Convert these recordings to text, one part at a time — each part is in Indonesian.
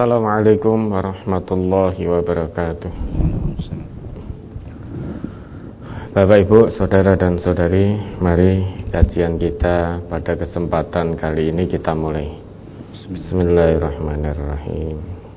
Assalamualaikum warahmatullahi wabarakatuh. Bapak, Ibu, saudara dan saudari, mari kajian kita pada kesempatan kali ini kita mulai. Bismillahirrahmanirrahim.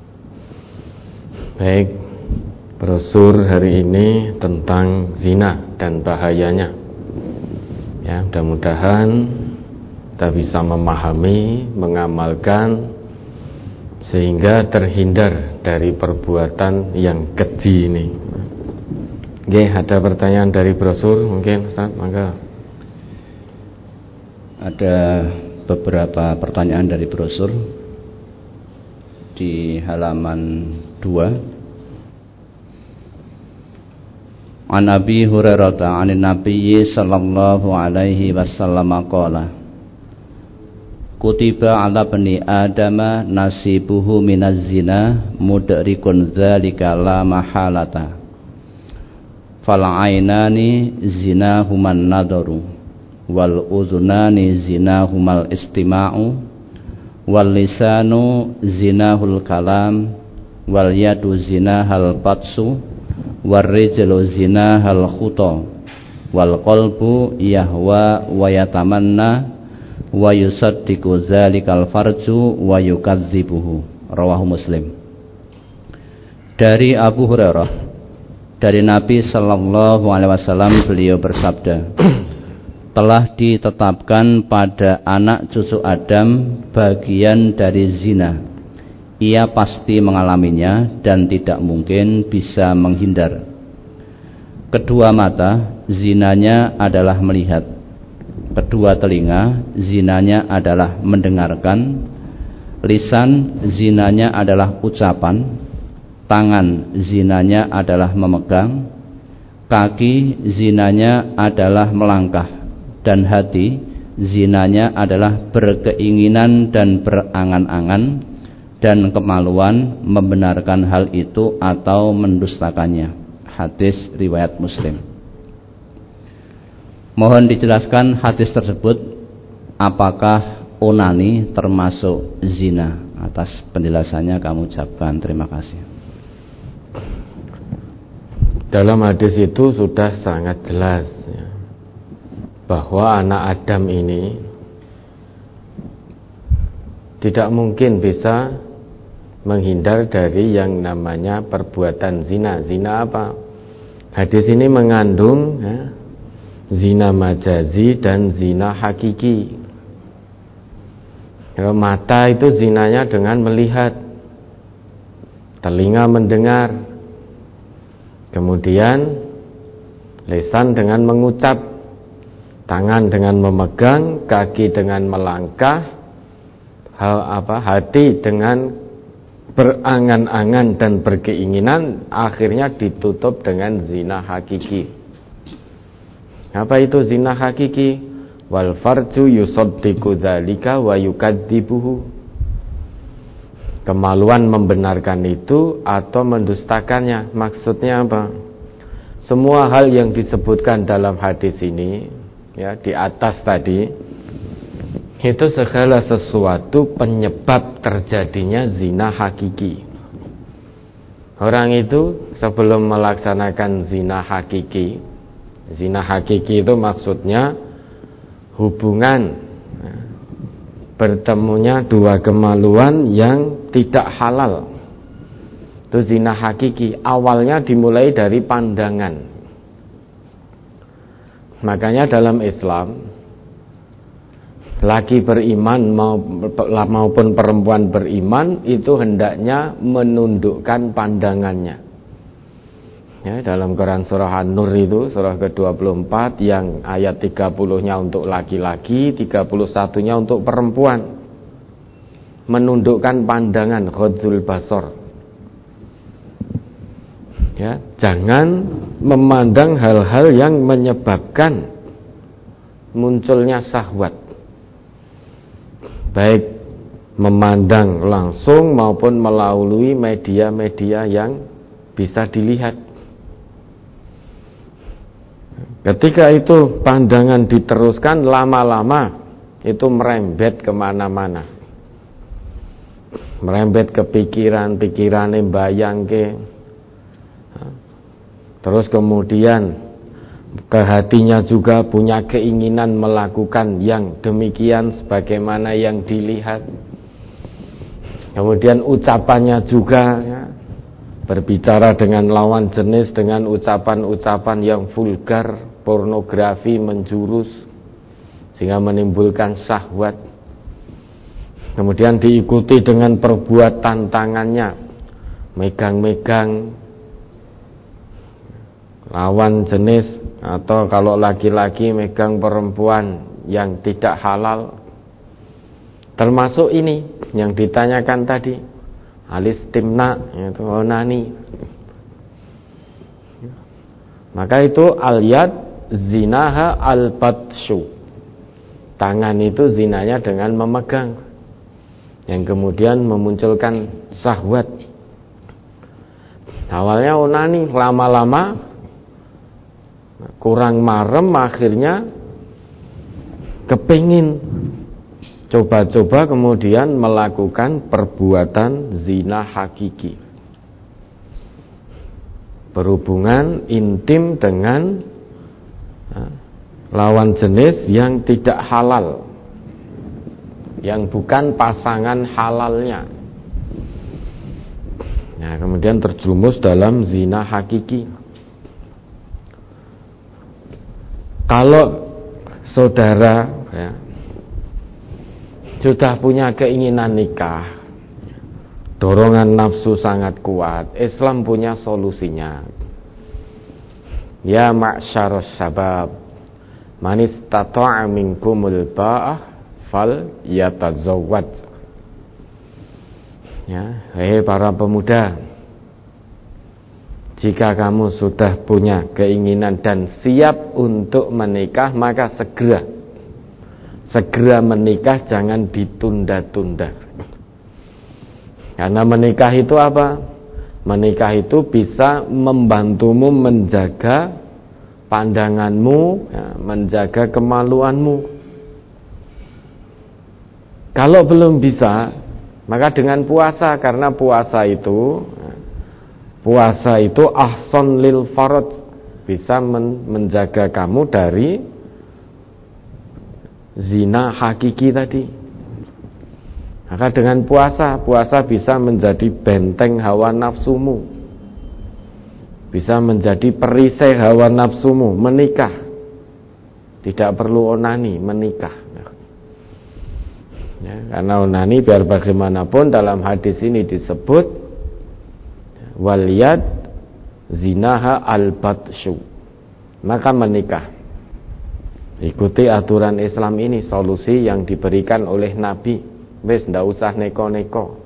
Baik, brosur hari ini tentang zina dan bahayanya. Ya, mudah-mudahan kita bisa memahami, mengamalkan sehingga terhindar dari perbuatan yang keji ini. Oke, ada pertanyaan dari brosur mungkin Ustaz, mangga. Ada beberapa pertanyaan dari brosur di halaman 2. An Abi Hurairah 'anin Nabi sallallahu alaihi wasallam qala Kutiba ala bani adama nasibuhu minaz zina mudrikun dzalika la mahalata fal ainani zinahuman nadaru wal udhunani zinahumal istima'u wal lisanu zinahul kalam wal yadu zinahal batsu war rijlu zinahal khuta wal qalbu yahwa wa yatamanna wa yusaddiqu zalikal farju wa yukadzibuhu. Rawahu Muslim. Dari Abu Hurairah, dari Nabi sallallahu alaihi wasallam, beliau bersabda, telah ditetapkan pada anak cucu Adam bagian dari zina. Ia pasti mengalaminya dan tidak mungkin bisa menghindar. Kedua mata, zinanya adalah melihat. Kedua telinga, zinanya adalah mendengarkan. Lisan, zinanya adalah ucapan. Tangan, zinanya adalah memegang. Kaki, zinanya adalah melangkah. Dan hati, zinanya adalah berkeinginan dan berangan-angan, dan kemaluan membenarkan hal itu atau mendustakannya. Hadis riwayat Muslim. Mohon dijelaskan hadis tersebut, apakah onani termasuk zina? Atas penjelasannya kami ucapkan terima kasih. Dalam hadis itu sudah sangat jelas ya, bahwa anak Adam ini tidak mungkin bisa menghindar dari yang namanya perbuatan zina. Zina apa? Hadis ini mengandung ya, zina majazi dan zina hakiki. Kalau mata itu zinanya dengan melihat, telinga mendengar, kemudian lisan dengan mengucap, tangan dengan memegang, kaki dengan melangkah, hati dengan berangan-angan dan berkeinginan, akhirnya ditutup dengan zina hakiki. Apa itu zina hakiki? Wal farju yusaddiqu dzalika wa yukadzibuhu. Kemaluan membenarkan itu atau mendustakannya. Maksudnya apa? Semua hal yang disebutkan dalam hadis ini ya, di atas tadi, itu segala sesuatu penyebab terjadinya zina hakiki. Orang itu sebelum melaksanakan zina hakiki, zina hakiki itu maksudnya hubungan bertemunya dua kemaluan yang tidak halal. Itu zina hakiki. Awalnya dimulai dari pandangan. Makanya dalam Islam, laki beriman maupun perempuan beriman itu hendaknya menundukkan pandangannya. Ya, dalam Quran surah An-Nur itu, surah ke-24 yang ayat 30-nya untuk laki-laki, 31-nya untuk perempuan. Menundukkan pandangan, ghadzul basar. Ya, jangan memandang hal-hal yang menyebabkan munculnya syahwat. Baik memandang langsung maupun melalui media-media yang bisa dilihat. Ketika itu pandangan diteruskan, lama-lama itu merembet kemana-mana. merembet ke pikirannya bayangke, terus kemudian ke hatinya juga punya keinginan melakukan yang demikian sebagaimana yang dilihat. Kemudian ucapannya juga ya, berbicara dengan lawan jenis dengan ucapan-ucapan yang vulgar, pornografi, menjurus, sehingga menimbulkan syahwat. Kemudian diikuti dengan perbuatan tangannya, megang-megang lawan jenis, atau kalau laki-laki megang perempuan yang tidak halal. Termasuk ini yang ditanyakan tadi, alistimna, yaitu onani. Maka itu al-yad zinaha al-batshu. Tangan itu zinanya dengan memegang, yang kemudian memunculkan syahwat. Awalnya onani, lama-lama kurang marem, akhirnya kepingin coba-coba, kemudian melakukan perbuatan zina hakiki, berhubungan intim dengan lawan jenis yang tidak halal, yang bukan pasangan halalnya. Nah, kemudian terjerumus dalam zina hakiki. Kalau saudara ya, sudah punya keinginan nikah, dorongan nafsu sangat kuat, Islam punya solusinya. Ya ma'syarus syabab, man istata'a minkumul ba'ah fal yatazawwaj. Ya, hei para pemuda, jika kamu sudah punya keinginan dan siap untuk menikah, maka segera menikah, jangan ditunda-tunda. Karena menikah itu apa? Menikah itu bisa membantumu menjaga pandanganmu, ya, menjaga kemaluanmu. Kalau belum bisa, maka dengan puasa, karena puasa itu ahson lil faraj, bisa menjaga kamu dari zina hakiki tadi. Maka dengan puasa bisa menjadi benteng hawa nafsumu, bisa menjadi perisai hawa nafsumu. Menikah tidak perlu onani, menikah ya, karena onani biar bagaimanapun dalam hadis ini disebut waliyad zinaha al-batshu, maka menikah. Ikuti aturan Islam ini, solusi yang diberikan oleh Nabi. Wes, ndak usah neko-neko,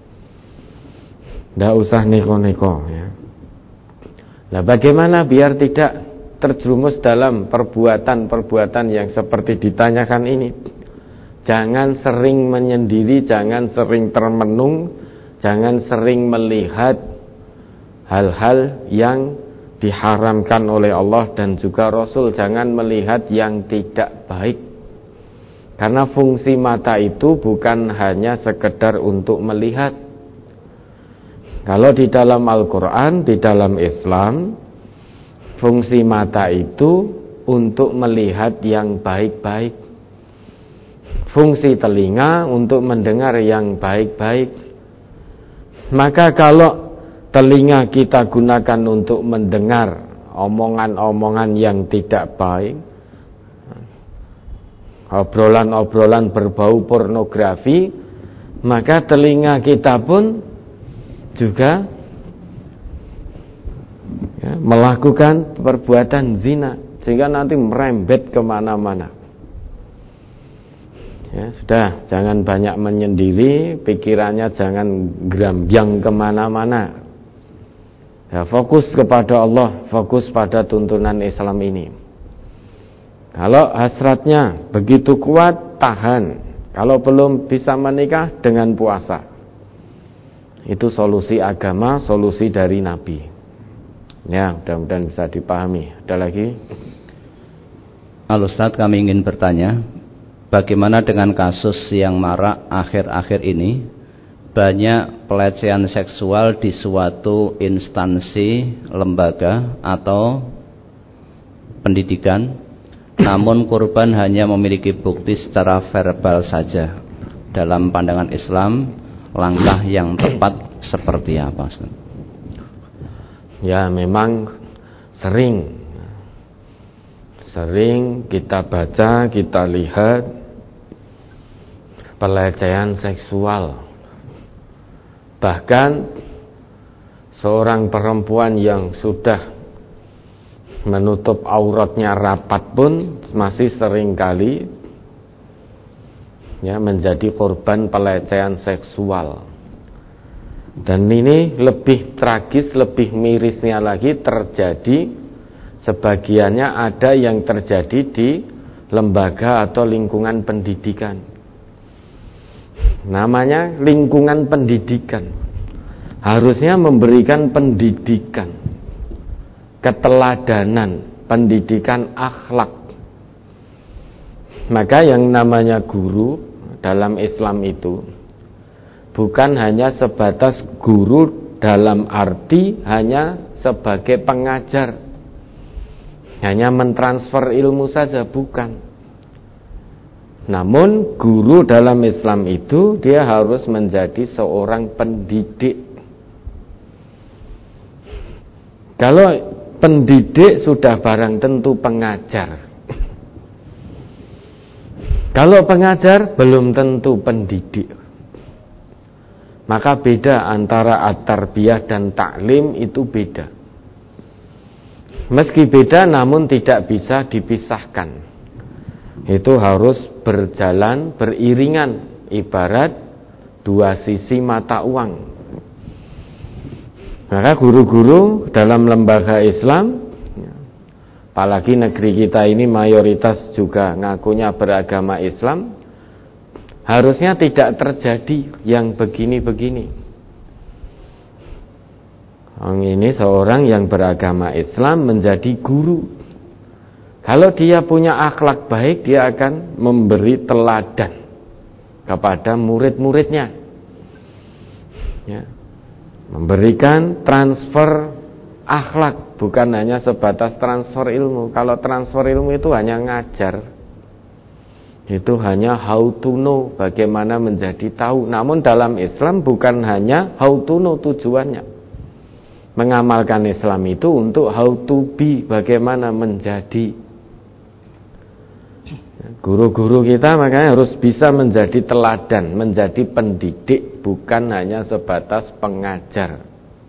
ya. Nah, bagaimana biar tidak terjerumus dalam perbuatan-perbuatan yang seperti ditanyakan ini? Jangan sering menyendiri, jangan sering termenung, jangan sering melihat hal-hal yang diharamkan oleh Allah dan juga Rasul. Jangan melihat yang tidak baik. Karena fungsi mata itu bukan hanya sekedar untuk melihat. Kalau di dalam Al-Quran, di dalam Islam, fungsi mata itu untuk melihat yang baik-baik. Fungsi telinga untuk mendengar yang baik-baik. Maka kalau telinga kita gunakan untuk mendengar omongan-omongan yang tidak baik, obrolan-obrolan berbau pornografi, maka telinga kita pun juga ya, melakukan perbuatan zina, sehingga nanti merembet kemana-mana. Ya, sudah, jangan banyak menyendiri, pikirannya jangan gerambyang kemana-mana. Ya, fokus kepada Allah, fokus pada tuntunan Islam ini. Kalau hasratnya begitu kuat, tahan. Kalau belum bisa menikah, dengan puasa. Itu solusi agama, solusi dari Nabi. Ya, mudah-mudahan bisa dipahami. Ada lagi? Al-Ustaz, kami ingin bertanya, bagaimana dengan kasus yang marak akhir-akhir ini, banyak pelecehan seksual di suatu instansi, lembaga atau pendidikan, namun korban hanya memiliki bukti secara verbal saja. Dalam pandangan Islam, langkah yang tepat seperti apa? Ya, memang sering kita baca, kita lihat pelecehan seksual. Bahkan seorang perempuan yang sudah menutup auratnya rapat pun masih seringkali menjadi korban pelecehan seksual. Dan ini lebih tragis, lebih mirisnya lagi terjadi, sebagiannya ada yang terjadi di lembaga atau lingkungan pendidikan. Namanya lingkungan pendidikan, harusnya memberikan pendidikan keteladanan, pendidikan akhlak. Maka yang namanya guru dalam Islam itu bukan hanya sebatas guru dalam arti hanya sebagai pengajar, hanya mentransfer ilmu saja, bukan. Namun guru dalam Islam itu dia harus menjadi seorang pendidik. Kalau pendidik sudah barang tentu pengajar. Kalau pengajar belum tentu pendidik. Maka beda antara at-tarbiyah dan taklim itu beda. Meski beda namun tidak bisa dipisahkan. Itu harus berjalan beriringan, ibarat dua sisi mata uang. Maka guru-guru dalam lembaga Islam, apalagi negeri kita ini mayoritas juga ngakunya beragama Islam, harusnya tidak terjadi yang begini-begini. Ini seorang yang beragama Islam menjadi guru. Kalau dia punya akhlak baik, dia akan memberi teladan kepada murid-muridnya. Ya. Memberikan transfer akhlak, bukan hanya sebatas transfer ilmu. Kalau transfer ilmu itu hanya ngajar. Itu hanya how to know, bagaimana menjadi tahu. Namun dalam Islam bukan hanya how to know tujuannya. Mengamalkan Islam itu untuk how to be, bagaimana menjadi. Guru-guru kita makanya harus bisa menjadi teladan, menjadi pendidik, bukan hanya sebatas pengajar.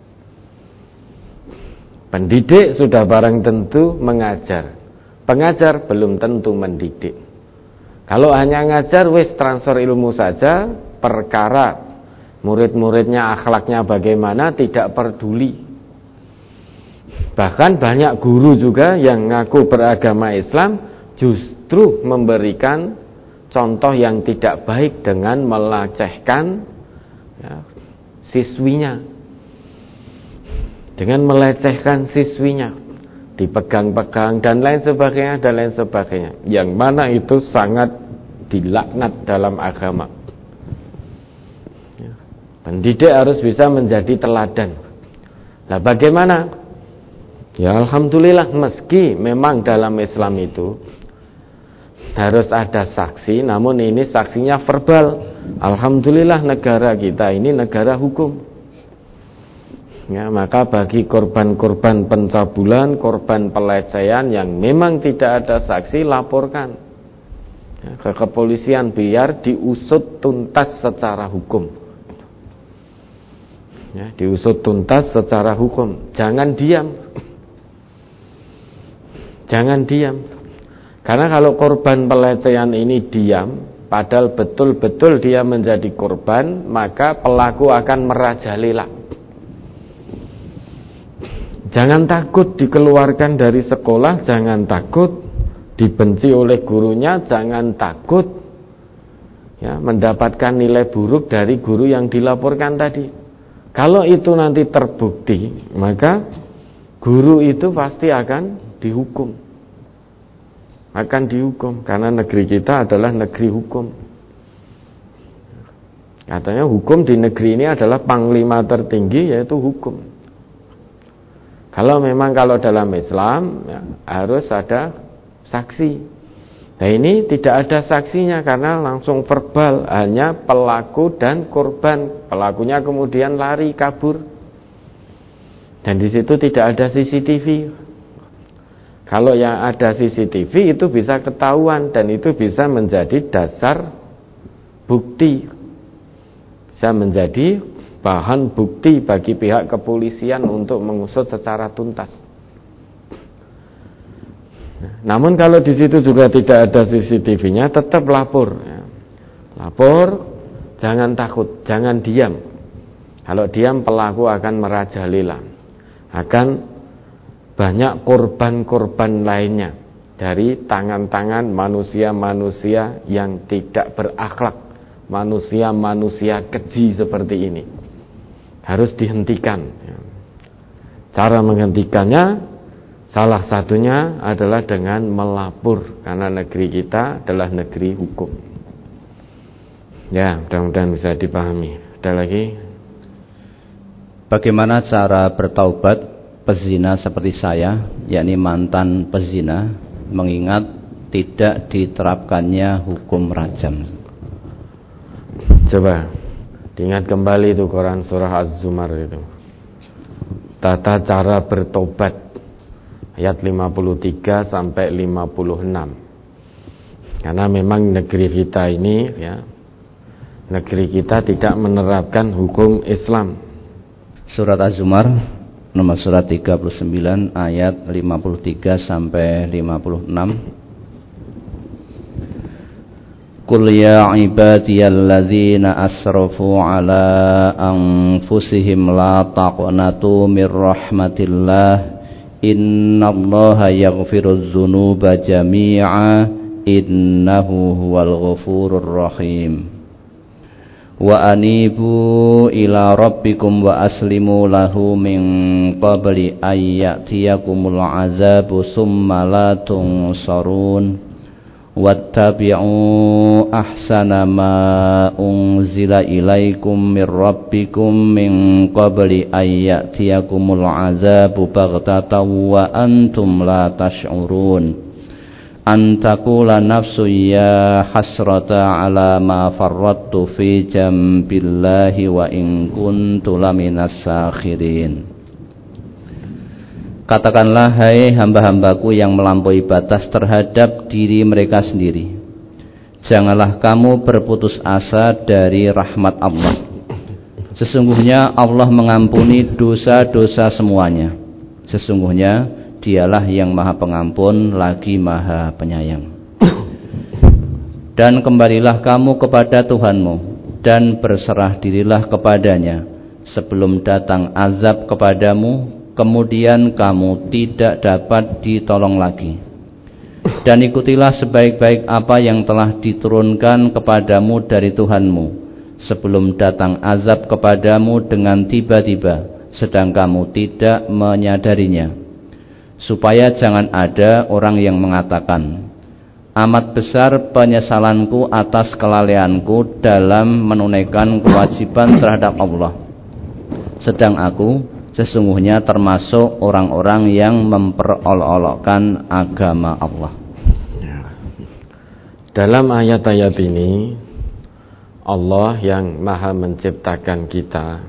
Pendidik sudah barang tentu mengajar, pengajar belum tentu mendidik. Kalau hanya ngajar, wis transfer ilmu saja, perkara murid-muridnya akhlaknya bagaimana tidak peduli. Bahkan banyak guru juga yang ngaku beragama Islam justru memberikan contoh yang tidak baik dengan melecehkan siswinya. Dengan melecehkan siswinya, dipegang-pegang dan lain sebagainya, yang mana itu sangat dilaknat dalam agama. Pendidik harus bisa menjadi teladan. Nah, bagaimana? Ya, alhamdulillah, meski memang dalam Islam itu harus ada saksi, namun ini saksinya verbal. Alhamdulillah negara kita ini negara hukum. Ya, maka bagi korban-korban pencabulan, korban pelecehan yang memang tidak ada saksi, laporkan ke kepolisian biar diusut tuntas secara hukum. Ya, diusut tuntas secara hukum. Jangan diam. Jangan diam. Karena kalau korban pelecehan ini diam, padahal betul-betul dia menjadi korban, maka pelaku akan merajalela. Jangan takut dikeluarkan dari sekolah, jangan takut dibenci oleh gurunya, jangan takut mendapatkan nilai buruk dari guru yang dilaporkan tadi. Kalau itu nanti terbukti, maka guru itu pasti akan dihukum. Akan dihukum, karena negeri kita adalah negeri hukum. Katanya hukum di negeri ini adalah panglima tertinggi, yaitu hukum. Kalau dalam Islam ya, harus ada saksi. Nah ini tidak ada saksinya karena langsung verbal, hanya pelaku dan korban. Pelakunya kemudian lari kabur. Dan di situ tidak ada CCTV. Kalau yang ada CCTV itu bisa ketahuan dan itu bisa menjadi dasar bukti. Bisa menjadi bahan bukti bagi pihak kepolisian untuk mengusut secara tuntas. Namun kalau di situ juga tidak ada CCTV-nya, tetap lapor. Lapor, jangan takut, jangan diam. Kalau diam pelaku akan merajalela, akan banyak korban-korban lainnya dari tangan-tangan manusia-manusia yang tidak berakhlak. Manusia-manusia keji seperti ini harus dihentikan. Cara menghentikannya salah satunya adalah dengan melapor, karena negeri kita adalah negeri hukum. Ya, mudah-mudahan bisa dipahami. Ada lagi? Bagaimana cara bertaubat pezina seperti saya, yakni mantan pezina, mengingat tidak diterapkannya hukum rajam? Coba diingat kembali itu Quran surah Az-Zumar itu. Tata cara bertobat ayat 53 sampai 56. Karena memang negeri kita ini ya, negeri kita tidak menerapkan hukum Islam. Surat Az-Zumar nomor surat 39 ayat 53 sampai 56. Qul ya ibadiyalladzina asrafu ala anfusihim la taqnatu mir rahmatillah innallaha yaghfirudz dzunuba jami'a innahu huwal ghafurur rahim wa anibu ila rabbikum wa aslimu lahu min qabli ayyatiyakumul azabu summa la tunsarun wattabi'u ahsana ma unzila ilaikum min rabbikum min qabli ayyatiyakumul azabu baghtatan wa antum la tash'urun an taqula nafsu ya hasrata ala ma farrattu fi jambillahi wa in kuntu laminas sakhirin. Katakanlah, hai hamba-hambaku yang melampaui batas terhadap diri mereka sendiri, janganlah kamu berputus asa dari rahmat Allah. Sesungguhnya Allah mengampuni dosa-dosa semuanya. Sesungguhnya Dialah yang Maha Pengampun lagi Maha Penyayang. Dan kembalilah kamu kepada Tuhanmu dan berserah dirilah kepadanya sebelum datang azab kepadamu, kemudian kamu tidak dapat ditolong lagi. Dan ikutilah sebaik-baik apa yang telah diturunkan kepadamu dari Tuhanmu sebelum datang azab kepadamu dengan tiba-tiba sedang kamu tidak menyadarinya, supaya jangan ada orang yang mengatakan, amat besar penyesalanku atas kelalaianku dalam menunaikan kewajiban terhadap Allah, sedang aku sesungguhnya termasuk orang-orang yang memperolok-olokkan agama Allah. Dalam ayat-ayat ini Allah yang Maha menciptakan kita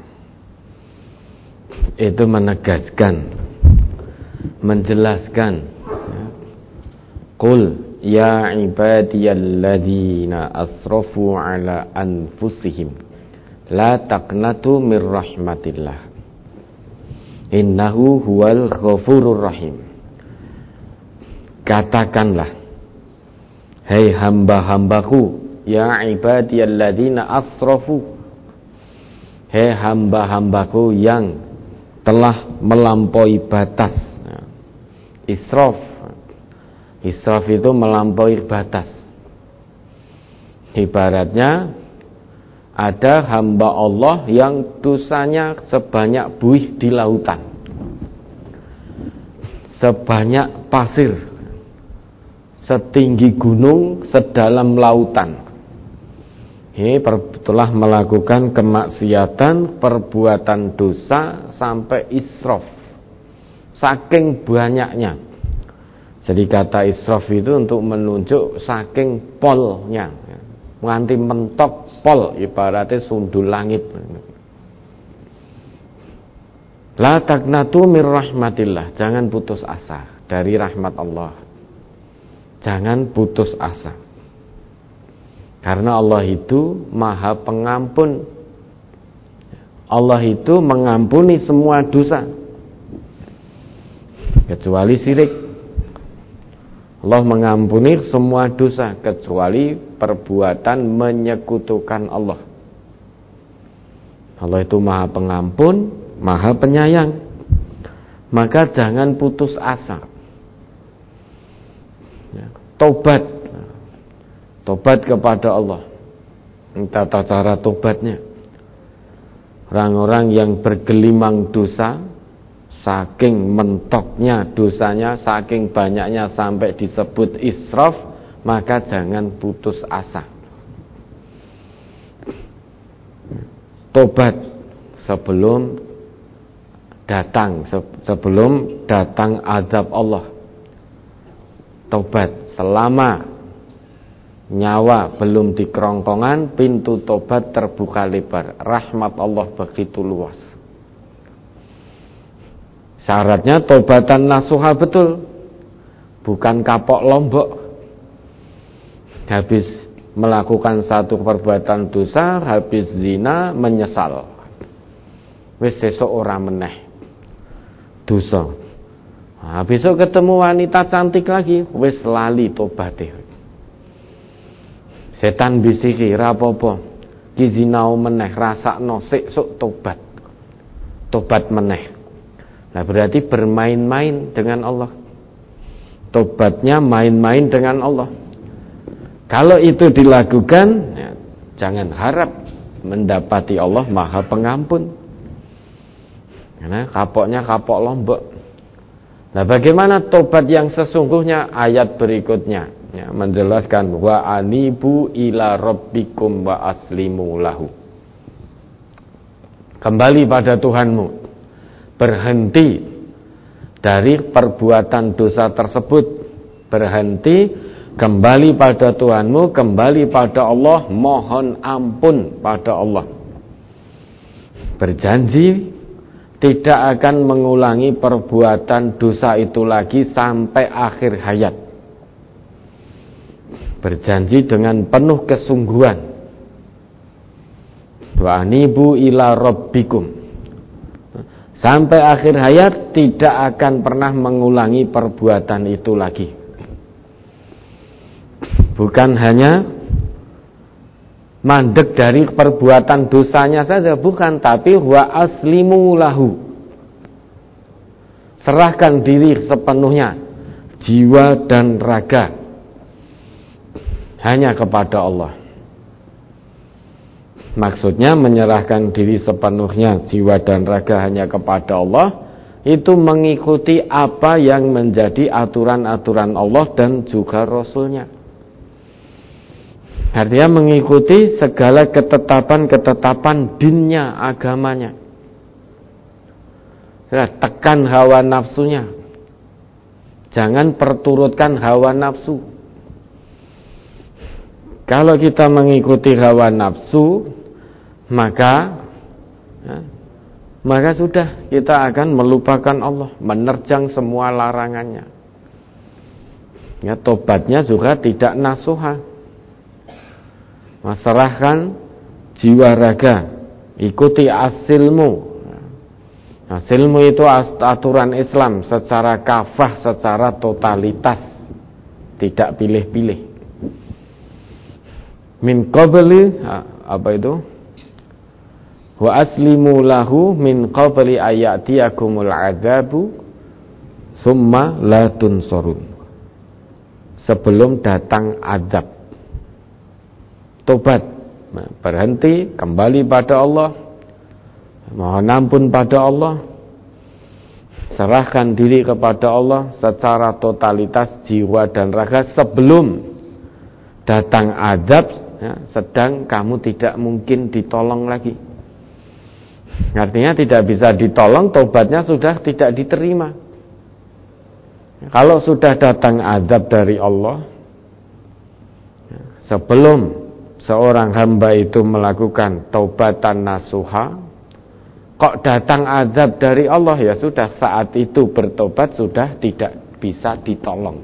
itu menegaskan, menjelaskan, Qul ya ibadiyalladzina asrafu ala anfusihim la taqnatu mir rahmatillah innahu huwal ghafurur rahim. Katakanlah, hai hamba-hambaku, ya ibadiyalladzina asrafu, hai hamba-hambaku yang telah melampaui batas. Israf itu melampaui batas. Ibaratnya ada hamba Allah yang dosanya sebanyak buih di lautan, sebanyak pasir, setinggi gunung, sedalam lautan. Ini telah melakukan kemaksiatan, perbuatan dosa sampai israf, saking banyaknya. Jadi kata israf itu untuk menunjuk saking polnya, nganti mentok pol, ibaratnya sundul langit. La taqnatu mir rahmatillah, jangan putus asa dari rahmat Allah. Jangan putus asa. Karena Allah itu Maha Pengampun. Allah itu mengampuni semua dosa kecuali syirik. Allah mengampuni semua dosa kecuali perbuatan menyekutukan Allah. Allah itu Maha Pengampun, Maha Penyayang. Maka jangan putus asa. Tobat kepada Allah. Tata cara tobatnya. Orang-orang yang bergelimang dosa, saking mentoknya dosanya, saking banyaknya sampai disebut israf, maka jangan putus asa. Tobat sebelum datang azab Allah. Tobat selama nyawa belum di kerongkongan, pintu tobat terbuka lebar. Rahmat Allah begitu luas. Syaratnya tobatan nasuha betul, bukan kapok lombok. Habis melakukan satu perbuatan dosa, habis zina menyesal, wis sesuk ora meneh dosa. Besok ketemu wanita cantik lagi, wis lali tobaté. Setan bisiki, ra apa-apa, ki zinau meneh, rasakno sesuk tobat meneh. Nah, berarti bermain-main dengan Allah. Tobatnya main-main dengan Allah. Kalau itu dilakukan, ya, jangan harap mendapati Allah Maha Pengampun. Karena kapoknya kapok lombok. Nah, bagaimana tobat yang sesungguhnya? Ayat berikutnya ya, menjelaskan wa anibu ila rabbikum wa aslimu lahu. Kembali pada Tuhanmu, berhenti dari perbuatan dosa tersebut, berhenti, kembali pada Tuhanmu, kembali pada Allah, mohon ampun pada Allah. Berjanji tidak akan mengulangi perbuatan dosa itu lagi sampai akhir hayat. Berjanji dengan penuh kesungguhan. Wa anibu ila rabbikum. Sampai akhir hayat tidak akan pernah mengulangi perbuatan itu lagi. Bukan hanya mandek dari perbuatan dosanya saja, bukan, tapi wa aslimu lahu. Serahkan diri sepenuhnya, jiwa dan raga, hanya kepada Allah. Maksudnya menyerahkan diri sepenuhnya, jiwa dan raga hanya kepada Allah, itu mengikuti apa yang menjadi aturan-aturan Allah dan juga Rasulnya. Artinya mengikuti segala ketetapan-ketetapan dinnya, agamanya. Ya, tekan hawa nafsunya. Jangan perturutkan hawa nafsu. Kalau kita mengikuti hawa nafsu, maka sudah, kita akan melupakan Allah, menerjang semua larangannya. Ya, tobatnya juga tidak nasuha. Serahkan jiwa raga, ikuti asilmu. Asilmu itu aturan Islam secara kafah, secara totalitas, tidak pilih-pilih. Min qabli, apa itu? Wa aslimu lahu min qabli ayatiyakumul adzabu summa la tunsurun. Sebelum datang azab. Tobat, berhenti, kembali pada Allah, mohon ampun pada Allah, serahkan diri kepada Allah secara totalitas jiwa dan raga sebelum datang azab, sedang kamu tidak mungkin ditolong lagi. Artinya tidak bisa ditolong, tobatnya sudah tidak diterima. Kalau sudah datang azab dari Allah, sebelum seorang hamba itu melakukan taubatan nasuha, kok datang azab dari Allah, ya sudah, saat itu bertobat sudah tidak bisa ditolong.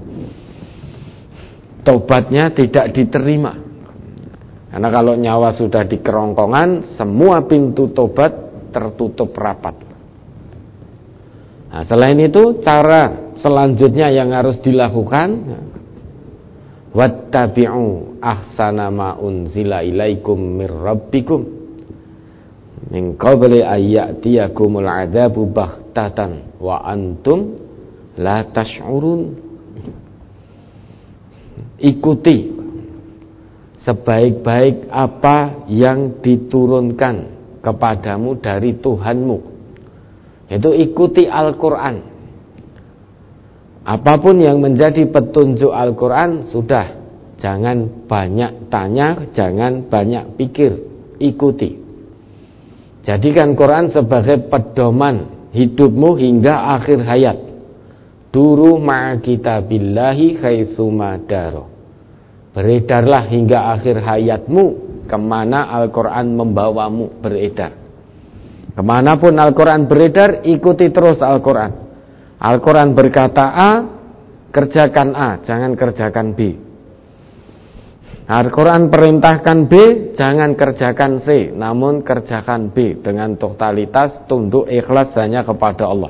Tobatnya tidak diterima. Karena kalau nyawa sudah di kerongkongan, semua pintu tobat tertutup rapat. Nah, selain itu, cara selanjutnya yang harus dilakukan, wattabi'u ahsana ma unzila ilaikum mir rabbikum min qabli ayyatiyakumul adzabu baghtatan wa antum la tash'urun. Ikuti sebaik-baik apa yang diturunkan kepadamu dari Tuhanmu. Itu ikuti Al-Quran. Apapun yang menjadi petunjuk Al-Quran, sudah, jangan banyak tanya, jangan banyak pikir, ikuti. Jadikan Quran sebagai pedoman hidupmu hingga akhir hayat. Duru ma'a kitabillahi khaitsuma daro. Beredarlah hingga akhir hayatmu kemana Al-Quran membawamu beredar. Kemanapun Al-Quran beredar, ikuti terus Al-Quran. Al-Quran berkata A, kerjakan A, jangan kerjakan B. Al-Quran perintahkan B, jangan kerjakan C, namun kerjakan B dengan totalitas, tunduk, ikhlas hanya kepada Allah.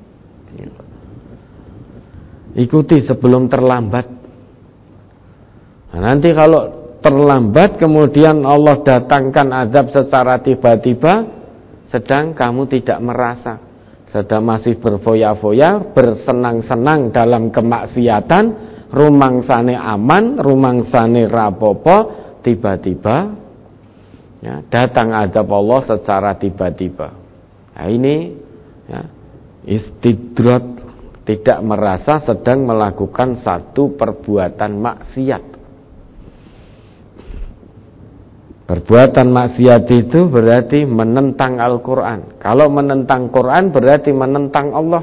Ikuti sebelum terlambat. Nah, nanti kalau terlambat kemudian Allah datangkan azab secara tiba-tiba, sedang kamu tidak merasa, sedang masih berfoya-foya, bersenang-senang dalam kemaksiatan, rumangsane aman, rumangsane rapopo, tiba-tiba ya, datang azab Allah secara tiba-tiba. Nah, ini ya, istidrat, tidak merasa sedang melakukan satu perbuatan maksiat. Perbuatan maksiat itu berarti menentang Al-Quran. Kalau menentang Quran berarti menentang Allah.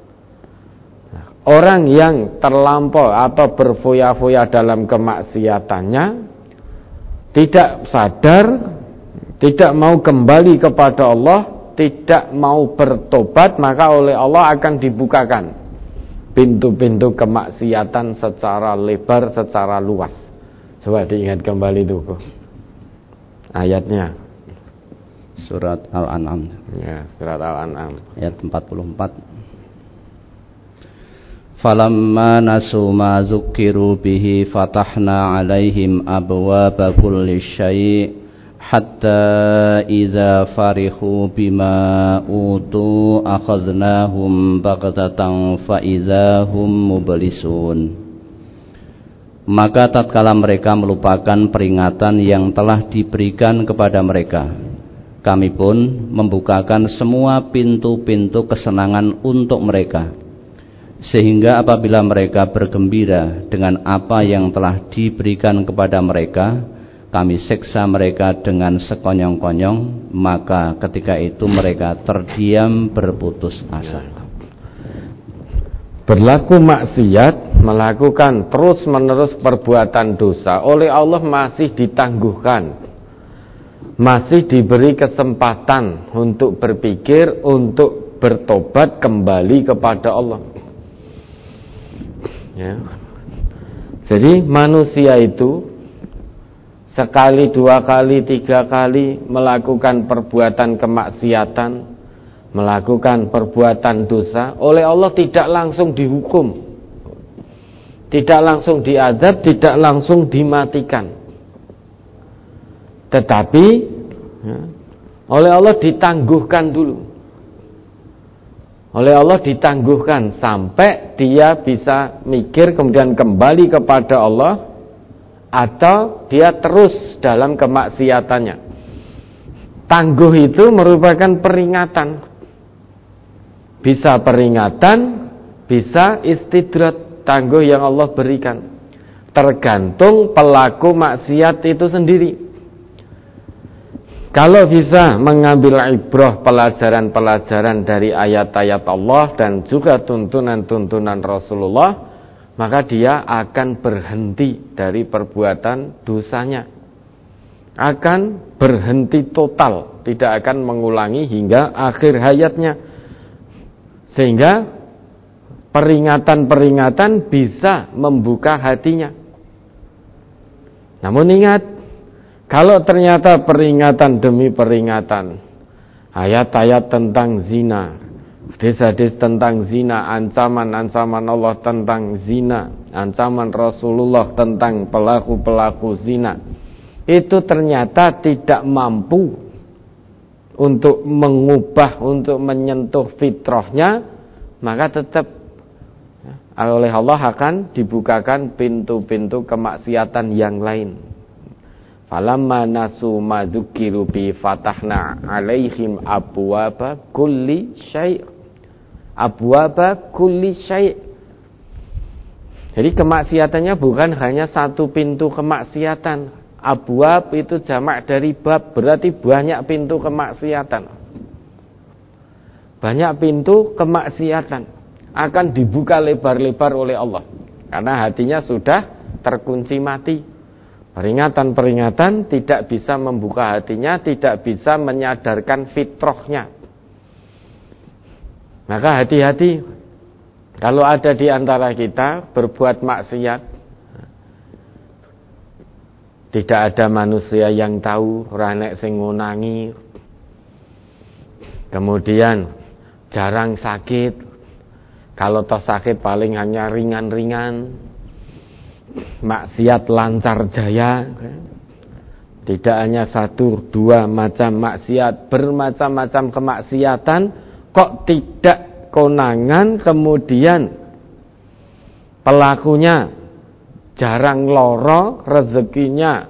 Orang yang terlampau atau berfoya-foya dalam kemaksiatannya, tidak sadar, tidak mau kembali kepada Allah, tidak mau bertobat, maka oleh Allah akan dibukakan pintu-pintu kemaksiatan secara lebar, secara luas. Coba diingat kembali itu ayatnya. Surat Al-An'am. Ya, surat Al-An'am ayat 44. Falamma nasu ma dzukkiru bihi fatahna 'alaihim abwaaba kulli syai' hatta idza farihu bima utu akhadnahum baghtatan fa idza hum mublisun. Maka tatkala mereka melupakan peringatan yang telah diberikan kepada mereka, kami pun membukakan semua pintu-pintu kesenangan untuk mereka, sehingga apabila mereka bergembira dengan apa yang telah diberikan kepada mereka, kami siksa mereka dengan sekonyong-konyong, maka ketika itu mereka terdiam berputus asa. Berlaku maksiat, melakukan terus-menerus perbuatan dosa, oleh Allah masih ditangguhkan, masih diberi kesempatan untuk berpikir, untuk bertobat kembali kepada Allah. Ya. Jadi manusia itu sekali, dua kali, tiga kali melakukan perbuatan kemaksiatan, melakukan perbuatan dosa, oleh Allah tidak langsung dihukum, tidak langsung diazab, tidak langsung dimatikan, tetapi ya, oleh Allah ditangguhkan dulu. Oleh Allah ditangguhkan sampai dia bisa mikir kemudian kembali kepada Allah, atau dia terus dalam kemaksiatannya. Tangguh itu merupakan peringatan. Bisa peringatan, bisa istidrat, tangguh yang Allah berikan. tergantung pelaku maksiat itu sendiri. Kalau bisa mengambil ibrah, pelajaran-pelajaran dari ayat-ayat Allah dan juga tuntunan-tuntunan Rasulullah, maka dia akan berhenti dari perbuatan dosanya, akan berhenti total, tidak akan mengulangi hingga akhir hayatnya, sehingga peringatan-peringatan bisa membuka hatinya. Namun ingat, kalau ternyata peringatan demi peringatan, ayat-ayat tentang zina, hadis-hadis tentang zina, ancaman-ancaman Allah tentang zina, ancaman Rasulullah tentang pelaku-pelaku zina, itu ternyata tidak mampu untuk mengubah, untuk menyentuh fitrahnya, maka tetap oleh Allah akan dibukakan pintu-pintu kemaksiatan yang lain. Falamma nasu ma dzukiru bi fatahna alaihim abwaaba kulli syai'. Abwaaba kulli syai'. Jadi kemaksiatannya bukan hanya satu pintu kemaksiatan. Abwaab itu jamak dari bab, berarti banyak pintu kemaksiatan. Banyak pintu kemaksiatan akan dibuka lebar-lebar oleh Allah, karena hatinya sudah terkunci mati. Peringatan-peringatan tidak bisa membuka hatinya, tidak bisa menyadarkan fitrahnya. Maka hati-hati kalau ada di antara kita berbuat maksiat, tidak ada manusia yang tahu, ora nek sing ngunangi, kemudian jarang sakit, kalau toh sakit paling hanya ringan-ringan, maksiat lancar jaya, tidak hanya satu dua macam maksiat, bermacam-macam kemaksiatan, kok tidak konangan, kemudian pelakunya jarang loro, rezekinya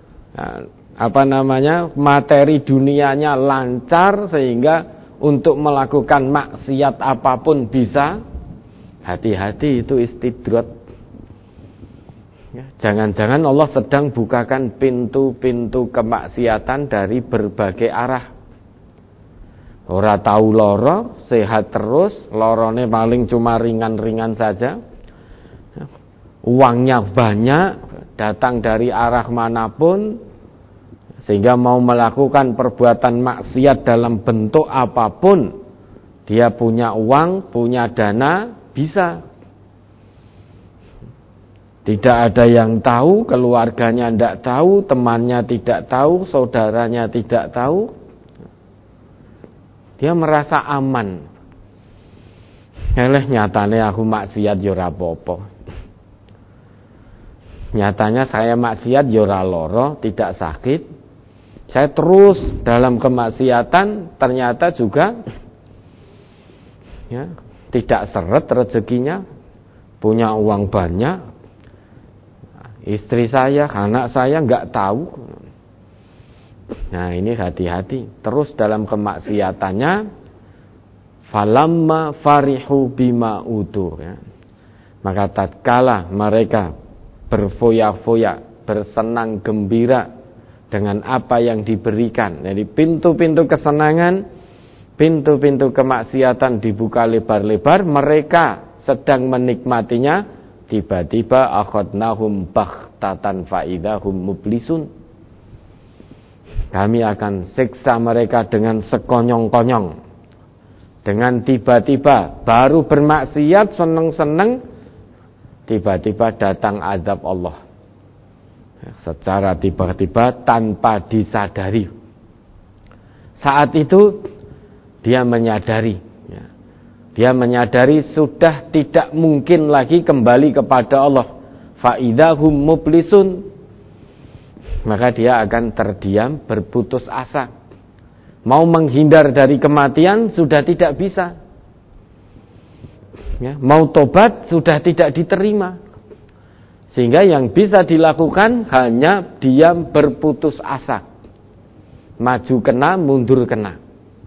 materi dunianya lancar, sehingga untuk melakukan maksiat apapun bisa. Hati-hati, itu istidrat. Jangan-jangan Allah sedang bukakan pintu-pintu kemaksiatan dari berbagai arah. Ora tahu loro, sehat terus, lorone paling cuma ringan-ringan saja. Uangnya banyak, datang dari arah manapun, sehingga mau melakukan perbuatan maksiat dalam bentuk apapun, dia punya uang, punya dana, bisa. Tidak ada yang tahu, keluarganya tidak tahu, temannya tidak tahu, saudaranya tidak tahu. Dia merasa aman. Nyatane aku maksiat ya ora apa-apa. Nyatanya saya maksiat ya ora lara, tidak sakit. Saya terus dalam kemaksiatan, ternyata juga tidak seret rezekinya, punya uang banyak. Istri saya, anak saya enggak tahu. Nah, ini hati-hati. Terus dalam kemaksiatannya, falamma farihu bima utu, maka tatkala mereka berfoya-foya, bersenang gembira dengan apa yang diberikan. Jadi pintu-pintu kesenangan, pintu-pintu kemaksiatan dibuka lebar-lebar, mereka sedang menikmatinya. Tiba-tiba akhadnahum baghtatan faidahum mublisun. Kami akan siksa mereka dengan sekonyong-konyong. Dengan tiba-tiba, baru bermaksiat, seneng-seneng, tiba-tiba datang azab Allah. Secara tiba-tiba tanpa disadari. Saat itu dia menyadari. Dia menyadari sudah tidak mungkin lagi kembali kepada Allah. Faidahum mublisun. Maka dia akan terdiam, berputus asa. Mau menghindar dari kematian sudah tidak bisa. Mau tobat sudah tidak diterima. Sehingga yang bisa dilakukan hanya diam, berputus asa. Maju kena, mundur kena.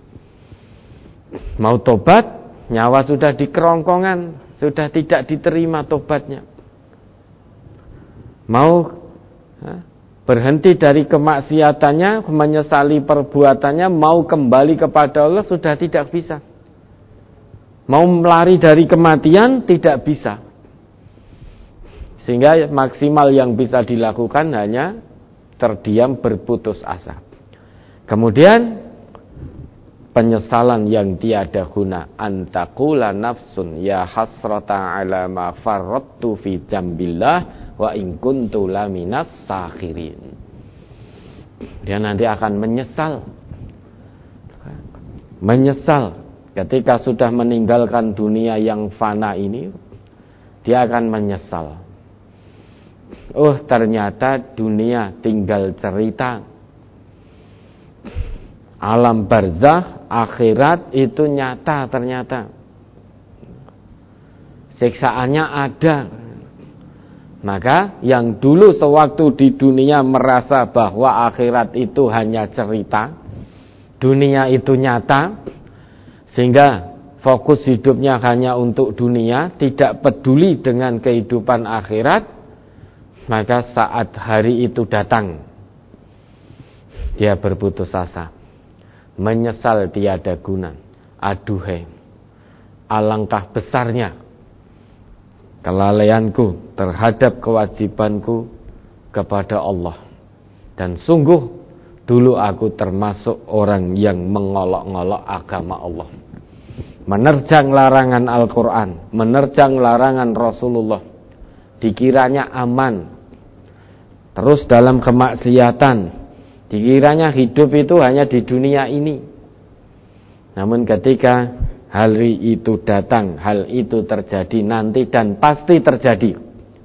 Mau tobat, nyawa sudah di kerongkongan, sudah tidak diterima tobatnya. mau berhenti dari kemaksiatannya, menyesali perbuatannya, mau kembali kepada Allah sudah tidak bisa. Mau melari dari kematian tidak bisa. Sehingga maksimal yang bisa dilakukan hanya terdiam berputus asa. Kemudian penyesalan yang tiada guna, antaqula nafsun ya hasrata ala ma farrattu fi jambillah wa in kuntu laminas sakhirin. Dia nanti akan menyesal ketika sudah meninggalkan dunia yang fana ini. Dia akan menyesal. Oh, ternyata dunia tinggal cerita. Alam barzakh, akhirat itu nyata ternyata. Siksaannya ada. Maka yang dulu sewaktu di dunia merasa bahwa akhirat itu hanya cerita, dunia itu nyata, sehingga fokus hidupnya hanya untuk dunia, tidak peduli dengan kehidupan akhirat, maka saat hari itu datang, dia berputus asa, menyesal tiada guna. Aduhai, alangkah besarnya kelalaianku terhadap kewajibanku kepada Allah. Dan sungguh dulu aku termasuk orang yang mengolok-ngolok agama Allah, menerjang larangan Al-Quran, menerjang larangan Rasulullah. Dikiranya aman, terus dalam kemaksiatan, dikiranya hidup itu hanya di dunia ini. Namun ketika hari itu datang, hal itu terjadi nanti dan pasti terjadi,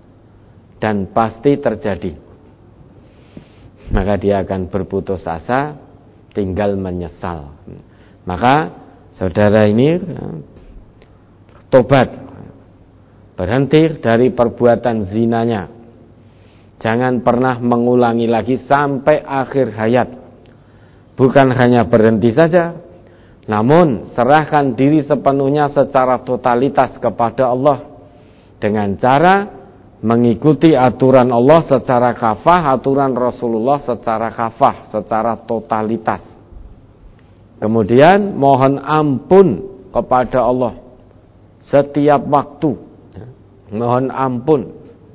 maka dia akan berputus asa, tinggal menyesal. Maka saudara ini tobat, berhenti dari perbuatan zinanya, jangan pernah mengulangi lagi sampai akhir hayat. Bukan hanya berhenti saja, namun serahkan diri sepenuhnya secara totalitas kepada Allah dengan cara mengikuti aturan Allah secara kafah, aturan Rasulullah secara kafah, secara totalitas. Kemudian mohon ampun kepada Allah setiap waktu, mohon ampun,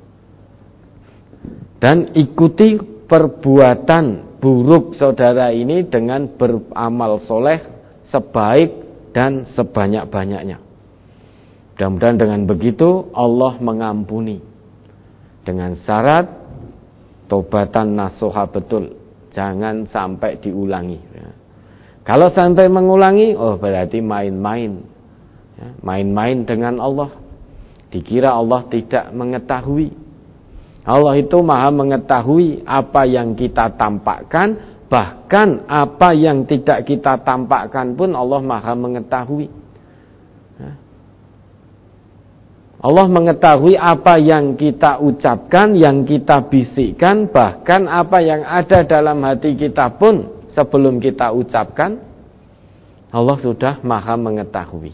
dan ikuti perbuatan buruk saudara ini dengan beramal soleh sebaik dan sebanyak-banyaknya. Mudah-mudahan dengan begitu Allah mengampuni, dengan syarat tobatan nasuha betul, jangan sampai diulangi. Kalau sampai mengulangi, oh berarti main-main, main-main dengan Allah. Dikira Allah tidak mengetahui. Allah itu maha mengetahui apa yang kita tampakkan, bahkan apa yang tidak kita tampakkan pun Allah maha mengetahui. Allah mengetahui apa yang kita ucapkan, yang kita bisikkan, bahkan apa yang ada dalam hati kita pun sebelum kita ucapkan, Allah sudah maha mengetahui.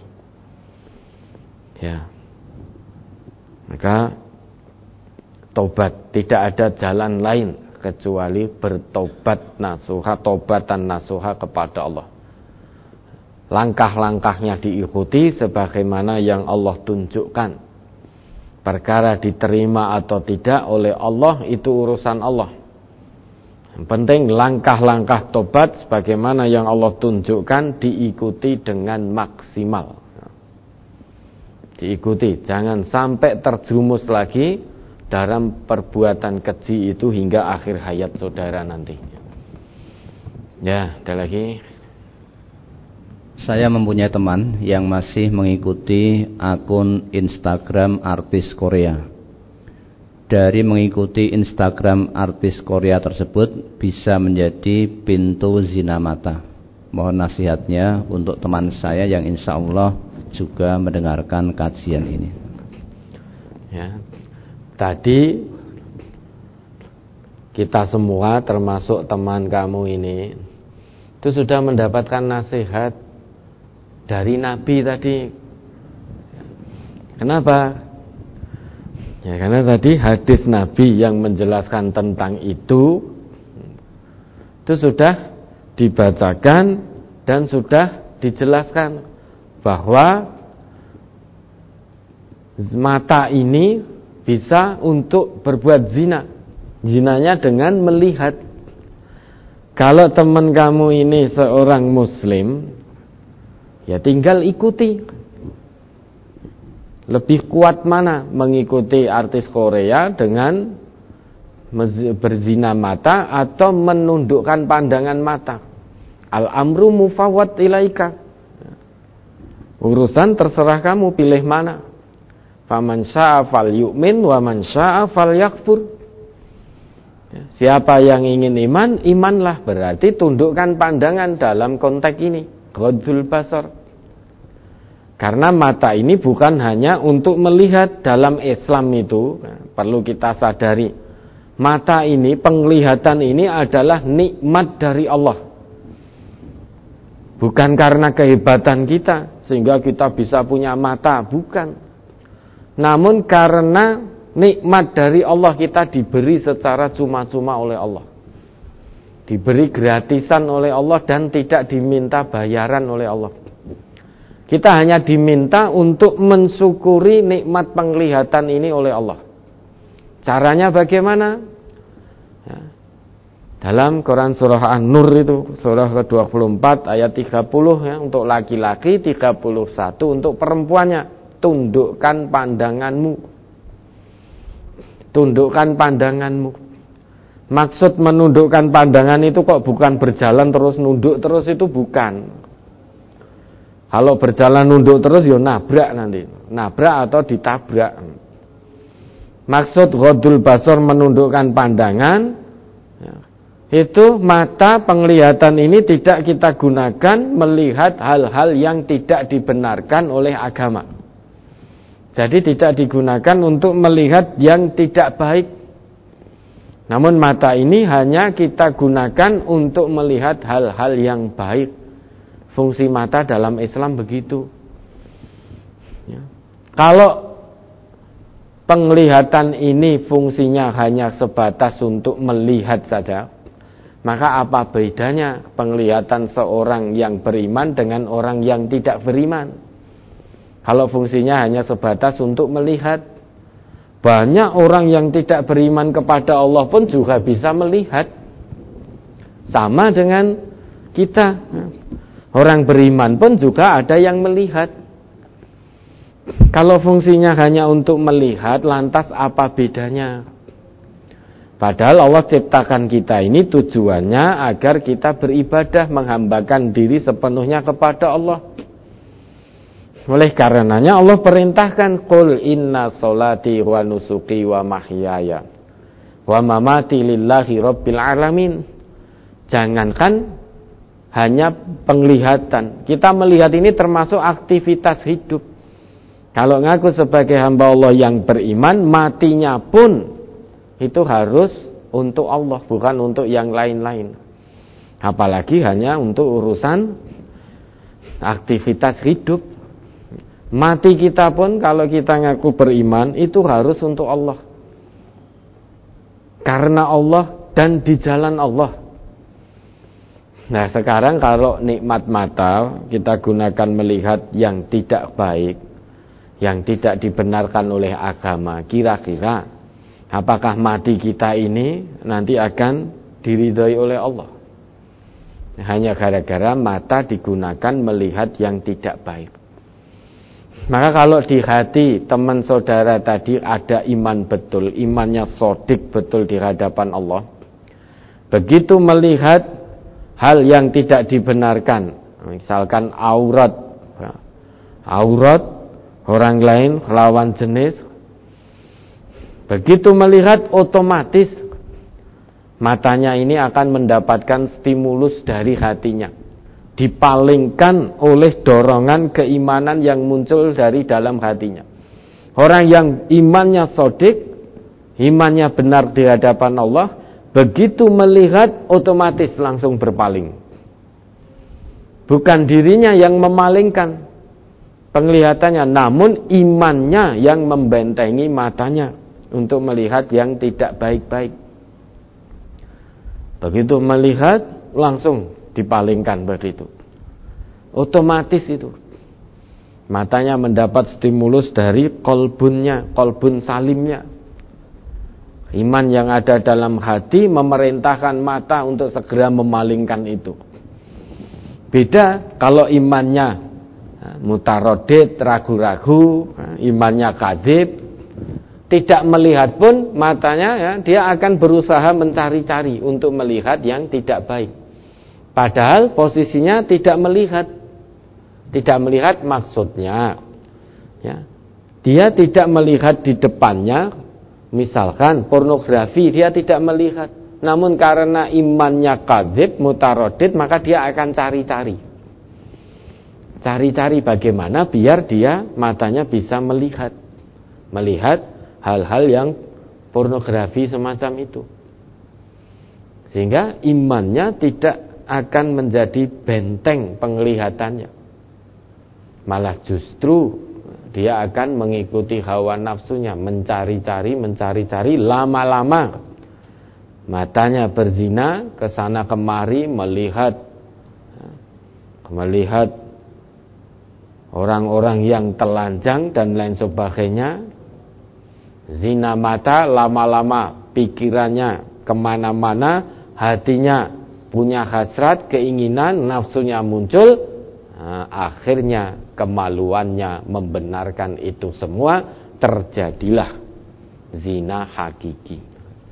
Ya. Maka tobat, tidak ada jalan lain kecuali bertobat nasuha, tobatan nasuha kepada Allah. Langkah-langkahnya diikuti sebagaimana yang Allah tunjukkan. Perkara diterima atau tidak oleh Allah itu urusan Allah. Yang penting langkah-langkah tobat sebagaimana yang Allah tunjukkan diikuti dengan maksimal. Diikuti, jangan sampai terjerumus lagi dalam perbuatan keji itu hingga akhir hayat saudara nanti. Ya, ada lagi. Saya mempunyai teman yang masih mengikuti akun Instagram artis Korea. Dari mengikuti Instagram artis Korea tersebut bisa menjadi pintu zina mata. Mohon nasihatnya untuk teman saya yang insya Allah juga mendengarkan kajian ini. Ya, tadi kita semua termasuk teman kamu ini itu sudah mendapatkan nasihat dari Nabi tadi. Kenapa? Ya, karena tadi hadis Nabi yang menjelaskan tentang itu sudah dibacakan dan sudah dijelaskan bahwa mata ini bisa untuk berbuat zina. Zinanya dengan melihat. Kalau teman kamu ini seorang muslim, ya tinggal ikuti. Lebih kuat mana mengikuti artis Korea dengan berzina mata atau menundukkan pandangan mata? Al-amru mufawwad ilaika. Urusan terserah kamu, pilih mana. Faman syaa falyu'min wa man syaa falyakfur. Siapa yang ingin iman, imanlah. Berarti tundukkan pandangan dalam konteks ini, ghadzul basar. Karena mata ini bukan hanya untuk melihat. Dalam Islam itu perlu kita sadari, mata ini, penglihatan ini adalah nikmat dari Allah. Bukan karena kehebatan kita sehingga kita bisa punya mata, bukan. Namun karena nikmat dari Allah, kita diberi secara cuma-cuma oleh Allah, diberi gratisan oleh Allah dan tidak diminta bayaran oleh Allah. Kita hanya diminta untuk mensyukuri nikmat penglihatan ini oleh Allah. Caranya bagaimana? Ya. Dalam Quran surah An-Nur itu, surah ke-24 ayat 30 ya, untuk laki-laki, 31 untuk perempuannya. Tundukkan pandanganmu. Tundukkan pandanganmu. Maksud menundukkan pandangan itu kok bukan berjalan terus nunduk terus, itu bukan. Kalau berjalan nunduk terus ya nabrak nanti. Nabrak atau ditabrak. Maksud ghadzul basar, menundukkan pandangan, ya, itu mata penglihatan ini tidak kita gunakan melihat hal-hal yang tidak dibenarkan oleh agama. Jadi tidak digunakan untuk melihat yang tidak baik. Namun mata ini hanya kita gunakan untuk melihat hal-hal yang baik. Fungsi mata dalam Islam begitu. Ya. Kalau penglihatan ini fungsinya hanya sebatas untuk melihat saja, maka apa bedanya penglihatan seorang yang beriman dengan orang yang tidak beriman? Kalau fungsinya hanya sebatas untuk melihat, banyak orang yang tidak beriman kepada Allah pun juga bisa melihat. Sama dengan kita. Orang beriman pun juga ada yang melihat. Kalau fungsinya hanya untuk melihat, lantas apa bedanya? Padahal Allah ciptakan kita ini tujuannya agar kita beribadah, menghambakan diri sepenuhnya kepada Allah. Oleh karenanya Allah perintahkan, qul inna sholati wa nusuki wa mahyaya wa mamati lillahi rabbil alamin. Jangankan hanya penglihatan, kita melihat ini termasuk aktivitas hidup. Kalau ngaku sebagai hamba Allah yang beriman, matinya pun itu harus untuk Allah, bukan untuk yang lain-lain. Apalagi hanya untuk urusan aktivitas hidup. Mati kita pun kalau kita ngaku beriman, itu harus untuk Allah, karena Allah dan di jalan Allah. Nah sekarang kalau nikmat mata kita gunakan melihat yang tidak baik, yang tidak dibenarkan oleh agama, kira-kira apakah mati kita ini nanti akan diridhoi oleh Allah? Hanya gara-gara mata digunakan melihat yang tidak baik. Maka kalau di hati teman saudara tadi ada iman betul, imannya shodiq betul di hadapan Allah, begitu melihat hal yang tidak dibenarkan, misalkan aurat orang lain, lawan jenis, begitu melihat otomatis matanya ini akan mendapatkan stimulus dari hatinya, dipalingkan oleh dorongan keimanan yang muncul dari dalam hatinya. Orang yang imannya shodiq, imannya benar di hadapan Allah, begitu melihat otomatis langsung berpaling. Bukan dirinya yang memalingkan penglihatannya, namun imannya yang membentengi matanya. untuk melihat yang tidak baik-baik. Begitu melihat langsung dipalingkan begitu. Otomatis itu. Matanya mendapat stimulus dari kolbun salimnya. Iman yang ada dalam hati memerintahkan mata untuk segera memalingkan itu. Beda kalau imannya mutarodid, ragu-ragu, imannya kadzib, tidak melihat pun matanya ya, dia akan berusaha mencari-cari untuk melihat yang tidak baik. Padahal posisinya tidak melihat. Tidak melihat maksudnya ya, dia tidak melihat di depannya. Misalkan pornografi dia tidak melihat, namun karena imannya kadzib, mutarodid, maka dia akan cari-cari bagaimana biar dia matanya bisa melihat hal-hal yang pornografi semacam itu, sehingga imannya tidak akan menjadi benteng penglihatannya, malah justru dia akan mengikuti hawa nafsunya, mencari-cari, lama-lama matanya berzina, kesana kemari melihat orang-orang yang telanjang dan lain sebagainya. Zina mata, lama-lama pikirannya kemana-mana, hatinya punya hasrat, keinginan, nafsunya muncul. Akhirnya kemaluannya membenarkan itu semua, terjadilah zina hakiki.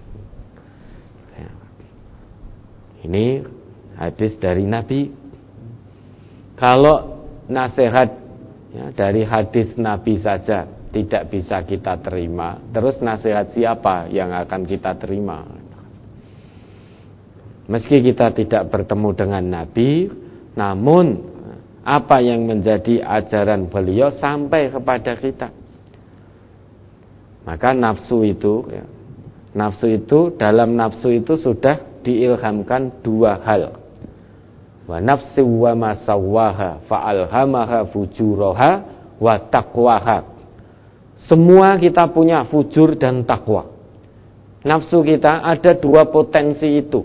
Ini hadis dari Nabi. Kalau nasihat ya, dari hadis Nabi saja tidak bisa kita terima, terus nasihat siapa yang akan kita terima? Meski kita tidak bertemu dengan Nabi, namun apa yang menjadi ajaran beliau sampai kepada kita. Maka nafsu itu dalam nafsu itu sudah diilhamkan dua hal. Wa nafsi wa ma sawwaha fa'alhamaha fujuraha wa taqwaha. Semua kita punya fujur dan takwa. Nafsu kita ada dua potensi itu.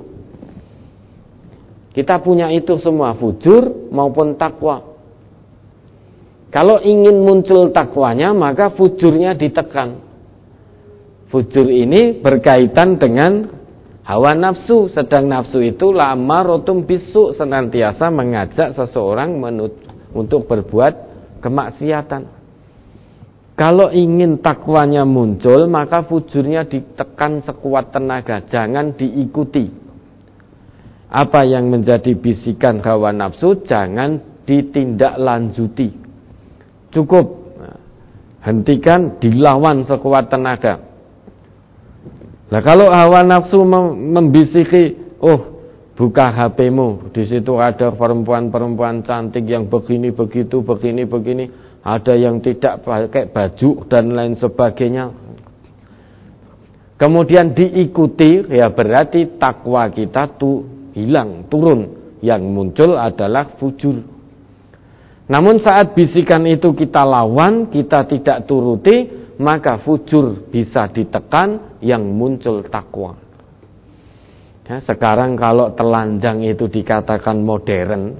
Kita punya itu semua, fujur maupun takwa. Kalau ingin muncul takwanya, maka fujurnya ditekan. Fujur ini berkaitan dengan hawa nafsu. Sedang nafsu itu lamarotum bisu, senantiasa mengajak seseorang untuk berbuat kemaksiatan. Kalau ingin takwanya muncul, maka fujurnya ditekan sekuat tenaga, jangan diikuti. Apa yang menjadi bisikan hawa nafsu jangan ditindaklanjuti. Cukup hentikan, dilawan sekuat tenaga. Nah, kalau hawa nafsu membisiki, buka HP-mu, di situ ada perempuan-perempuan cantik yang begini begitu, begini, ada yang tidak pakai baju dan lain sebagainya. Kemudian diikuti, ya berarti takwa kita hilang, turun. Yang muncul adalah fujur. Namun saat bisikan itu kita lawan, kita tidak turuti, maka fujur bisa ditekan, yang muncul takwa. Ya, sekarang kalau telanjang itu dikatakan modern,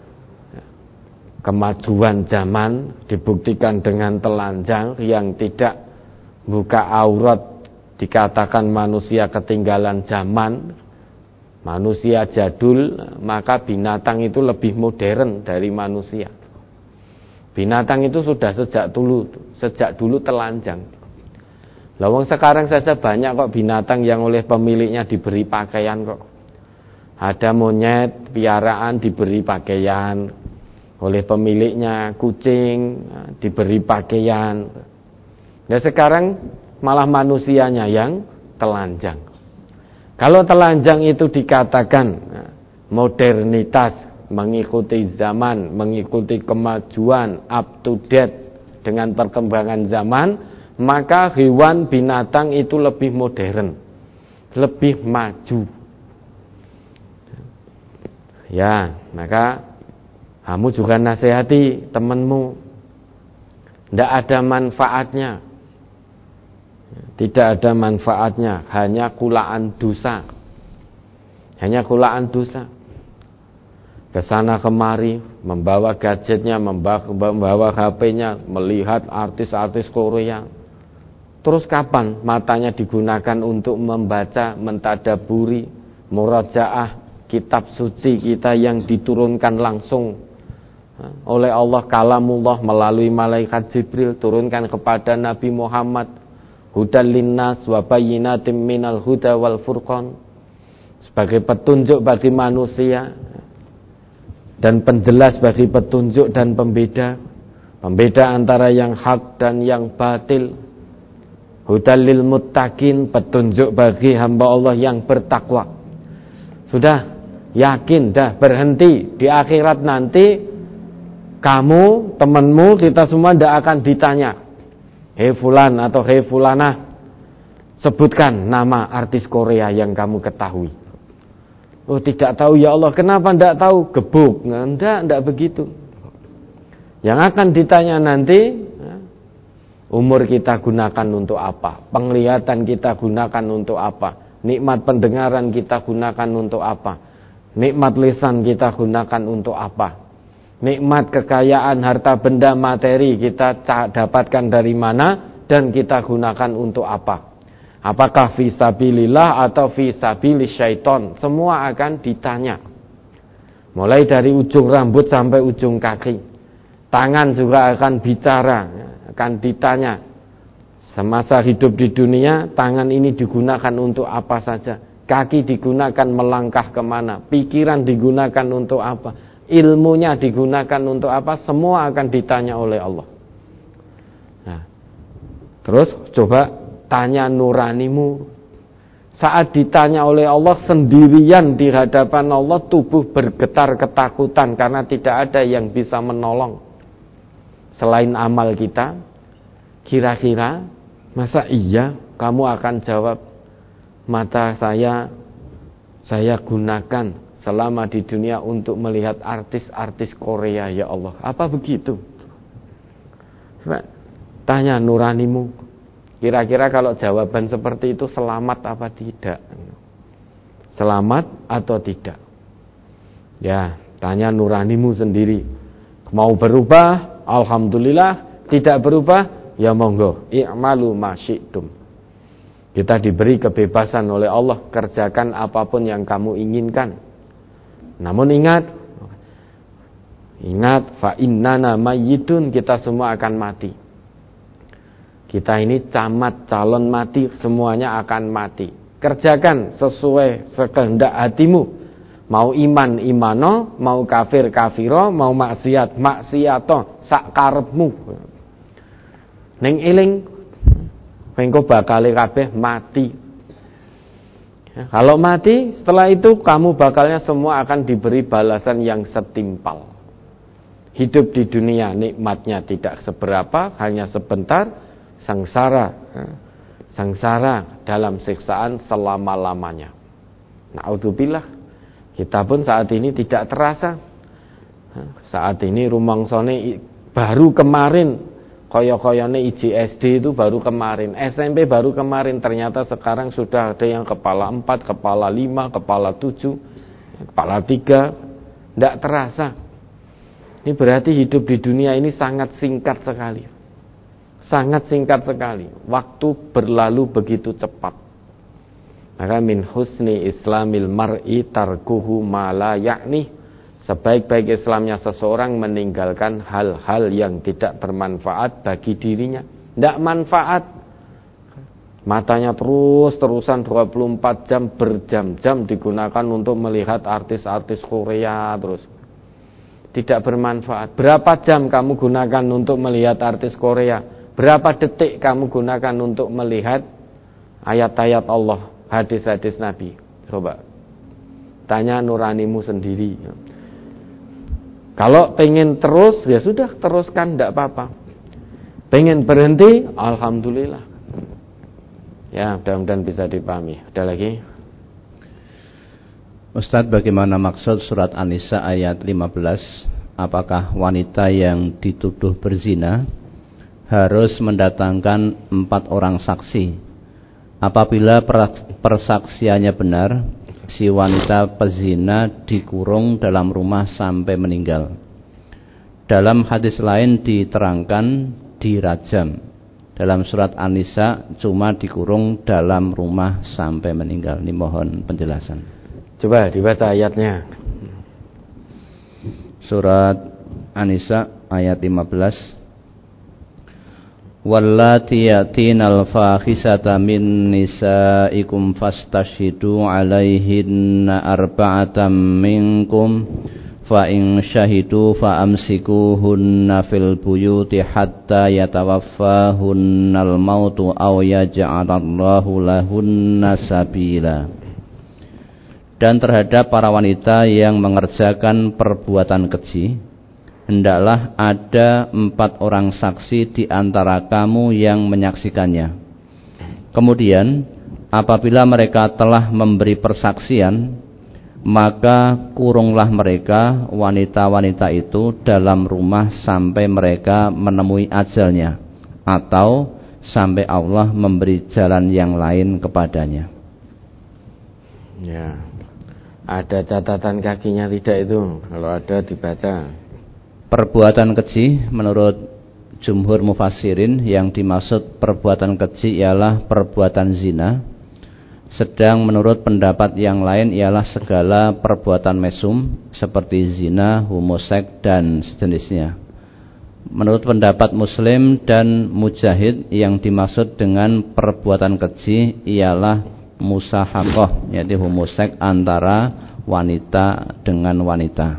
kemajuan zaman dibuktikan dengan telanjang yang tidak buka aurat, dikatakan manusia ketinggalan zaman, manusia jadul, maka binatang itu lebih modern dari manusia. Binatang itu sudah sejak dulu telanjang. Lawang sekarang saja banyak kok binatang yang oleh pemiliknya diberi pakaian kok. Ada monyet piaraan diberi pakaian oleh pemiliknya, kucing diberi pakaian. Nah sekarang malah manusianya yang telanjang. Kalau telanjang itu dikatakan modernitas, mengikuti zaman, mengikuti kemajuan, up to date dengan perkembangan zaman, maka hewan binatang itu lebih modern, lebih maju. Ya, maka kamu juga nasihati temanmu, tidak ada manfaatnya tidak ada manfaatnya, hanya kulaan dosa. Hanya kulaan dosa. Kesana kemari, membawa gadgetnya, membawa HP-nya, melihat artis-artis Korea. Terus kapan matanya digunakan untuk membaca, mentadaburi, murajaah kitab suci kita yang diturunkan langsung oleh Allah, kalamullah melalui malaikat Jibril, turunkan kepada Nabi Muhammad, hudal linnas wa bayyinatin minal huda wal furqan, sebagai petunjuk bagi manusia dan penjelas bagi petunjuk dan pembeda antara yang hak dan yang batil. Hudal lil muttaqin, petunjuk bagi hamba Allah yang bertakwa. Sudah yakin, dah berhenti. Di akhirat nanti kamu, temanmu, kita semua tidak akan ditanya, hei fulan atau hei fulanah, sebutkan nama artis Korea yang kamu ketahui. Oh, tidak tahu ya Allah. Kenapa tidak tahu? Gebuk. Tidak begitu. Yang akan ditanya nanti, umur kita gunakan untuk apa? Penglihatan kita gunakan untuk apa? Nikmat pendengaran kita gunakan untuk apa? Nikmat lisan kita gunakan untuk apa? Nikmat kekayaan harta benda materi kita dapatkan dari mana dan kita gunakan untuk apa? Apakah fisabilillah atau fisabilis syaiton? Semua akan ditanya. Mulai dari ujung rambut sampai ujung kaki. Tangan juga akan bicara, akan ditanya. Semasa hidup di dunia, tangan ini digunakan untuk apa saja? Kaki digunakan melangkah kemana? Pikiran digunakan untuk apa? Ilmunya digunakan untuk apa? Semua akan ditanya oleh Allah. Nah, terus coba tanya nuranimu. Saat ditanya oleh Allah sendirian di hadapan Allah, tubuh bergetar ketakutan karena tidak ada yang bisa menolong selain amal kita. Kira-kira masa iya kamu akan jawab, mata saya gunakan selama di dunia untuk melihat artis-artis Korea, ya Allah. Apa begitu? Tanya nuranimu. Kira-kira kalau jawaban seperti itu selamat apa tidak? Selamat atau tidak? Ya, tanya nuranimu sendiri. Mau berubah? Alhamdulillah. Tidak berubah? Ya monggo. I'malu ma syi'tum. Kita diberi kebebasan oleh Allah, kerjakan apapun yang kamu inginkan. Namun ingat fa innana mayyitun, kita semua akan mati. Kita ini camat, calon mati, semuanya akan mati. Kerjakan sesuai sekehendak hatimu. Mau iman, imano, mau kafir, kafiro, mau maksiat, maksiato, sak karepmu. Ning eling, engko bakal kabeh mati. Ya, kalau mati, setelah itu kamu bakalnya semua akan diberi balasan yang setimpal. Hidup di dunia nikmatnya tidak seberapa, hanya sebentar. Sengsara dalam siksaan selama-lamanya. Na'udzubillah. Kita pun saat ini tidak terasa. Saat ini rumangsane baru kemarin, koyo-koyone IJSD itu baru kemarin, SMP baru kemarin, ternyata sekarang sudah ada yang kepala 4, kepala 5, kepala 7, kepala 3. Tidak terasa. Ini berarti hidup di dunia ini sangat singkat sekali. Sangat singkat sekali. Waktu berlalu begitu cepat. Maka min husni islamil mar'i tarkuhu ma la ya'ni. Sebaik-baik Islamnya seseorang meninggalkan hal-hal yang tidak bermanfaat bagi dirinya. Tidak manfaat. Matanya terus-terusan 24 jam berjam-jam digunakan untuk melihat artis-artis Korea terus. Tidak bermanfaat. Berapa jam kamu gunakan untuk melihat artis Korea? Berapa detik kamu gunakan untuk melihat ayat-ayat Allah, hadis-hadis Nabi? Coba tanya nuranimu sendiri. Kalau pengen terus, ya sudah, teruskan, tidak apa-apa. Pengen berhenti, alhamdulillah. Ya, mudah-mudahan bisa dipahami. Ada lagi? Ustadz, bagaimana maksud surat An-Nisa ayat 15? Apakah wanita yang dituduh berzina harus mendatangkan 4 orang saksi Apabila persaksiannya benar, si wanita pezina dikurung dalam rumah sampai meninggal. Dalam hadis lain diterangkan dirajam. Dalam surat An-Nisa cuma dikurung dalam rumah sampai meninggal. Ini mohon penjelasan. Coba dibaca ayatnya. Surat An-Nisa ayat 15. Wallati yatinal fahisata min nisaikum fastashhidu alaihinna arba'atam minkum fa in syahidu fa amsikuhunna fil buyuti hatta yatawaffahunnal mautu aw yaj'alallahu lahunna sabila. Dan terhadap para wanita yang mengerjakan perbuatan keji, hendaklah ada 4 orang saksi di antara kamu yang menyaksikannya. Kemudian apabila mereka telah memberi persaksian, maka kurunglah mereka wanita-wanita itu dalam rumah sampai mereka menemui ajalnya, atau sampai Allah memberi jalan yang lain kepadanya. Ya, ada catatan kakinya tidak itu? Kalau ada dibaca. Perbuatan keji menurut jumhur mufassirin yang dimaksud perbuatan keji ialah perbuatan zina. Sedang menurut pendapat yang lain ialah segala perbuatan mesum seperti zina, homoseks dan sejenisnya. Menurut pendapat Muslim dan Mujahid, yang dimaksud dengan perbuatan keji ialah musahaqah, yaitu homoseks antara wanita dengan wanita.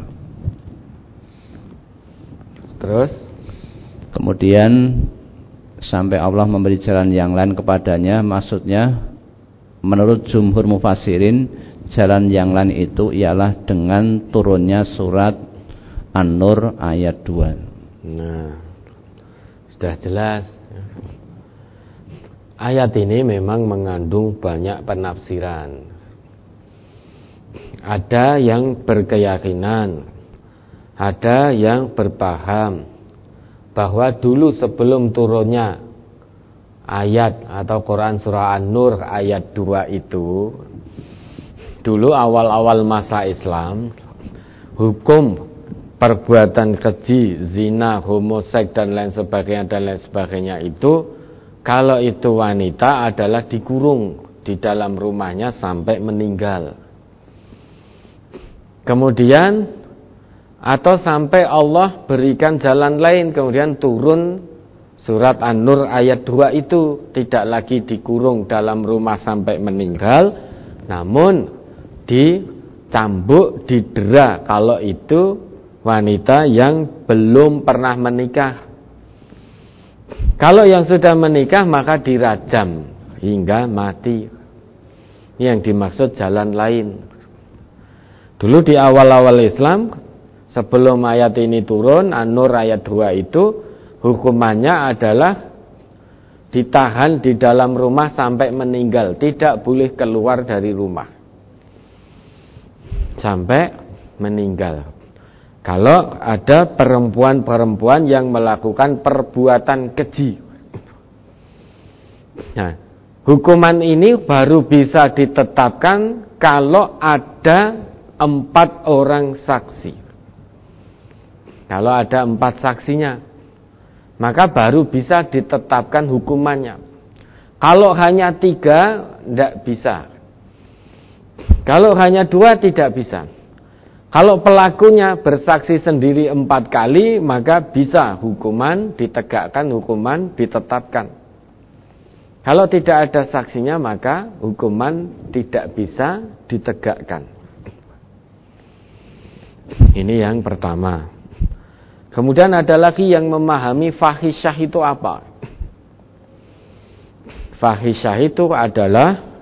Terus kemudian sampai Allah memberi jalan yang lain kepadanya, maksudnya menurut jumhur mufassirin jalan yang lain itu ialah dengan turunnya surat An-Nur ayat 2. Nah, sudah jelas. Ayat ini memang mengandung banyak penafsiran. Ada yang berkeyakinan, ada yang berpaham bahwa dulu sebelum turunnya ayat atau Quran surah An-Nur ayat 2 itu, dulu awal-awal masa Islam, hukum perbuatan keji, zina, homoseks dan lain sebagainya itu, kalau itu wanita adalah dikurung di dalam rumahnya sampai meninggal. Kemudian atau sampai Allah berikan jalan lain, kemudian turun surat An-Nur ayat 2 itu, tidak lagi dikurung dalam rumah sampai meninggal, namun dicambuk, didera kalau itu wanita yang belum pernah menikah. Kalau yang sudah menikah maka dirajam hingga mati. Ini yang dimaksud jalan lain. Dulu di awal-awal Islam, sebelum ayat ini turun, An-Nur ayat 2 itu, hukumannya adalah ditahan di dalam rumah sampai meninggal, tidak boleh keluar dari rumah sampai meninggal. Kalau ada perempuan-perempuan yang melakukan perbuatan keji. Nah, hukuman ini baru bisa ditetapkan kalau ada 4 orang saksi. Kalau ada 4 saksinya, maka baru bisa ditetapkan hukumannya. Kalau hanya 3, tidak bisa. Kalau hanya 2, tidak bisa. Kalau pelakunya bersaksi sendiri 4 kali, maka bisa hukuman ditegakkan, hukuman ditetapkan. Kalau tidak ada saksinya, maka hukuman tidak bisa ditegakkan. Ini yang pertama. Kemudian ada lagi yang memahami fahisyah itu apa. Fahisyah itu adalah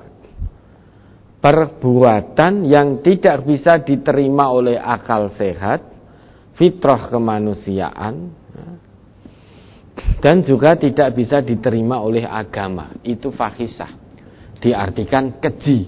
perbuatan yang tidak bisa diterima oleh akal sehat, fitrah kemanusiaan, dan juga tidak bisa diterima oleh agama. Itu fahisyah, diartikan keji.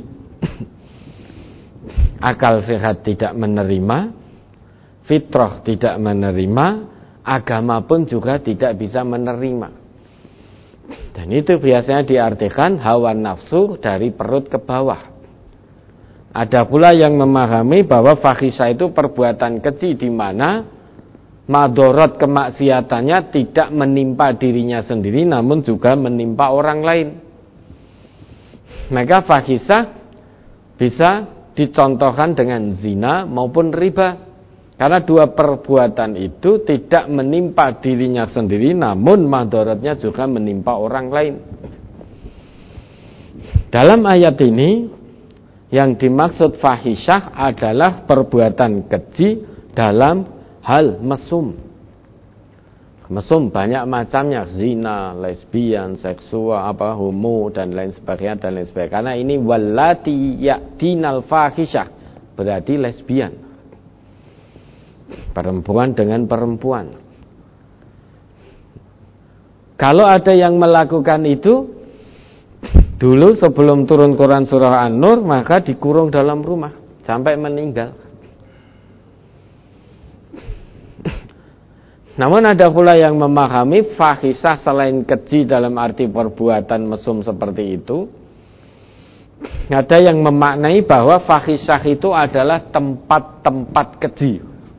Akal sehat tidak menerima, fitrah tidak menerima, agama pun juga tidak bisa menerima. Dan itu biasanya diartikan hawa nafsu dari perut ke bawah. Ada pula yang memahami bahwa fahisah itu perbuatan keji di mana madorot kemaksiatannya tidak menimpa dirinya sendiri namun juga menimpa orang lain. Maka fahisah bisa dicontohkan dengan zina maupun riba. Karena dua perbuatan itu tidak menimpa dirinya sendiri namun madorotnya juga menimpa orang lain. Dalam ayat ini yang dimaksud fahisyah adalah perbuatan keji dalam hal mesum. Mesum banyak macamnya, zina, lesbian, seksual, homo dan lain sebagainya dan lain sebagainya. Karena ini wallati ya'tinal fahisyah berarti lesbian. Perempuan dengan perempuan. Kalau ada yang melakukan itu dulu sebelum turun Quran surah An-Nur maka dikurung dalam rumah sampai meninggal. Namun ada pula yang memahami fahisah selain keji dalam arti perbuatan mesum seperti itu. Ada yang memaknai bahwa fahisah itu adalah tempat-tempat keji.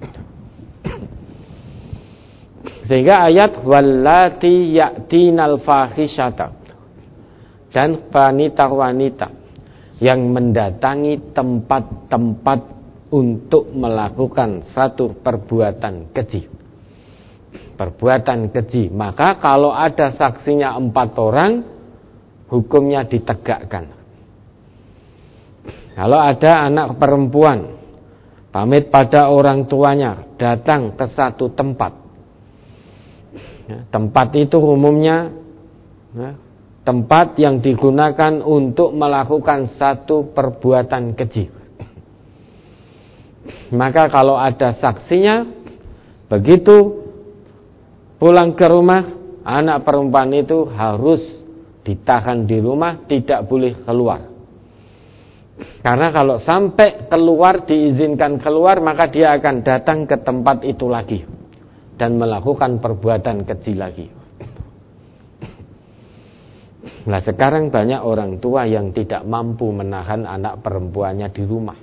Sehingga ayat wallati ya'tinal fahisyata dan wanita-wanita yang mendatangi tempat-tempat untuk melakukan satu perbuatan keji. Perbuatan keji. Maka kalau ada saksinya 4 orang, hukumnya ditegakkan. Kalau ada anak perempuan pamit pada orang tuanya datang ke satu tempat. Tempat itu umumnya tempat yang digunakan untuk melakukan satu perbuatan keji. Maka kalau ada saksinya, begitu pulang ke rumah, anak perempuan itu harus ditahan di rumah, tidak boleh keluar. Karena kalau sampai keluar, diizinkan keluar, maka dia akan datang ke tempat itu lagi dan melakukan perbuatan keji lagi. Nah sekarang banyak orang tua yang tidak mampu menahan anak perempuannya di rumah.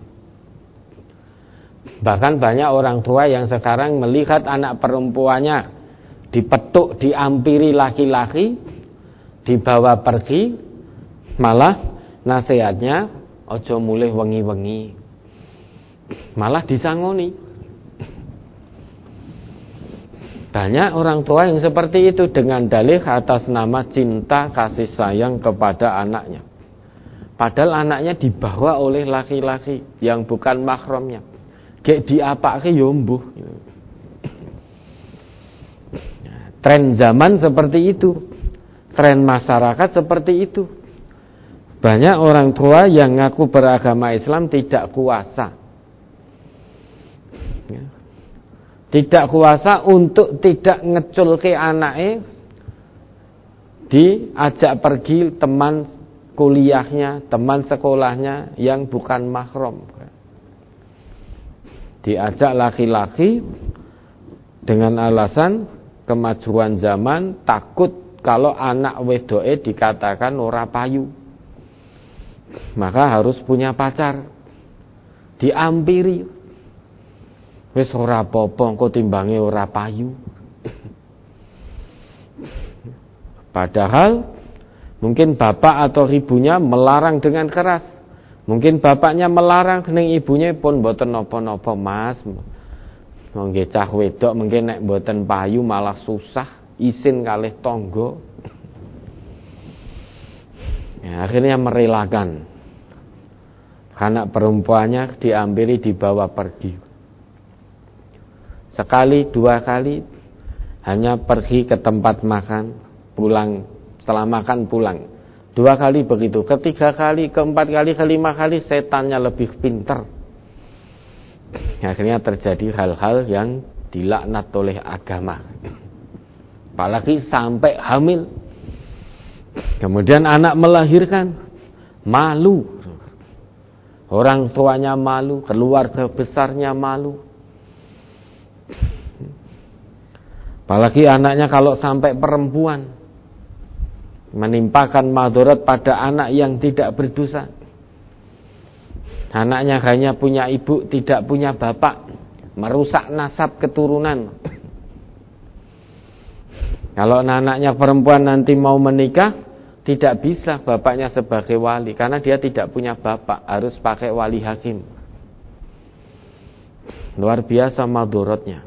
Bahkan banyak orang tua yang sekarang melihat anak perempuannya dipetuk, diampiri laki-laki, dibawa pergi, malah nasihatnya ojo mulih wengi-wengi, malah disangoni. Banyak orang tua yang seperti itu dengan dalih atas nama cinta kasih sayang kepada anaknya. Padahal anaknya dibawa oleh laki-laki yang bukan mahramnya. Gek diapake yo mbuh. Tren zaman seperti itu. Tren masyarakat seperti itu. Banyak orang tua yang ngaku beragama Islam tidak kuasa. Tidak kuasa untuk tidak ngeculke anaknya, diajak pergi teman kuliahnya, teman sekolahnya yang bukan mahram. Diajak laki-laki dengan alasan kemajuan zaman, takut kalau anak wedoke dikatakan ora payu, maka harus punya pacar, diampiri. Wis ora apa-apa engko timbange ora payu. Padahal mungkin bapak atau ibunya melarang dengan keras. Mungkin bapaknya melarang ning ibunya pun mboten napa-napa, Mas. Monggo cah wedok mungkin nek mboten payu malah susah isin kalih tangga. Ya, akhirnya merelakan. Anak perempuannya diampiri dibawa pergi. Sekali, 2 kali hanya pergi ke tempat makan, pulang, setelah makan pulang. 2 kali begitu, ketiga kali, keempat kali, kelima kali setannya lebih pintar. Akhirnya terjadi hal-hal yang dilaknat oleh agama. Apalagi sampai hamil. Kemudian anak melahirkan, malu. Orang tuanya malu, keluarga besarnya malu. Apalagi anaknya kalau sampai perempuan, menimpakan madarat pada anak yang tidak berdosa. Anaknya hanya punya ibu, tidak punya bapak, merusak nasab keturunan. Kalau anaknya perempuan nanti mau menikah, tidak bisa bapaknya sebagai wali, karena dia tidak punya bapak, harus pakai wali hakim. Luar biasa madaratnya.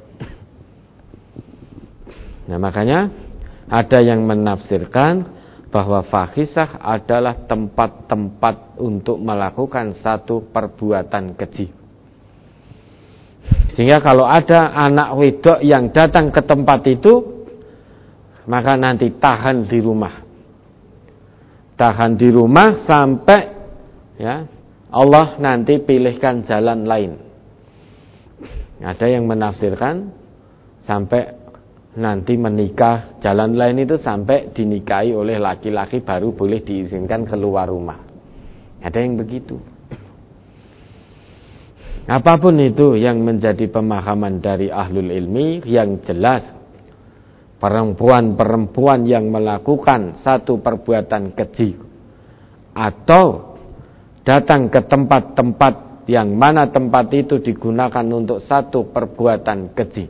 Nah, makanya ada yang menafsirkan bahwa fahisah adalah tempat-tempat untuk melakukan satu perbuatan keji. Sehingga kalau ada anak wedok yang datang ke tempat itu, maka nanti tahan di rumah. Tahan di rumah sampai ya Allah nanti pilihkan jalan lain. Ada yang menafsirkan sampai nanti menikah, jalan lain itu sampai dinikahi oleh laki-laki baru boleh diizinkan keluar rumah. Ada yang begitu. Apapun itu yang menjadi pemahaman dari ahlul ilmi, yang jelas perempuan-perempuan yang melakukan satu perbuatan keji atau datang ke tempat-tempat yang mana tempat itu digunakan untuk satu perbuatan keji,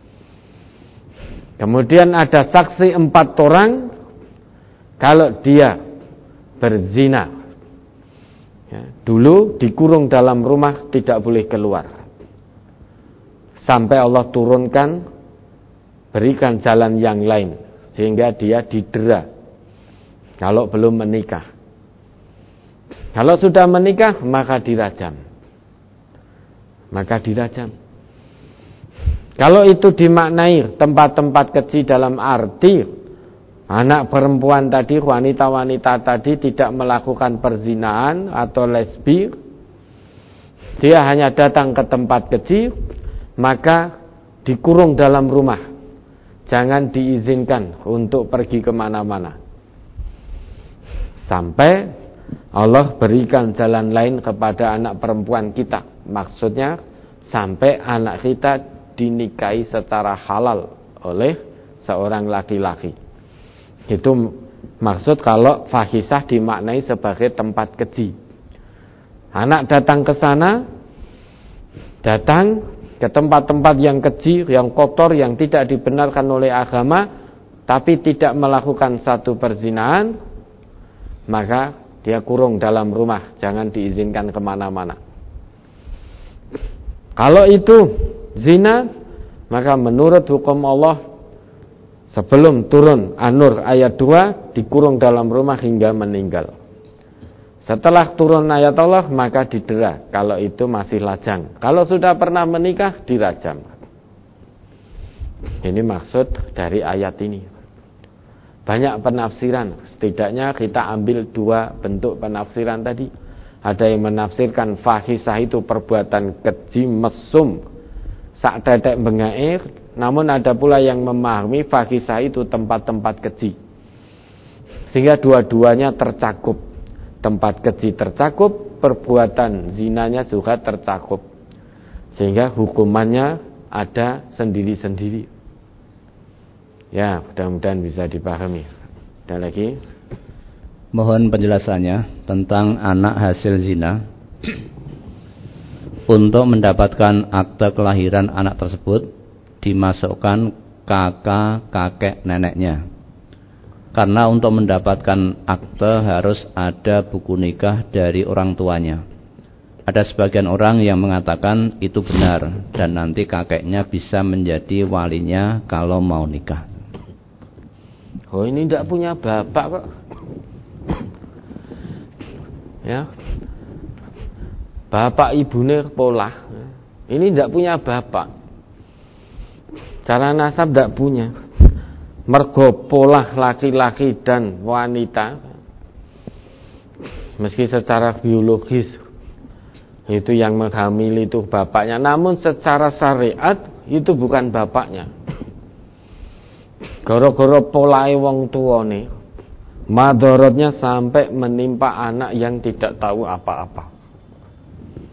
kemudian ada saksi 4 orang, kalau dia berzina, ya, dulu dikurung dalam rumah, tidak boleh keluar sampai Allah turunkan, berikan jalan yang lain, sehingga dia didera kalau belum menikah. Kalau sudah menikah, maka dirajam. Kalau itu dimaknai tempat-tempat keji dalam arti anak perempuan tadi, wanita-wanita tadi tidak melakukan perzinahan atau lesbi, dia hanya datang ke tempat keji, maka dikurung dalam rumah, jangan diizinkan untuk pergi kemana-mana sampai Allah berikan jalan lain kepada anak perempuan kita. Maksudnya sampai anak kita dinikahi secara halal oleh seorang laki-laki. Itu maksud kalau fahisah dimaknai sebagai tempat keji. Anak datang ke sana, datang ke tempat-tempat yang keji, yang kotor, yang tidak dibenarkan oleh agama, tapi tidak melakukan satu perzinahan, maka dia kurung dalam rumah, jangan diizinkan kemana-mana. Kalau itu zina, maka menurut hukum Allah sebelum turun An-Nur ayat 2 dikurung dalam rumah hingga meninggal. Setelah turun ayat Allah maka didera kalau itu masih lajang. Kalau sudah pernah menikah dirajam. Ini maksud dari ayat ini. Banyak penafsiran, setidaknya kita ambil 2 bentuk penafsiran tadi. Ada yang menafsirkan fahisah itu perbuatan keji mesum sak tetek bengair, namun ada pula yang memahami fahisah itu tempat-tempat keji, sehingga dua-duanya tercakup. Tempat keji tercakup, perbuatan zinanya juga tercakup, sehingga hukumannya ada sendiri-sendiri. Ya, mudah-mudahan bisa dipahami. Ada lagi? Mohon penjelasannya tentang anak hasil zina. Untuk mendapatkan akte kelahiran anak tersebut dimasukkan kakek neneknya. Karena untuk mendapatkan akte harus ada buku nikah dari orang tuanya. Ada sebagian orang yang mengatakan itu benar dan nanti kakeknya bisa menjadi walinya kalau mau nikah. Oh, ini tidak punya bapak kok. Ya, bapak ibunya polah. Ini tidak punya bapak. Cara nasab tidak punya. Mergo polah laki-laki dan wanita, meski secara biologis itu yang menghamili itu bapaknya, namun secara syariat itu bukan bapaknya. Goro-goro polai wong tuane, madorotnya sampai menimpa anak yang tidak tahu apa-apa.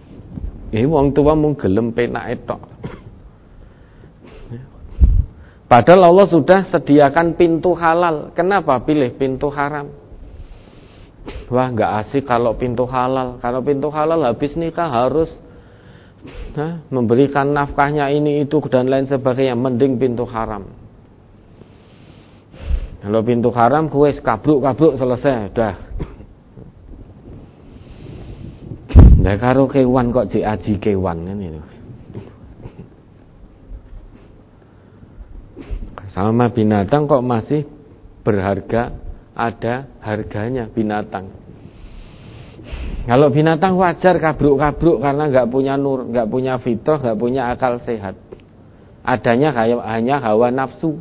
Wong tua mung gelem penake tok. Padahal Allah sudah sediakan pintu halal. Kenapa pilih pintu haram? Wah, nggak asik kalau pintu halal. Kalau pintu halal habis nikah harus memberikan nafkahnya ini itu dan lain sebagainya. Mending pintu haram. Kalau pintu haram kuis kabruk selesai, udah. Nah karo kewan kok aji kewan kan itu. Sama binatang kok masih berharga, ada harganya binatang. Kalau binatang wajar kabruk karena nggak punya nur, nggak punya fitrah, nggak punya akal sehat. Adanya hanya hawa nafsu.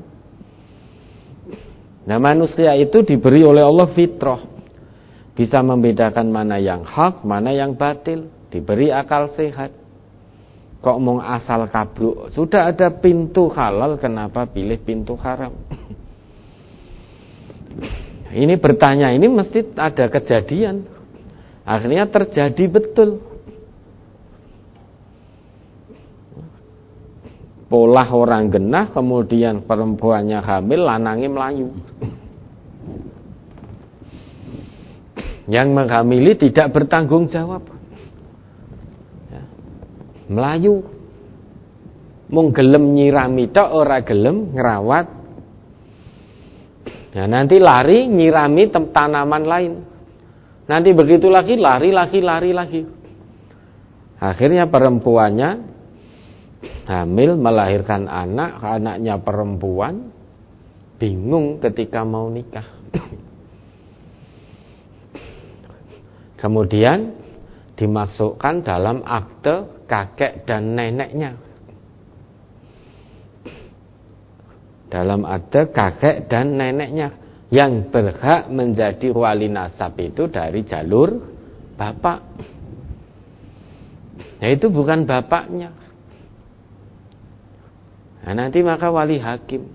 Nah manusia itu diberi oleh Allah fitrah. Bisa membedakan mana yang hak, mana yang batil. Diberi akal sehat. Kok mau asal kabruk? Sudah ada pintu halal, kenapa pilih pintu haram? Ini bertanya, ini mesti ada kejadian. Akhirnya terjadi betul. Polah orang genah, kemudian perempuannya hamil, lanangnya melayu. Yang menghamili tidak bertanggung jawab, melayu, mung gelem nyirami tok ora gelem ngrawat. Nah, nanti lari nyirami tanaman lain. Nanti begitu lagi lari lagi. Akhirnya perempuannya hamil, melahirkan anaknya perempuan, bingung ketika mau nikah. Kemudian dimasukkan dalam akte kakek dan neneknya. Dalam akte kakek dan neneknya. Yang berhak menjadi wali nasab itu dari jalur bapak. Nah itu bukan bapaknya. Nah nanti maka wali hakim.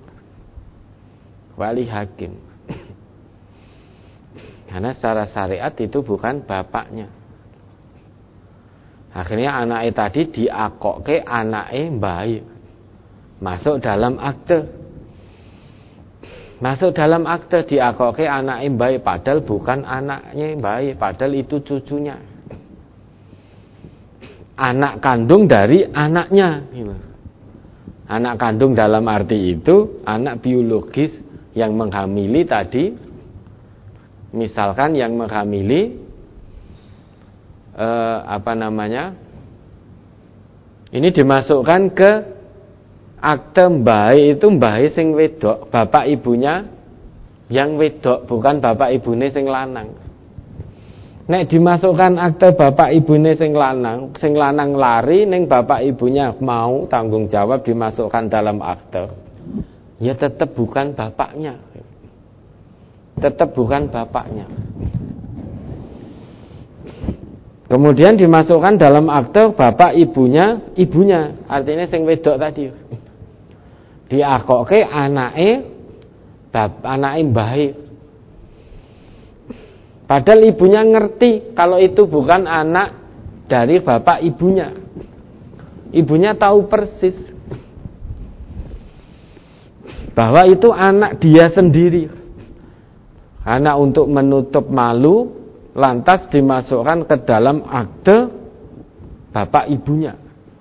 Karena secara syariat itu bukan bapaknya. Akhirnya anaknya tadi diakoke anaknya baik. Masuk dalam akte diakoke anaknya baik. Padahal bukan anaknya baik. Padahal itu cucunya. Anak kandung dari anaknya. Anak kandung dalam arti itu anak biologis yang menghamili tadi. Misalkan yang menghamili ini dimasukkan ke akte mbahe itu mbahe sing wedok, bapak ibunya yang wedok, bukan bapak ibune sing lanang. Nek dimasukkan akte bapak ibune sing lanang lari ning bapak ibunya mau tanggung jawab dimasukkan dalam akte. Ya tetap bukan bapaknya. Kemudian dimasukkan dalam akte bapak ibunya, artinya sing wedok tadi. Diakoke anake mbahe. Padahal ibunya ngerti kalau itu bukan anak dari bapak ibunya. Ibunya tahu persis bahwa itu anak dia sendiri. Karena untuk menutup malu, lantas dimasukkan ke dalam akte bapak ibunya.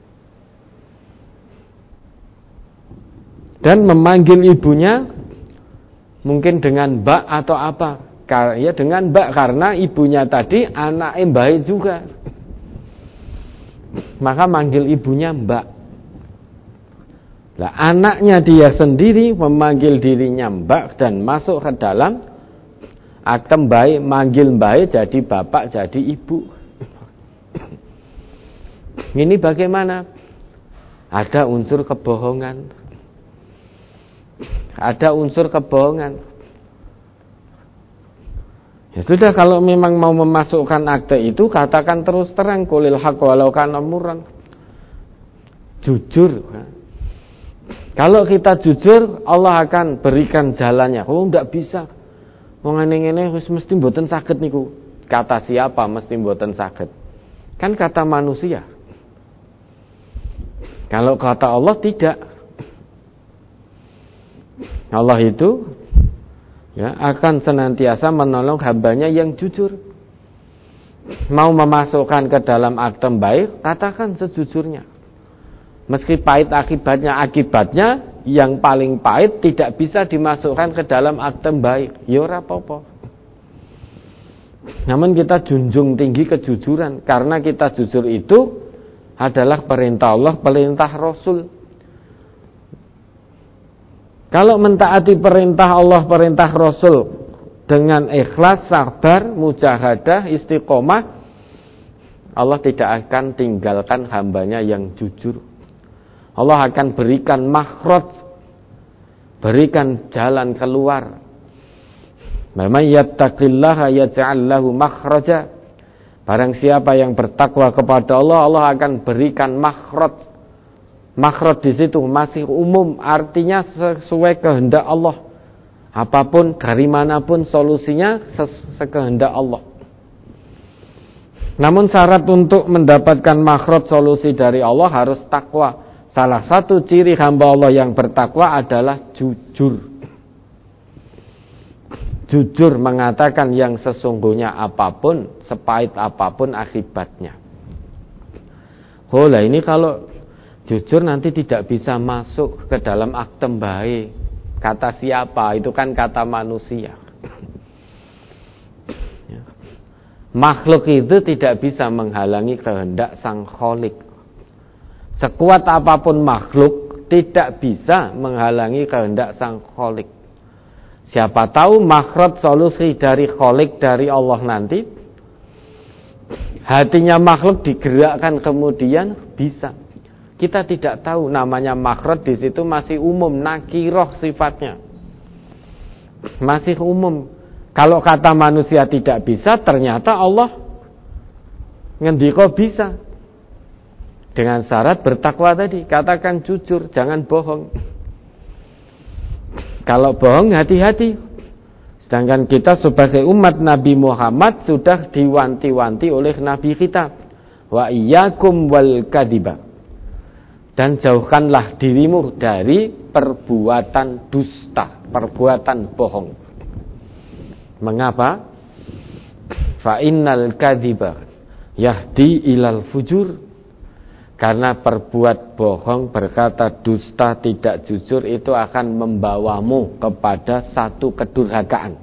Dan memanggil ibunya mungkin dengan mbak atau apa. Ya dengan mbak karena ibunya tadi anak mbahe juga. Maka manggil ibunya mbak. Lah anaknya dia sendiri memanggil dirinya mbak dan masuk ke dalam akte mbahe, manggil mbahe jadi bapak, jadi ibu. Ini bagaimana? Ada unsur kebohongan. Ya sudah, kalau memang mau memasukkan akte itu, katakan terus terang, qulil haqq walau kana murran. Jujur. Kalau kita jujur, Allah akan berikan jalannya. Oh, enggak bisa. Wong ngene-ngene wis mesti mboten saged niku. Kata siapa mesti mboten saged? Kan kata manusia. Kalau kata Allah tidak. Allah itu akan senantiasa menolong hambanya yang jujur. Mau memasukkan ke dalam akte baik, katakan sejujurnya. Meski pahit akibatnya yang paling pahit tidak bisa dimasukkan ke dalam akte baik. Ya ora apa-apa. Namun kita junjung tinggi kejujuran, karena kita jujur itu adalah perintah Allah, perintah Rasul. Kalau mentaati perintah Allah, perintah Rasul dengan ikhlas, sabar, mujahadah, istiqomah, Allah tidak akan tinggalkan hambanya yang jujur. Allah akan berikan makhraj, berikan jalan keluar. Man yattaqillaha yaj'al lahu makhraja. Barang siapa yang bertakwa kepada Allah, Allah akan berikan makhraj. Makhraj di situ masih umum, artinya sesuai kehendak Allah. Apapun, dari manapun solusinya sekehendak Allah. Namun syarat untuk mendapatkan makhraj solusi dari Allah harus takwa. Salah satu ciri hamba Allah yang bertakwa adalah jujur. Jujur mengatakan yang sesungguhnya apapun, sepahit apapun akibatnya. Lah ini kalau jujur nanti tidak bisa masuk ke dalam akte baik. Kata siapa? Itu kan kata manusia. Makhluk itu tidak bisa menghalangi kehendak Sang Khalik. Sekuat apapun makhluk tidak bisa menghalangi kehendak Sang Khalik. Siapa tahu makhraj solusi dari Khalik, dari Allah nanti, hatinya makhluk digerakkan kemudian bisa. Kita tidak tahu, namanya makhraj di situ masih umum, nakiroh sifatnya. Masih umum. Kalau kata manusia tidak bisa, ternyata Allah ngendika bisa. Dengan syarat bertakwa tadi, katakan jujur, jangan bohong. Kalau bohong hati-hati. Sedangkan kita sebagai umat Nabi Muhammad sudah diwanti-wanti oleh Nabi kita. Wa iyyakum wal kadhiba. Dan jauhkanlah dirimu dari perbuatan dusta, perbuatan bohong. Mengapa? Fa innal kadhiba yahdi ilal fujur. Karena perbuat bohong, berkata dusta, tidak jujur, itu akan membawamu kepada satu kedurhakaan.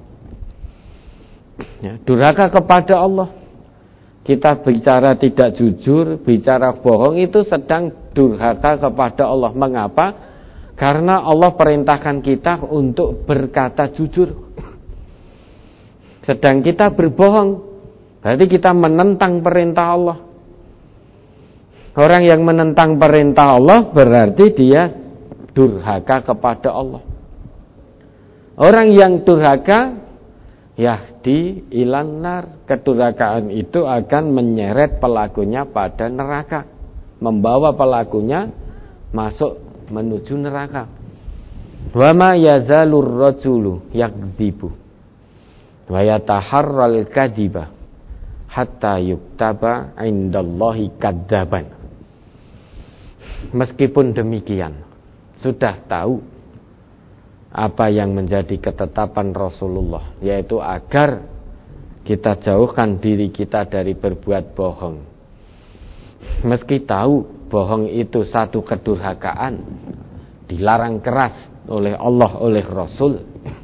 Durhaka kepada Allah. Kita bicara tidak jujur, bicara bohong, itu sedang durhaka kepada Allah. Mengapa? Karena Allah perintahkan kita untuk berkata jujur. Sedang kita berbohong, berarti kita menentang perintah Allah. Orang yang menentang perintah Allah berarti dia durhaka kepada Allah. Orang yang durhaka yahdi ilan nar. Kedurhakaan itu akan menyeret pelakunya pada neraka, membawa pelakunya masuk menuju neraka. Wa ma yazalur rajulu yakdzibu wa yataharral kadziba hatta yuktaba indallahi kadzaban. Meskipun demikian, sudah tahu apa yang menjadi ketetapan Rasulullah, yaitu agar kita jauhkan diri kita dari berbuat bohong. Meski tahu bohong itu satu kedurhakaan, dilarang keras oleh Allah, oleh Rasul.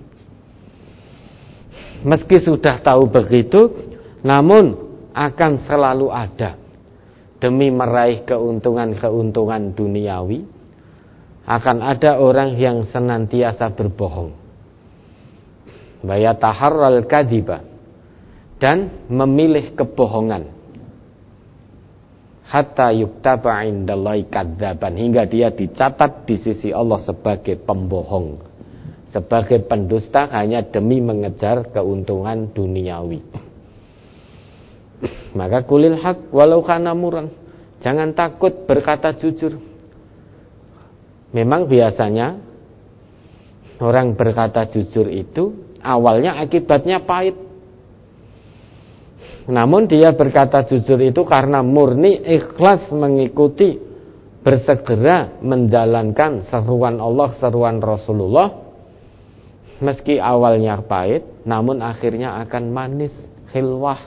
Meski sudah tahu begitu, namun akan selalu ada. Demi meraih keuntungan-keuntungan duniawi, akan ada orang yang senantiasa berbohong. Bayataharral kadhiba, dan memilih kebohongan. Hatta yuktaba indallahi kadzaban, hingga dia dicatat di sisi Allah sebagai pembohong, sebagai pendusta hanya demi mengejar keuntungan duniawi. Maka kulil haq walau kana muran. Jangan takut berkata jujur. Memang biasanya orang berkata jujur itu awalnya akibatnya pahit. Namun dia berkata jujur itu karena murni ikhlas mengikuti, bersegera menjalankan seruan Allah, seruan Rasulullah. meski awalnya pahit, namun akhirnya akan manis, khilwah.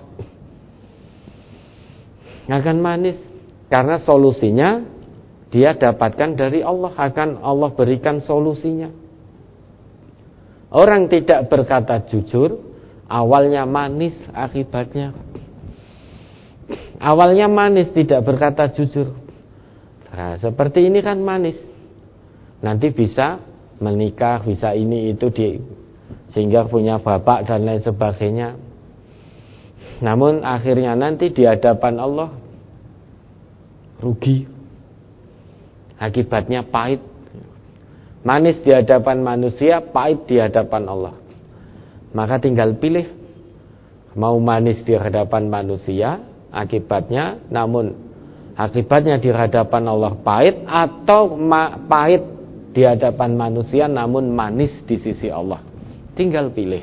Akan manis, karena solusinya dia dapatkan dari Allah, akan Allah berikan solusinya. Orang tidak berkata jujur, awalnya manis akibatnya. Awalnya manis, tidak berkata jujur. Nah, seperti ini kan manis. Nanti bisa menikah, bisa ini itu sehingga punya bapak dan lain sebagainya. Namun akhirnya nanti di hadapan Allah rugi. Akibatnya pahit. Manis di hadapan manusia, pahit di hadapan Allah. Maka tinggal pilih. Mau manis di hadapan manusia, akibatnya, namun akibatnya di hadapan Allah pahit, atau pahit di hadapan manusia namun manis di sisi Allah. Tinggal pilih.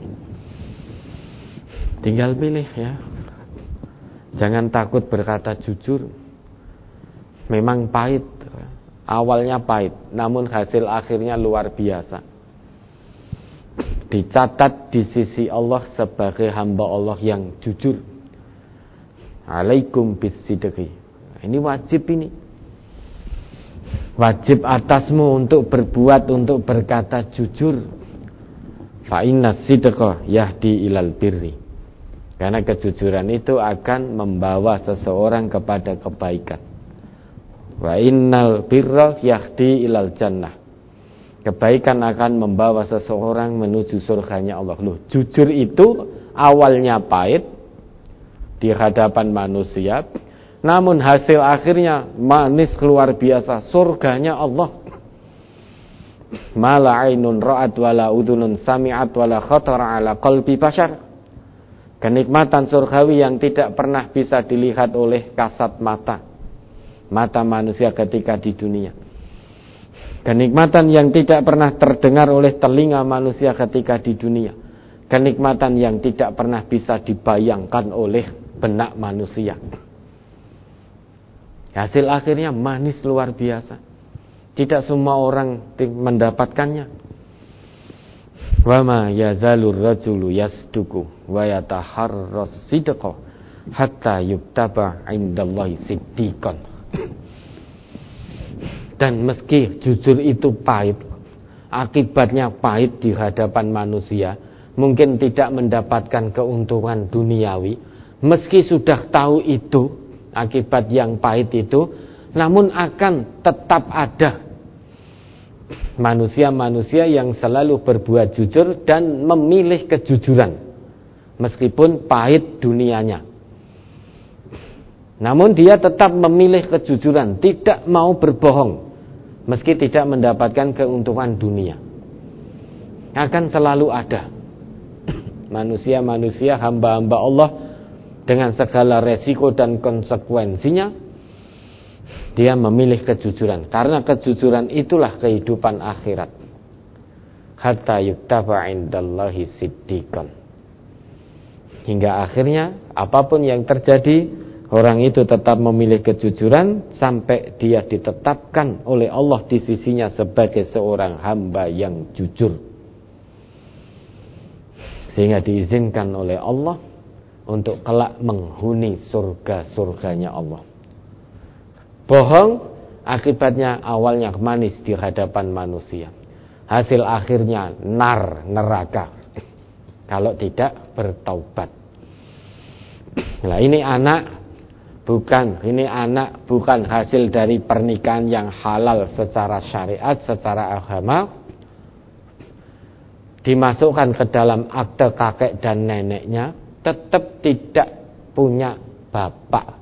Tinggal pilih ya. Jangan takut berkata jujur. Memang pahit. Awalnya pahit, namun hasil akhirnya luar biasa. Dicatat di sisi Allah sebagai hamba Allah yang jujur. Alaikum bisidqi. Ini wajib ini. Wajib atasmu untuk berbuat, untuk berkata jujur. Fa inna sidqa yahdi ilal birri. Karena kejujuran itu akan membawa seseorang kepada kebaikan. Wa innal birra yahdi ilal jannah. Kebaikan akan membawa seseorang menuju surganya Allah. Loh, jujur itu awalnya pahit di hadapan manusia, namun hasil akhirnya manis luar biasa, surganya Allah. Ma la ainun ra'at wala udhunun sami'at wala khatara ala qalbi bashar. Kenikmatan surgawi yang tidak pernah bisa dilihat oleh kasat mata manusia ketika di dunia. Kenikmatan yang tidak pernah terdengar oleh telinga manusia ketika di dunia. Kenikmatan yang tidak pernah bisa dibayangkan oleh benak manusia. Hasil akhirnya manis luar biasa. Tidak semua orang mendapatkannya. Wa ma yazalur rajulu yasduku wa yataharras sidqa hatta yuktaba indallahi siddiqan. Dan meski jujur itu pahit, akibatnya pahit di hadapan manusia, mungkin tidak mendapatkan keuntungan duniawi, meski sudah tahu itu akibat yang pahit itu, namun akan tetap ada manusia-manusia yang selalu berbuat jujur dan memilih kejujuran meskipun pahit dunianya. Namun dia tetap memilih kejujuran, tidak mau berbohong meski tidak mendapatkan keuntungan dunia. Akan selalu ada manusia-manusia, hamba-hamba Allah dengan segala resiko dan konsekuensinya. Dia memilih kejujuran, karena kejujuran itulah kehidupan akhirat. Hatta yuktaba indallahi siddiqan. Hingga akhirnya apapun yang terjadi, orang itu tetap memilih kejujuran sampai dia ditetapkan oleh Allah di sisinya sebagai seorang hamba yang jujur. Sehingga diizinkan oleh Allah untuk kelak menghuni surga-surganya Allah. Bohong akibatnya awalnya manis di hadapan manusia, hasil akhirnya neraka kalau tidak bertaubat. Nah, ini anak bukan hasil dari pernikahan yang halal secara syariat, secara agama, dimasukkan ke dalam akte kakek dan neneknya, tetap tidak punya bapak.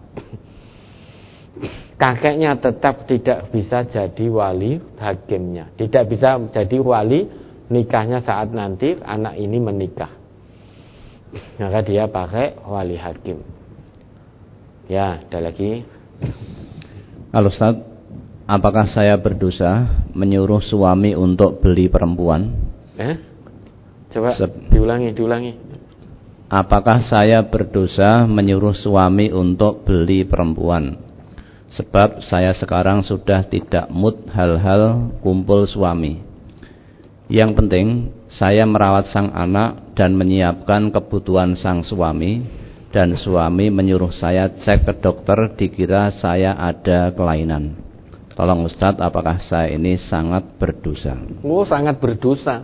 Kakeknya tetap tidak bisa jadi wali hakimnya, tidak bisa jadi wali nikahnya saat nanti anak ini menikah. Maka dia pakai wali hakim. Ya, ada lagi. Halo Ustaz, apakah saya berdosa menyuruh suami untuk beli perempuan? Coba diulangi. Apakah saya berdosa menyuruh suami untuk beli perempuan? Sebab saya sekarang sudah tidak mood hal-hal kumpul suami. Yang penting saya merawat sang anak dan menyiapkan kebutuhan sang suami, dan suami menyuruh saya cek ke dokter dikira saya ada kelainan. Tolong Ustadz, apakah saya ini sangat berdosa? Oh, sangat berdosa.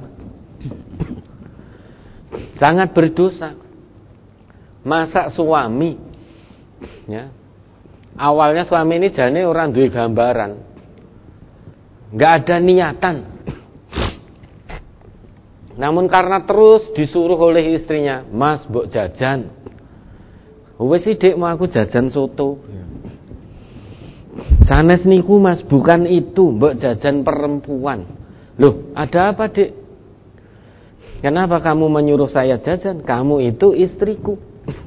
Sangat berdosa. Masa suami, ya, awalnya suami ini jane orang duwe gambaran, nggak ada niatan, namun karena terus disuruh oleh istrinya, Mas, mbok jajan, wes sih dek, mau aku jajan soto, sanes niku Mas, bukan itu, mbok jajan perempuan. Loh, ada apa dek? Kenapa kamu menyuruh saya jajan? Kamu itu istriku.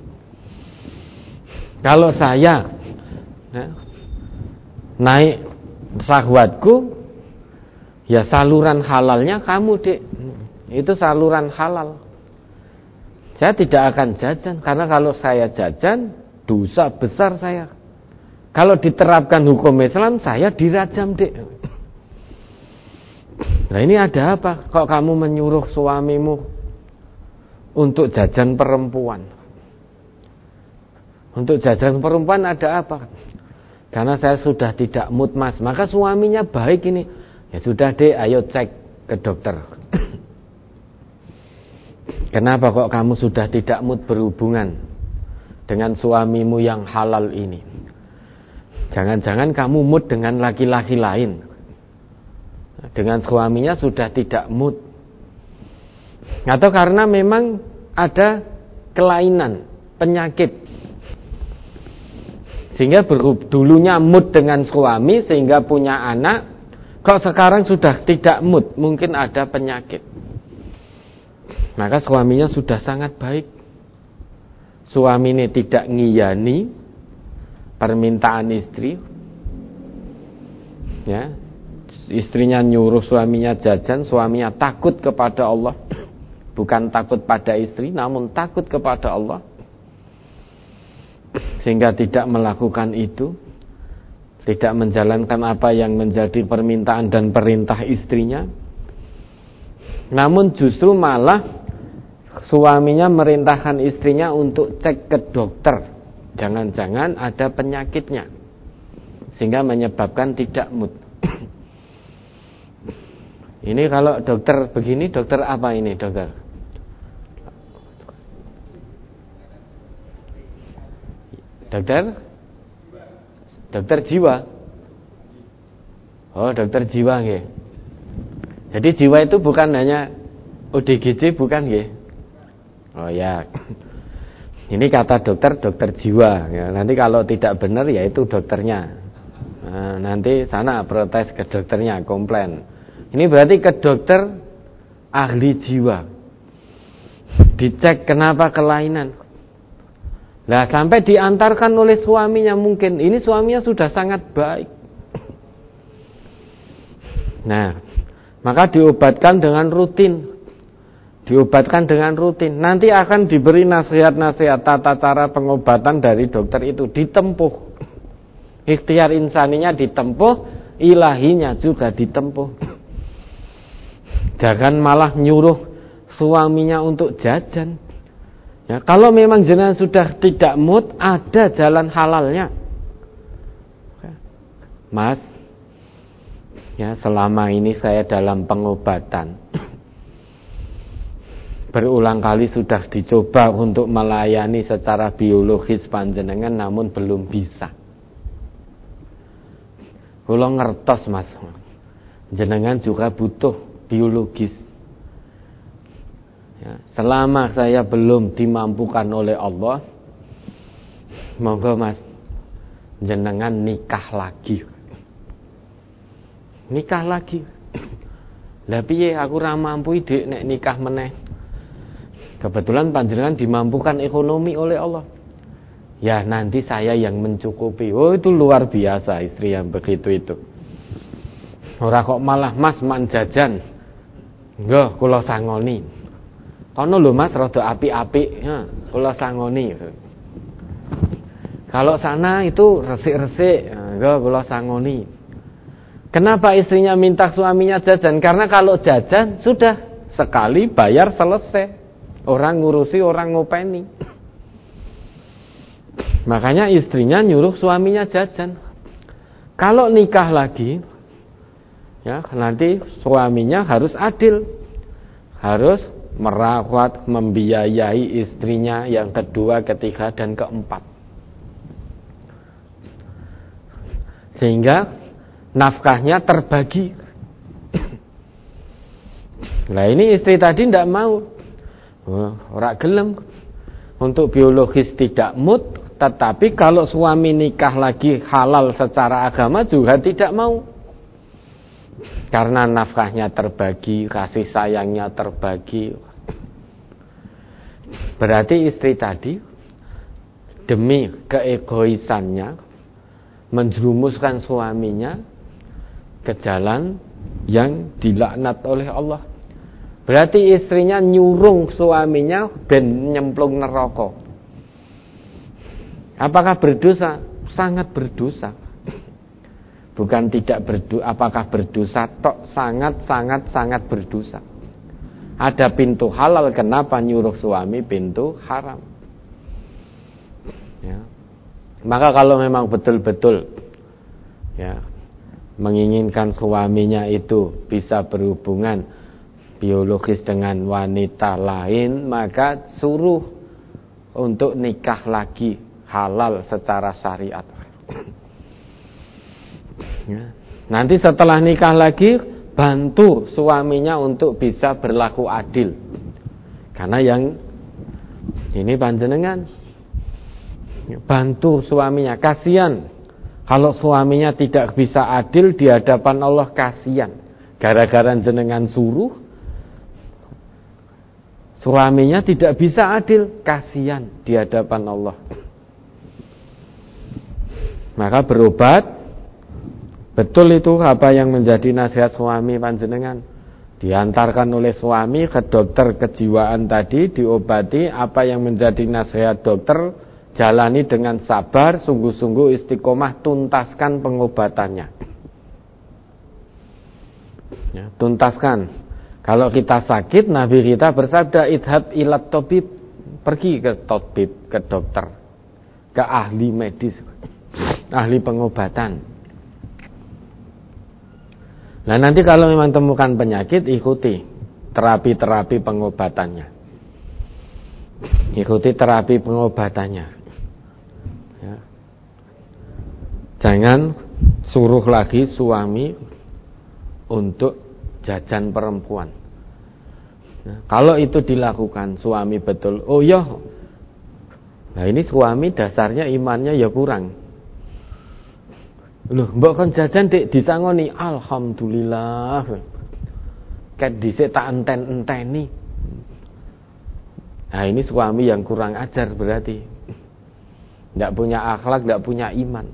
Kalau saya, ya, naik syahwatku, ya saluran halalnya kamu dek, itu saluran halal. Saya tidak akan jajan, karena kalau saya jajan, dosa besar saya. Kalau diterapkan hukum Islam, saya dirajam dek. Nah ini ada apa? Kok kamu menyuruh suamimu untuk jajan perempuan? Untuk jajan perempuan ada apa? Karena saya sudah tidak mood Mas. Maka suaminya baik ini. Ya sudah deh, ayo cek ke dokter. Kenapa kok kamu sudah tidak mood berhubungan dengan suamimu yang halal ini? Jangan-jangan kamu mood dengan laki-laki lain. Dengan suaminya sudah tidak mood. Atau karena memang ada kelainan, penyakit. Sehingga dulunya mood dengan suami sehingga punya anak, kok sekarang sudah tidak mood, mungkin ada penyakit. Maka suaminya sudah sangat baik. Suami ini tidak ngiyani permintaan istri. Ya, istrinya nyuruh suaminya jajan, suaminya takut kepada Allah. Bukan takut pada istri, namun takut kepada Allah. Sehingga tidak melakukan itu, tidak menjalankan apa yang menjadi permintaan dan perintah istrinya, namun justru malah suaminya merintahkan istrinya untuk cek ke dokter, jangan-jangan ada penyakitnya, sehingga menyebabkan tidak mood. Ini kalau dokter begini, dokter apa ini dokter? Dokter jiwa. Oh, dokter jiwa nggih. Jadi jiwa itu bukan hanya ODGJ, bukan nggih? Oh ya. Ini kata dokter jiwa ya. Nanti kalau tidak benar ya itu dokternya. Nah, nanti sana protes ke dokternya, komplain. Ini berarti ke dokter ahli jiwa. Dicek kenapa kelainan. Nah, sampai diantarkan oleh suaminya mungkin. Ini suaminya sudah sangat baik. Nah, maka diobatkan dengan rutin. Diobatkan dengan rutin. Nanti akan diberi nasihat-nasihat tata cara pengobatan dari dokter itu. Ditempuh. Ikhtiar insaninya ditempuh. Ilahinya juga ditempuh. Jangan malah nyuruh suaminya untuk jajan. Ya, kalau memang jenengan sudah tidak mood, ada jalan halalnya. Mas, ya selama ini saya dalam pengobatan. Berulang kali sudah dicoba untuk melayani secara biologis panjenengan, namun belum bisa. Kula ngertos Mas, jenengan juga butuh biologis. Ya, selama saya belum dimampukan oleh Allah, monggo Mas, jenengan nikah lagi. Nikah lagi. Lah piye aku ora mampu dik nek nikah meneh. Kebetulan panjenengan dimampukan ekonomi oleh Allah. Ya nanti saya yang mencukupi. Oh itu luar biasa istri yang begitu itu. Ora kok malah Mas man jajan. Nggih kula sangoni. Kono lho Mas rada apik-apik, ya, kula sangoni. Kalau sana itu resik-resik, enggak kula sangoni. Kenapa istrinya minta suaminya jajan? Karena kalau jajan sudah sekali bayar selesai. Orang ngurusi, orang ngopeni. Makanya istrinya nyuruh suaminya jajan. Kalau nikah lagi, ya nanti suaminya harus adil. Harus merawat, membiayai istrinya yang kedua, ketiga, dan keempat. Sehingga nafkahnya terbagi. Nah ini istri tadi tidak mau, ora gelem, untuk biologis tidak mood, tetapi kalau suami nikah lagi halal secara agama juga tidak mau. Karena nafkahnya terbagi, kasih sayangnya terbagi. Berarti istri tadi demi keegoisannya menjerumuskan suaminya ke jalan yang dilaknat oleh Allah. Berarti istrinya nyurung suaminya ben nyemplung neraka. Apakah berdosa? Sangat berdosa. Bukan tidak berdosa, apakah berdosa tok, sangat berdosa. Ada pintu halal, kenapa nyuruh suami pintu haram? Ya. Maka kalau memang betul-betul ya menginginkan suaminya itu bisa berhubungan biologis dengan wanita lain, maka suruh untuk nikah lagi halal secara syariat. Ya. Nanti setelah nikah lagi bantu suaminya untuk bisa berlaku adil. Karena yang ini panjenengan bantu suaminya, kasihan kalau suaminya tidak bisa adil di hadapan Allah, kasihan. Gara-gara jenengan suruh suaminya tidak bisa adil, kasihan di hadapan Allah. Maka berobat. Betul itu apa yang menjadi nasihat suami panjenengan. Diantarkan oleh suami ke dokter kejiwaan tadi, diobati. Apa yang menjadi nasihat dokter, jalani dengan sabar, sungguh-sungguh istiqomah, tuntaskan pengobatannya. Ya, tuntaskan. Kalau kita sakit, Nabi kita bersabda, idhab ilat tabib, pergi ke tabib, ke dokter, ke ahli medis, ahli pengobatan. Nah nanti kalau memang temukan penyakit, ikuti terapi-terapi pengobatannya. Ikuti terapi pengobatannya. Ya. Jangan suruh lagi suami untuk jajan perempuan. Nah, kalau itu dilakukan, suami betul, oh ya, nah ini suami dasarnya imannya ya kurang. Loh, mbok kon jajan dik disangoni, alhamdulillah. Ket dhisik tak enten-enteni. Nah, ini suami yang kurang ajar berarti. Enggak punya akhlak, enggak punya iman.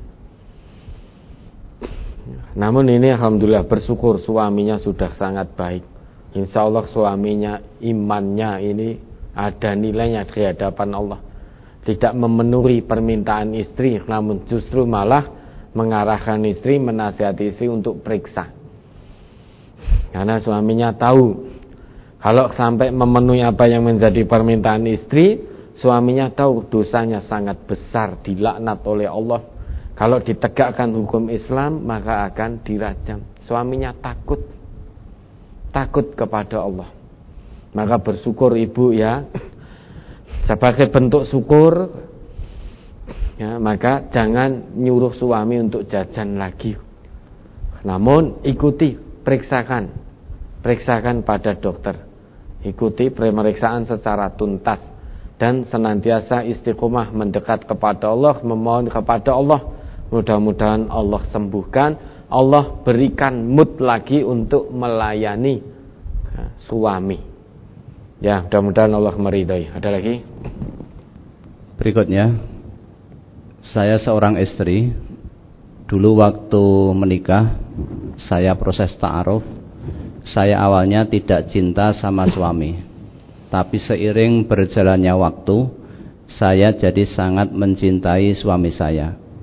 Namun ini alhamdulillah bersyukur suaminya sudah sangat baik. Insya Allah suaminya imannya ini ada nilainya di hadapan Allah. Tidak memenuhi permintaan istri, namun justru malah mengarahkan istri, menasihati istri untuk periksa. Karena suaminya tahu kalau sampai memenuhi apa yang menjadi permintaan istri, suaminya tahu dosanya sangat besar, dilaknat oleh Allah. Kalau ditegakkan hukum Islam, maka akan dirajam. Suaminya takut kepada Allah. Maka bersyukur ibu ya. Sebagai bentuk syukur ya, maka jangan nyuruh suami untuk jajan lagi. Namun ikuti, periksakan pada dokter. Ikuti pemeriksaan secara tuntas dan senantiasa istiqomah mendekat kepada Allah, memohon kepada Allah. Mudah-mudahan Allah sembuhkan, Allah berikan mood lagi untuk melayani suami. Ya, mudah-mudahan Allah meridhai. Ada lagi? Berikutnya, saya seorang istri. Dulu waktu menikah, saya proses ta'aruf. Saya awalnya tidak cinta sama suami, tapi seiring berjalannya waktu, saya jadi sangat mencintai suami saya.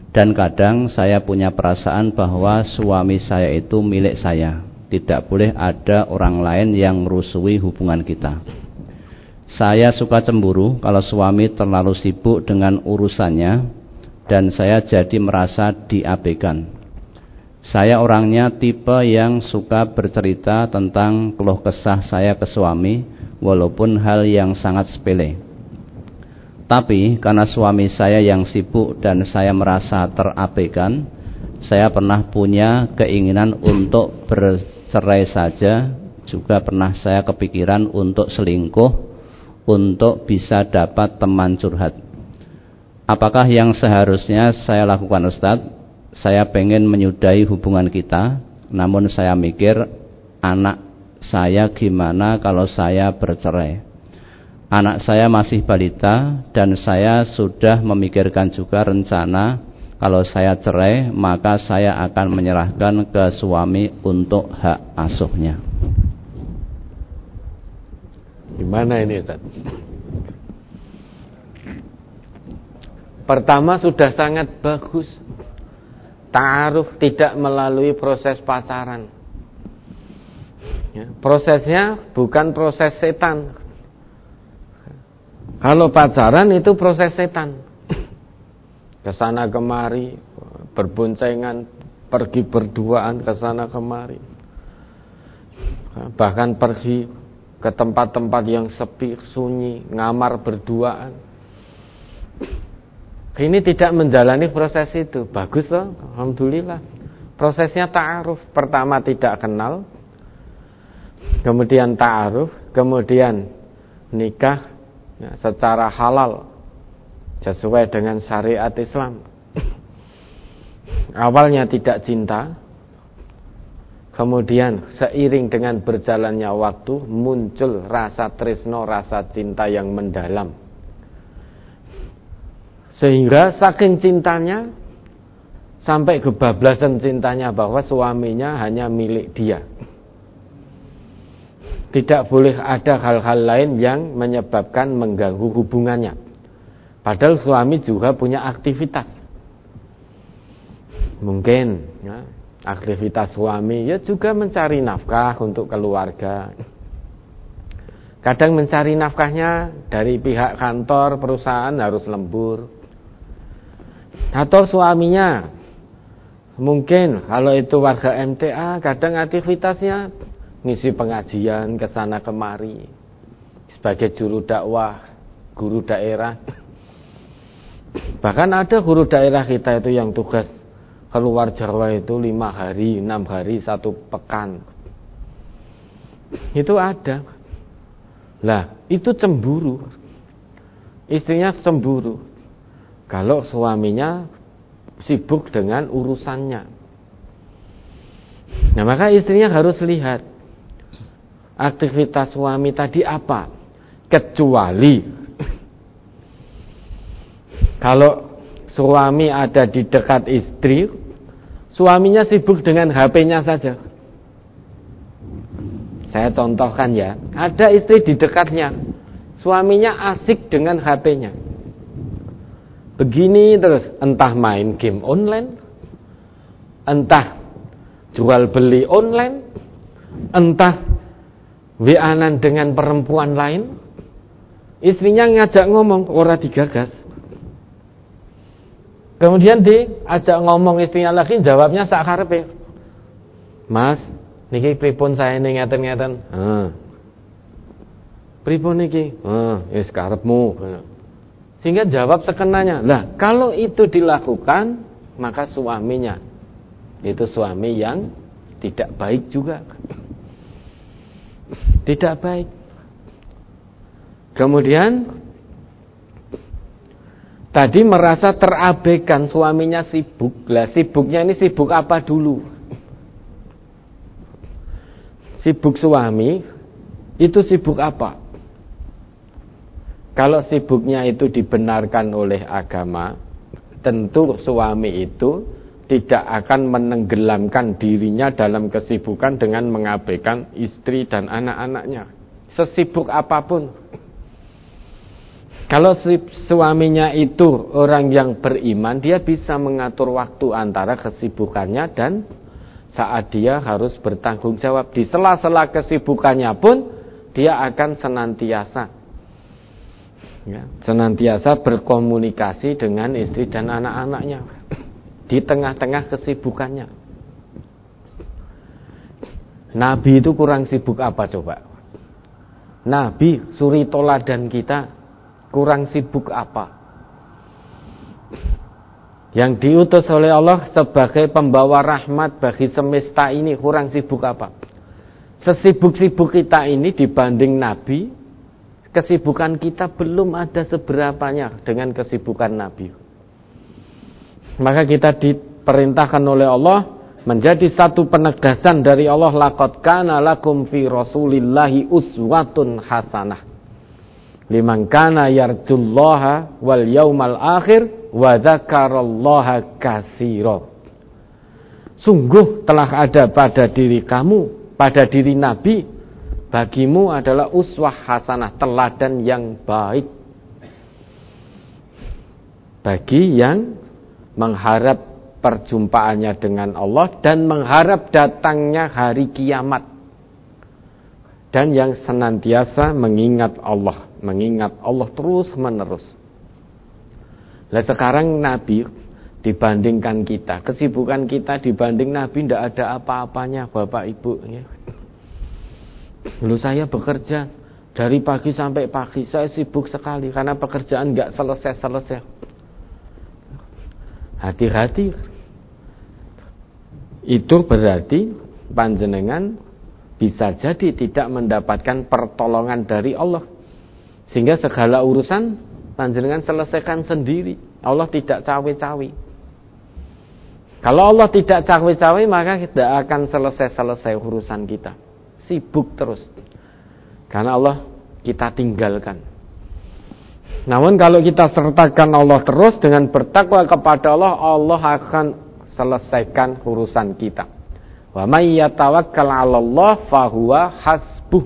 Dan kadang saya punya perasaan bahwa suami saya itu milik saya. Tidak boleh ada orang lain yang merusui hubungan kita. Saya suka cemburu kalau suami terlalu sibuk dengan urusannya dan saya jadi merasa diabaikan. Saya orangnya tipe yang suka bercerita tentang keluh kesah saya ke suami, walaupun hal yang sangat sepele. Tapi karena suami saya yang sibuk dan saya merasa terabaikan, saya pernah punya keinginan untuk bercerai saja. Juga pernah saya kepikiran untuk selingkuh, untuk bisa dapat teman curhat. Apakah yang seharusnya saya lakukan, Ustadz? Saya pengen menyudahi hubungan kita, namun saya mikir anak saya gimana kalau saya bercerai. Anak saya masih balita dan saya sudah memikirkan juga rencana kalau saya cerai maka saya akan menyerahkan ke suami untuk hak asuhnya. Gimana ini, Ustaz? Pertama sudah sangat bagus. Ta'aruf tidak melalui proses pacaran. Ya, prosesnya bukan proses setan. Kalau pacaran itu proses setan. Kesana kemari, berboncengan, pergi berduaan kesana kemari. Bahkan pergi ke tempat-tempat yang sepi, sunyi, ngamar berduaan. Ini tidak menjalani proses itu. Bagus loh, alhamdulillah. Prosesnya ta'aruf. Pertama tidak kenal, kemudian ta'aruf, kemudian nikah ya, secara halal sesuai dengan syariat Islam. Awalnya tidak cinta, kemudian seiring dengan berjalannya waktu muncul rasa tresno, rasa cinta yang mendalam, sehingga saking cintanya sampai kebablasan cintanya bahwa suaminya hanya milik dia. Tidak boleh ada hal-hal lain yang menyebabkan mengganggu hubungannya. Padahal suami juga punya aktivitas. Mungkin ya, aktivitas suami ya juga mencari nafkah untuk keluarga. Kadang mencari nafkahnya dari pihak kantor, perusahaan harus lembur. Atau suaminya mungkin kalau itu warga MTA, kadang aktivitasnya ngisi pengajian kesana kemari sebagai juru dakwah, guru daerah. Bahkan ada guru daerah kita itu yang tugas keluar Jawa itu 5 hari, 6 hari, 1 pekan. Itu ada. Lah, itu cemburu. Istrinya cemburu kalau suaminya sibuk dengan urusannya. Nah, maka istrinya harus lihat aktivitas suami tadi apa. Kecuali kalau suami ada di dekat istri, suaminya sibuk dengan HP-nya saja. Saya contohkan ya, ada istri di dekatnya, suaminya asik dengan HP-nya. Begini terus, entah main game online, entah jual beli online, entah WA-an dengan perempuan lain. Istrinya ngajak ngomong, ora digagas. Kemudian diajak ngomong istrinya lagi, jawabnya sak karepe. Mas, niki pripun saya ini ngeten-ngeten. Pripun niki? Wis karepmu. Sehingga jawab sekenanya. Lah, kalau itu dilakukan, maka suaminya itu suami yang tidak baik juga. Tidak baik. Kemudian tadi merasa terabaikan, suaminya sibuk. Lah, sibuknya ini sibuk apa dulu? Sibuk suami itu sibuk apa? Kalau sibuknya itu dibenarkan oleh agama, tentu suami itu tidak akan menenggelamkan dirinya dalam kesibukan dengan mengabaikan istri dan anak-anaknya. Sesibuk apapun. Kalau suaminya itu orang yang beriman, dia bisa mengatur waktu antara kesibukannya dan saat dia harus bertanggung jawab. Di sela-sela kesibukannya pun dia akan senantiasa berkomunikasi dengan istri dan anak-anaknya di tengah-tengah kesibukannya. Nabi itu kurang sibuk apa coba? Nabi, suri toladan kita, kurang sibuk apa? Yang diutus oleh Allah sebagai pembawa rahmat bagi semesta ini, kurang sibuk apa? Sesibuk-sibuk kita ini dibanding Nabi, kesibukan kita belum ada seberapanya dengan kesibukan Nabi. Maka kita diperintahkan oleh Allah menjadi satu penegasan dari Allah, laqad kana lakum fi rasulillahi uswatun hasanah liman kana yarjullaha wal yaumal akhir wa dzakarallaha katsira. Sungguh telah ada pada diri kamu, pada diri Nabi, bagimu adalah uswah hasanah, teladan yang baik bagi yang mengharap perjumpaannya dengan Allah dan mengharap datangnya hari kiamat, dan yang senantiasa mengingat Allah terus menerus. Lah sekarang Nabi dibandingkan kita, kesibukan kita dibanding Nabi tidak ada apa-apanya, Bapak Ibu. Lalu saya bekerja dari pagi sampai pagi, saya sibuk sekali karena pekerjaan nggak selesai. Hati-hati, itu berarti panjenengan bisa jadi tidak mendapatkan pertolongan dari Allah, sehingga segala urusan panjenengan selesaikan sendiri. Allah tidak cawe-cawe. Kalau Allah tidak cawe-cawe, maka tidak akan selesai urusan kita. Sibuk terus, karena Allah kita tinggalkan. Namun kalau kita sertakan Allah terus dengan bertakwa kepada Allah, Allah akan selesaikan urusan kita. Wa may yatawakkal 'alallah fahuwa hasbuh.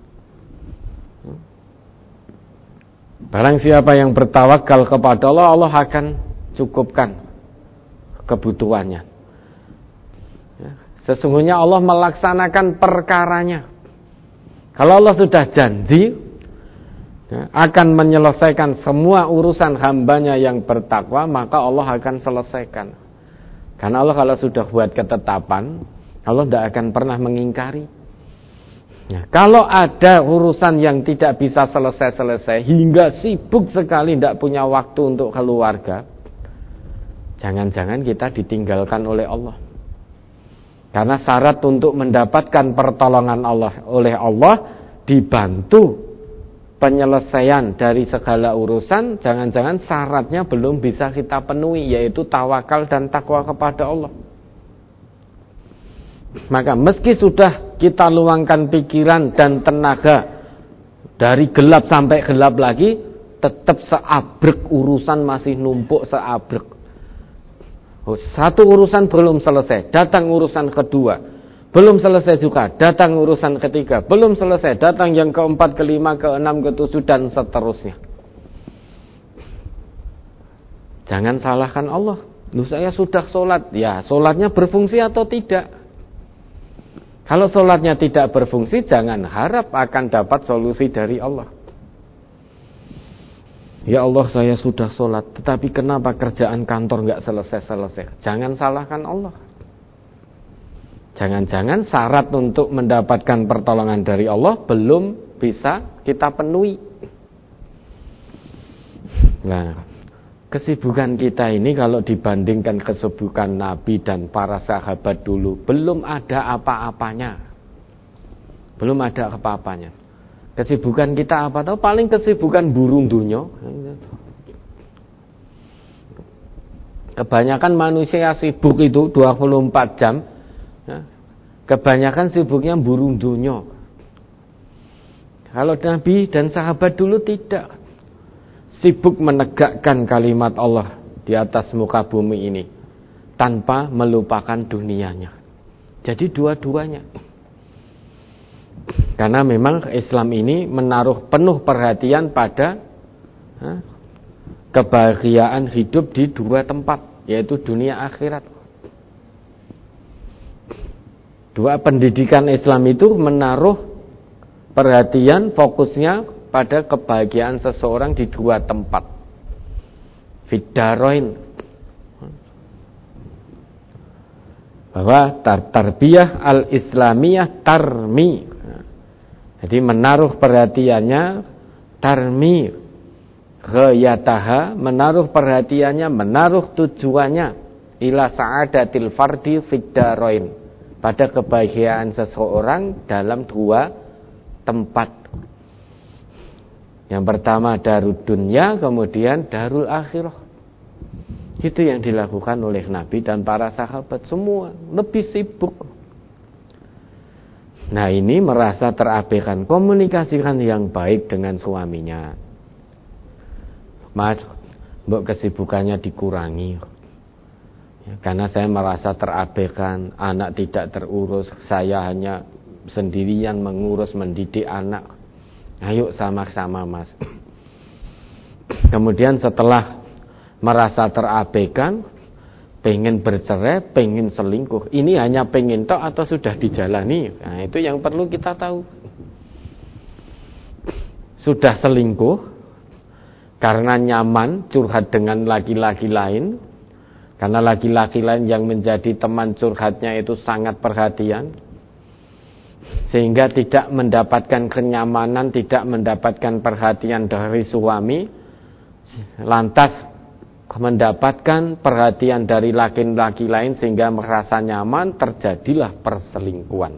Barang siapa yang bertawakal kepada Allah, Allah akan cukupkan kebutuhannya. Sesungguhnya Allah melaksanakan perkaranya. Kalau Allah sudah janji akan menyelesaikan semua urusan hambanya yang bertakwa, maka Allah akan selesaikan. Karena Allah kalau sudah buat ketetapan, Allah tidak akan pernah mengingkari. Kalau ada urusan yang tidak bisa selesai hingga sibuk sekali, tidak punya waktu untuk keluarga, jangan-jangan kita ditinggalkan oleh Allah. Karena syarat untuk mendapatkan pertolongan Allah oleh Allah, dibantu penyelesaian dari segala urusan, jangan-jangan syaratnya belum bisa kita penuhi, yaitu tawakal dan takwa kepada Allah. Maka meski sudah kita luangkan pikiran dan tenaga dari gelap sampai gelap lagi, tetap seabrek urusan masih numpuk seabrek. Satu urusan belum selesai, datang urusan kedua. Belum selesai juga, datang urusan ketiga. Belum selesai, datang yang keempat, kelima, keenam, ketujuh, dan seterusnya. Jangan salahkan Allah. Loh, saya sudah sholat. Ya, sholatnya berfungsi atau tidak? Kalau sholatnya tidak berfungsi, jangan harap akan dapat solusi dari Allah. Ya Allah, saya sudah sholat, tetapi kenapa kerjaan kantor nggak selesai-selesai? Jangan salahkan Allah. Jangan-jangan syarat untuk mendapatkan pertolongan dari Allah belum bisa kita penuhi. Nah, kesibukan kita ini kalau dibandingkan kesibukan Nabi dan para sahabat dulu, belum ada apa-apanya. Belum ada apa-apanya. Kesibukan kita apa tahu? Paling kesibukan burung dunyo. Kebanyakan manusia sibuk itu 24 jam. Kebanyakan sibuknya burung dunyo. Kalau Nabi dan sahabat dulu tidak. Sibuk menegakkan kalimat Allah di atas muka bumi ini tanpa melupakan dunianya. Jadi dua-duanya. Karena memang Islam ini menaruh penuh perhatian pada kebahagiaan hidup di dua tempat, yaitu dunia akhirat. Dua pendidikan Islam itu menaruh perhatian fokusnya pada kebahagiaan seseorang di dua tempat, fiddaroin, bahwa tarbiyah al-islamiyah tarmi, jadi menaruh perhatiannya tarmi ghayataha, menaruh perhatiannya, menaruh tujuannya ila sa'adatil fardi fiddaroin, pada kebahagiaan seseorang dalam dua tempat. Yang pertama darud dunya, kemudian darul akhirah. Itu yang dilakukan oleh Nabi dan para sahabat semua, lebih sibuk. Nah, ini merasa terabaikan, komunikasikan yang baik dengan suaminya. Mas, mbok kesibukannya dikurangi. Ya, karena saya merasa terabaikan, anak tidak terurus, saya hanya sendirian mengurus mendidik anak. Ayo sama-sama, Mas. Kemudian setelah merasa terabaikan, pengen bercerai, pengen selingkuh, ini hanya pengen tok atau sudah dijalani? Nah, itu yang perlu kita tahu. Sudah selingkuh karena nyaman curhat dengan laki-laki lain, karena laki-laki lain yang menjadi teman curhatnya itu sangat perhatian, sehingga tidak mendapatkan kenyamanan, tidak mendapatkan perhatian dari suami, lantas mendapatkan perhatian dari laki-laki lain sehingga merasa nyaman, terjadilah perselingkuhan.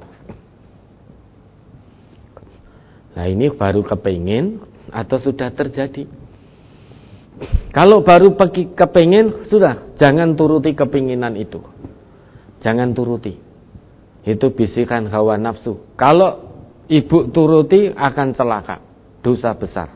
Nah, ini baru kepingin atau sudah terjadi? Kalau baru kepingin, sudah, jangan turuti kepinginan itu. Jangan turuti. Itu bisikan hawa nafsu. Kalau ibu turuti akan celaka, dosa besar.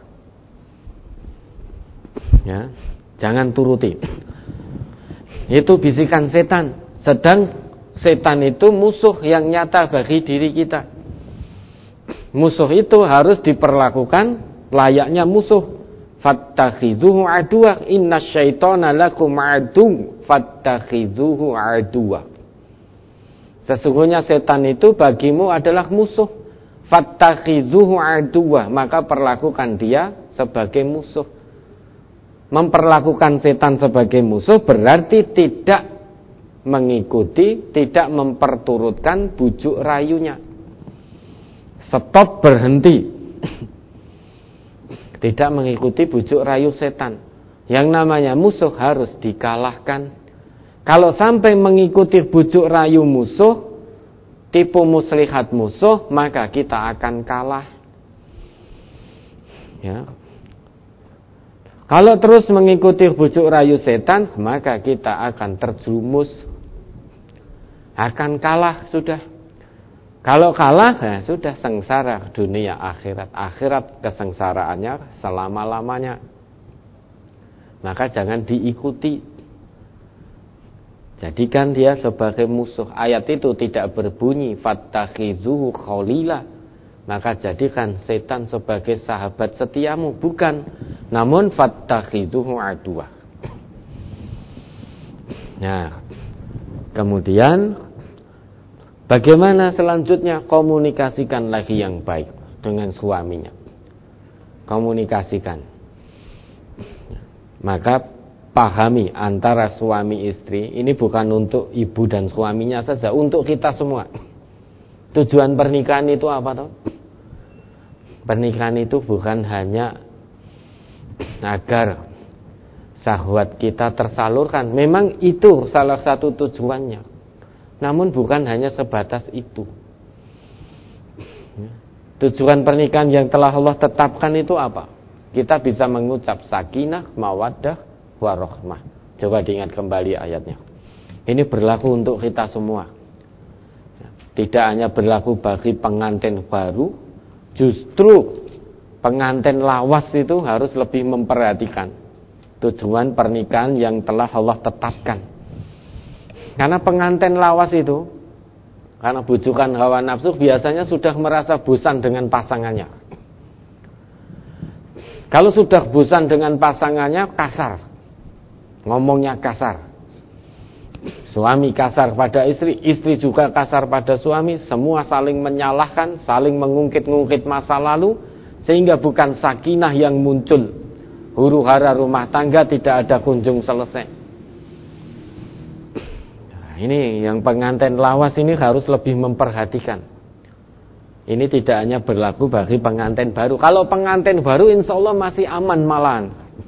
Ya, jangan turuti. Itu bisikan setan. Sedang setan itu musuh yang nyata bagi diri kita. Musuh itu harus diperlakukan layaknya musuh. Fattakhidhuhu aduwa, innasyaitana lakum adu, fattakhidhuhu aduwa. Sesungguhnya setan itu bagimu adalah musuh. Fattakhidhuhu aduwa, maka perlakukan dia sebagai musuh. Memperlakukan setan sebagai musuh berarti tidak mengikuti, tidak memperturutkan bujuk rayunya. Stop, berhenti. Tidak mengikuti bujuk rayu setan. Yang namanya musuh harus dikalahkan. Kalau sampai mengikuti bujuk rayu musuh, tipu muslihat musuh, maka kita akan kalah. Ya. Kalau terus mengikuti bujuk rayu setan, maka kita akan terjerumus, akan kalah sudah. Kalau kalah, ya sudah, sengsara dunia akhirat. Akhirat kesengsaraannya selama-lamanya. Maka jangan diikuti. Jadikan dia sebagai musuh. Ayat itu tidak berbunyi fattakhidhuhu khalila, maka jadikan setan sebagai sahabat setiamu. Bukan. Namun fattakhidhuhu aduwa. Nah, kemudian bagaimana selanjutnya? Komunikasikan lagi yang baik dengan suaminya. Komunikasikan. Maka pahami antara suami istri, ini bukan untuk ibu dan suaminya saja, untuk kita semua. Tujuan pernikahan itu apa toh? Pernikahan itu bukan hanya agar syahwat kita tersalurkan. Memang itu salah satu tujuannya. Namun bukan hanya sebatas itu. Tujuan pernikahan yang telah Allah tetapkan itu apa? Kita bisa mengucap sakinah, mawaddah, warahmah. Coba diingat kembali ayatnya. Ini berlaku untuk kita semua. Tidak hanya berlaku bagi pengantin baru, justru pengantin lawas itu harus lebih memperhatikan tujuan pernikahan yang telah Allah tetapkan. Karena pengantin lawas itu, karena bujukan hawa nafsu, biasanya sudah merasa bosan dengan pasangannya. Kalau sudah bosan dengan pasangannya, kasar, ngomongnya kasar. Suami kasar pada istri, istri juga kasar pada suami, semua saling menyalahkan, saling mengungkit-ungkit masa lalu, sehingga bukan sakinah yang muncul. Huru-hara rumah tangga tidak ada kunjung selesai. Nah, ini yang pengantin lawas ini harus lebih memperhatikan. Ini tidak hanya berlaku bagi pengantin baru. Kalau pengantin baru insya Allah masih aman malahan.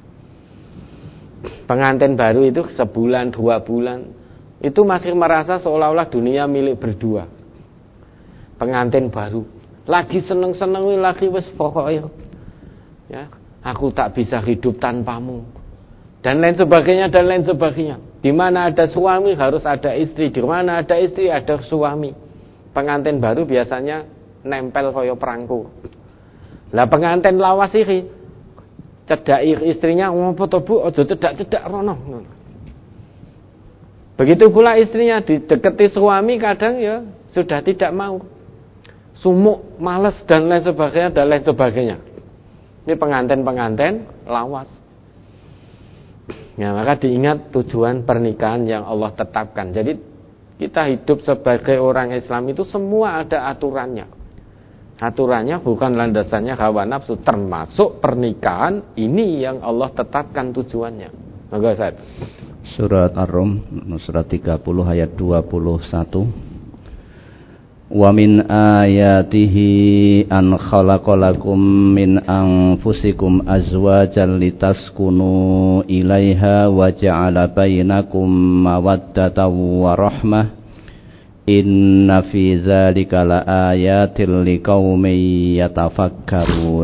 Pengantin baru itu sebulan, 2 bulan, itu masih merasa seolah-olah dunia milik berdua. Pengantin baru lagi seneng-seneng, lagi wis pokoknya ya, aku tak bisa hidup tanpamu, dan lain sebagainya, dan lain sebagainya. Di mana ada suami harus ada istri, di mana ada istri ada suami. Pengantin baru biasanya nempel koyo perangko. Lah pengantin lawas iki cedhaki istrinya, ngopo to Bu, aja cedak-cedak rono. Begitu pula istrinya dideketi suami, kadang ya sudah tidak mau, sumuk, malas, dan lain sebagainya, dan lain sebagainya. Ini pengantin-pengantin lawas. Ya, maka diingat tujuan pernikahan yang Allah tetapkan. Jadi kita hidup sebagai orang Islam itu semua ada aturannya. Aturannya bukan landasannya hawa nafsu, termasuk pernikahan ini yang Allah tetapkan tujuannya. Maka Ustaz. Surat Ar-Rum surat 30 ayat 21. Wa min ayatihi an khalaqalakum min anfusikum azwajan litaskunu ilaiha wa ja'ala bainakum mawaddatan wa rahmah. Inna fi dzalika laayatil liqaumin yatafakkarun.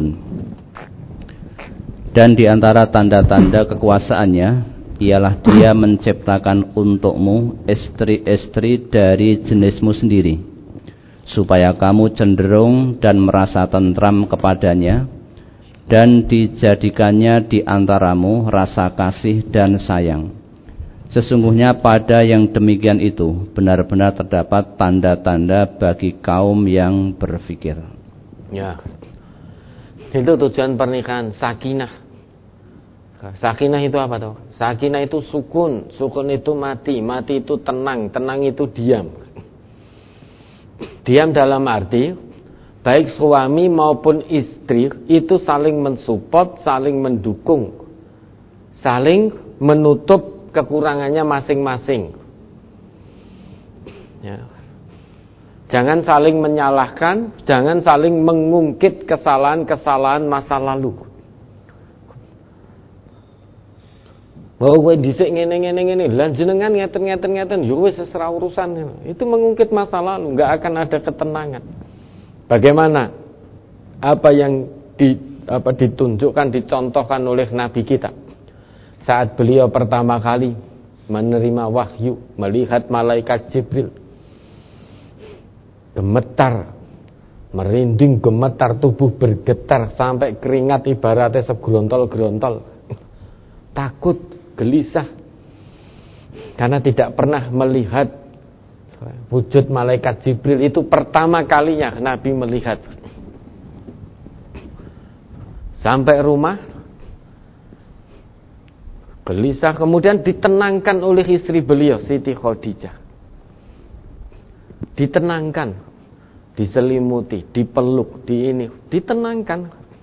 Dan di antara tanda-tanda kekuasaannya ialah Dia menciptakan untukmu istri-istri dari jenismu sendiri, supaya kamu cenderung dan merasa tentram kepadanya, dan dijadikannya di antaramu rasa kasih dan sayang. Sesungguhnya pada yang demikian itu benar-benar terdapat tanda-tanda bagi kaum yang berfikir. Ya, itu tujuan pernikahan, sakinah. Sakinah itu apa tuh? Sakinah itu sukun, sukun itu mati, mati itu tenang, tenang itu diam. Diam dalam arti baik suami maupun istri itu saling mensupport, saling mendukung, saling menutup kekurangannya masing-masing. Ya. Jangan saling menyalahkan, jangan saling mengungkit kesalahan-kesalahan masa lalu. Bahwa gue dhisik ngene, lan jenengan ngeten, yo wis ora urusan. Itu mengungkit masa lalu, enggak akan ada ketenangan. Bagaimana apa yang ditunjukkan, dicontohkan oleh Nabi kita saat beliau pertama kali menerima wahyu, melihat malaikat Jibril, gemetar, merinding, gemetar, tubuh bergetar sampai keringat ibaratnya segerontol-gerontol, takut, gelisah, karena tidak pernah melihat wujud malaikat Jibril. Itu pertama kalinya Nabi melihat. Sampai rumah gelisah, kemudian ditenangkan oleh istri beliau Siti Khadijah. Ditenangkan, diselimuti, dipeluk, ditenangkan.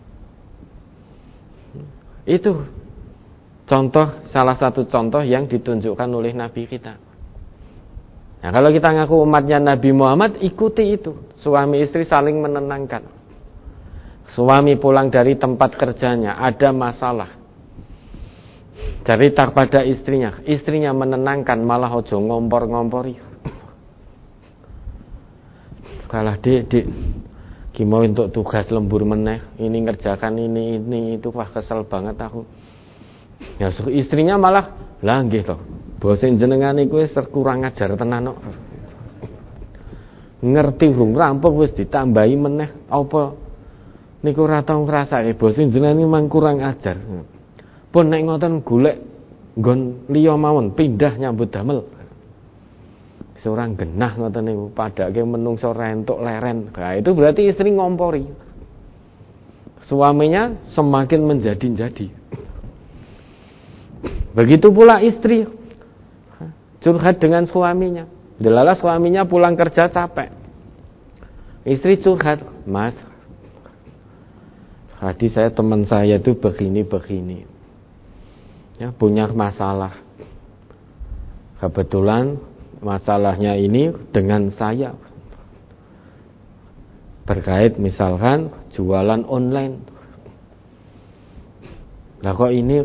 Itu contoh, salah satu contoh yang ditunjukkan oleh Nabi kita. Nah, kalau kita ngaku umatnya Nabi Muhammad, ikuti itu. Suami istri saling menenangkan. Suami pulang dari tempat kerjanya, ada masalah, cerita pada istrinya, istrinya menenangkan, malah ojo ngompor-ngompori. Kalah dik, gimana untuk tugas lembur meneh, ini ngerjakan ini itu, wah kesel banget aku. Ya istrinya malah lah nggih to. Bosen jenengan iku wis kurang ajar tenan kok. Ngerti urung rampung wis ditambahi meneh. Apa niku ora tau ngrasake bosen jenengan iki mang kurang ajar. Pun nek ngoten golek nggon liya mawon, pindah nyambut damel. Seorang genah ngoten niku, padake menungso rentuk leren. Nah, itu berarti istri ngompori. suaminya semakin menjadi-jadi. Begitu pula istri curhat dengan suaminya. Delala suaminya pulang kerja capek. Istri curhat, "Mas, tadi teman saya itu begini. Ya, punya masalah. Kebetulan masalahnya ini dengan saya. Terkait misalkan jualan online. Lah kok ini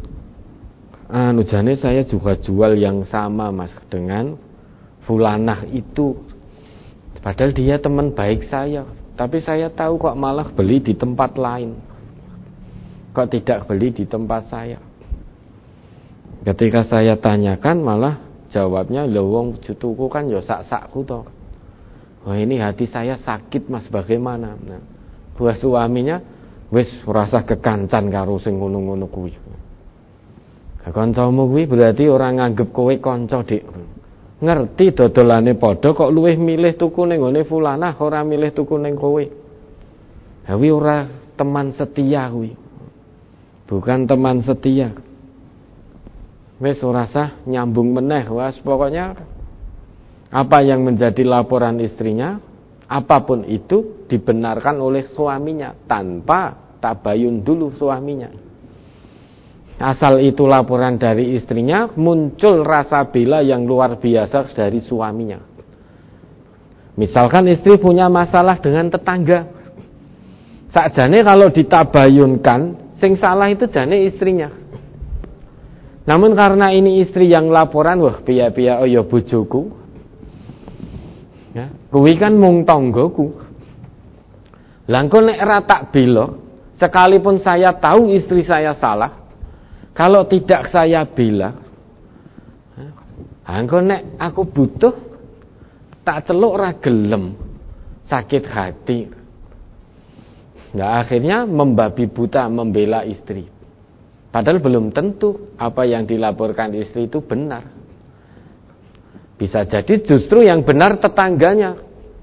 jane saya juga jual yang sama, Mas, dengan fulanah itu. Padahal dia teman baik saya, tapi saya tahu kok malah beli di tempat lain. Kok tidak beli di tempat saya?" Ketika saya tanyakan malah jawabnya, "Lho wong tuku kan ya sak-sakku toh." Wah, ini hati saya sakit, Mas, bagaimana? Nah, buah suaminya wis rasa kekancan karo sing ngono-ngono kuwi. Kancamu kuwi berarti orang nganggep kowe kanca, Dik. Ngerti dodolane padha kok luwih milih tuku ning gone fulanah ora milih tuku ning kowe. Ha kuwi ora teman setia kuwi. Bukan teman setia. Wis ora sah nyambung meneh, wes pokoknya apa yang menjadi laporan istrinya, apapun itu dibenarkan oleh suaminya tanpa tabayun dulu suaminya. Asal itu laporan dari istrinya, muncul rasa bela yang luar biasa dari suaminya. Misalkan istri punya masalah dengan tetangga, sakjane kalau ditabayunkan, sing salah itu jane istrinya. Namun karena ini istri yang laporan, wah piye-piye ya bojoku, ya, kuwi kan mung tanggoku. Lah engko nek ra tak bela, sekalipun saya tahu istri saya salah, kalau tidak saya bela, engko nek aku butuh tak celuk ra gelem, sakit hati. Nah, akhirnya membabi buta membela istri. Padahal belum tentu apa yang dilaporkan istri itu benar. Bisa jadi justru yang benar tetangganya.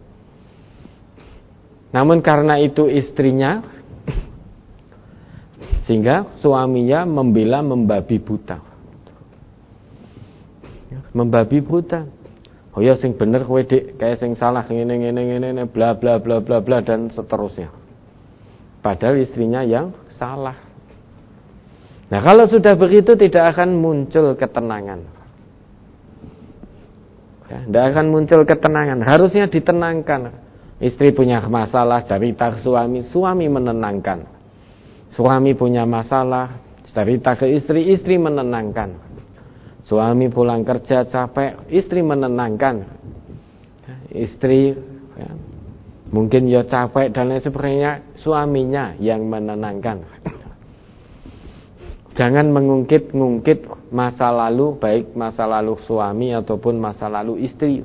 Namun karena itu istrinya, sehingga suaminya membela membabi buta. Membabi buta. Oh ya sing bener kowe Dik, kayak sing salah ngene bla bla bla bla bla dan seterusnya. Padahal istrinya yang salah. Nah, kalau sudah begitu tidak akan muncul ketenangan. Ya, tidak akan muncul ketenangan. Harusnya ditenangkan. Istri punya masalah, cerita ke suami, suami menenangkan. Suami punya masalah, cerita ke istri, istri menenangkan. Suami pulang kerja capek, istri menenangkan. Istri ya, mungkin ya capek dan lain sebagainya, suaminya yang menenangkan. Jangan mengungkit-ungkit masa lalu, baik masa lalu suami ataupun masa lalu istri.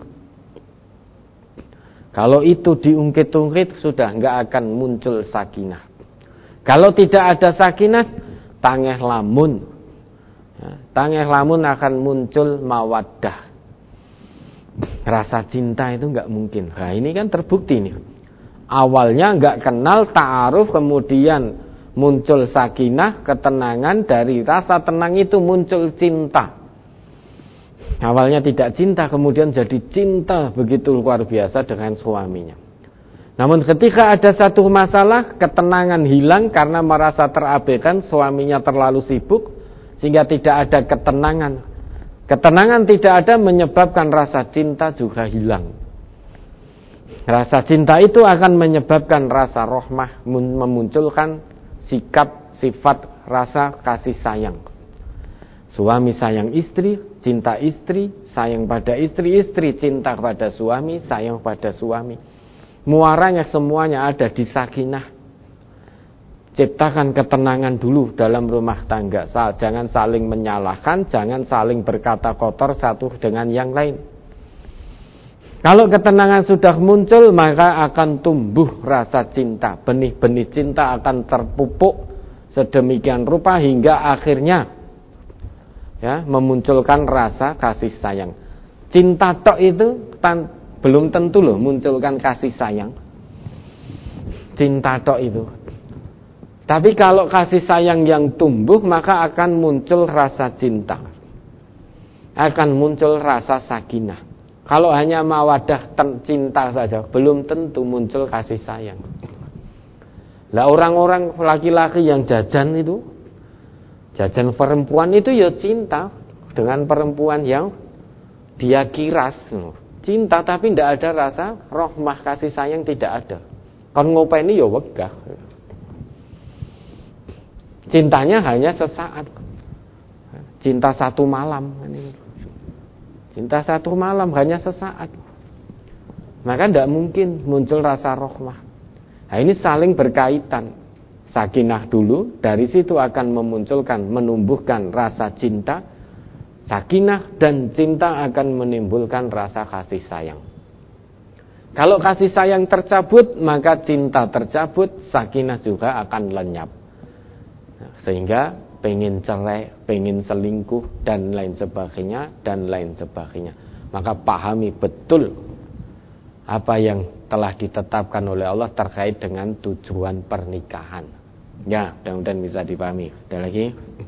Kalau itu diungkit-ungkit, sudah enggak akan muncul sakinah. Kalau tidak ada sakinah, tangeh lamun. Ya, tangeh lamun akan muncul mawaddah. Rasa cinta itu enggak mungkin. Nah, ini kan terbukti nih. Awalnya enggak kenal, ta'aruf, kemudian muncul sakinah, ketenangan, dari rasa tenang itu muncul cinta. Awalnya tidak cinta, kemudian jadi cinta begitu luar biasa dengan suaminya. Namun ketika ada satu masalah, ketenangan hilang karena merasa terabaikan, suaminya terlalu sibuk, sehingga tidak ada ketenangan. Ketenangan tidak ada menyebabkan rasa cinta juga hilang. Rasa cinta itu akan menyebabkan rasa rahmah, memunculkan sikap, sifat, rasa kasih sayang. Suami sayang istri, cinta istri, sayang pada istri, istri cinta pada suami, sayang pada suami. Muaranya semuanya ada di sakinah. Ciptakan ketenangan dulu dalam rumah tangga. Jangan saling menyalahkan, jangan saling berkata kotor satu dengan yang lain. Kalau ketenangan sudah muncul, maka akan tumbuh rasa cinta. Benih-benih cinta akan terpupuk sedemikian rupa hingga akhirnya ya, memunculkan rasa kasih sayang. Cinta tok itu belum tentu loh munculkan kasih sayang. Cinta tok itu. Tapi kalau kasih sayang yang tumbuh, maka akan muncul rasa cinta, akan muncul rasa sakinah. Kalau hanya mawadah cinta saja, belum tentu muncul kasih sayang. Lah orang-orang laki-laki yang jajan itu, jajan perempuan itu ya cinta dengan perempuan yang dia kiras, cinta tapi tidak ada rasa rahmah, kasih sayang tidak ada. Kon ngopeni ya wegah. Cintanya hanya sesaat. Cinta satu malam. Cinta satu malam hanya sesaat. Maka tidak mungkin muncul rasa rahmah. Nah ini saling berkaitan. Sakinah dulu, dari situ akan memunculkan, menumbuhkan rasa cinta. Sakinah dan cinta akan menimbulkan rasa kasih sayang. Kalau kasih sayang tercabut, maka cinta tercabut, sakinah juga akan lenyap. Sehingga pengen cerai, pengen selingkuh dan lain sebagainya dan lain sebagainya. Maka pahami betul apa yang telah ditetapkan oleh Allah terkait dengan tujuan pernikahan. Ya, mudah-mudahan bisa dipahami. Ada lagi?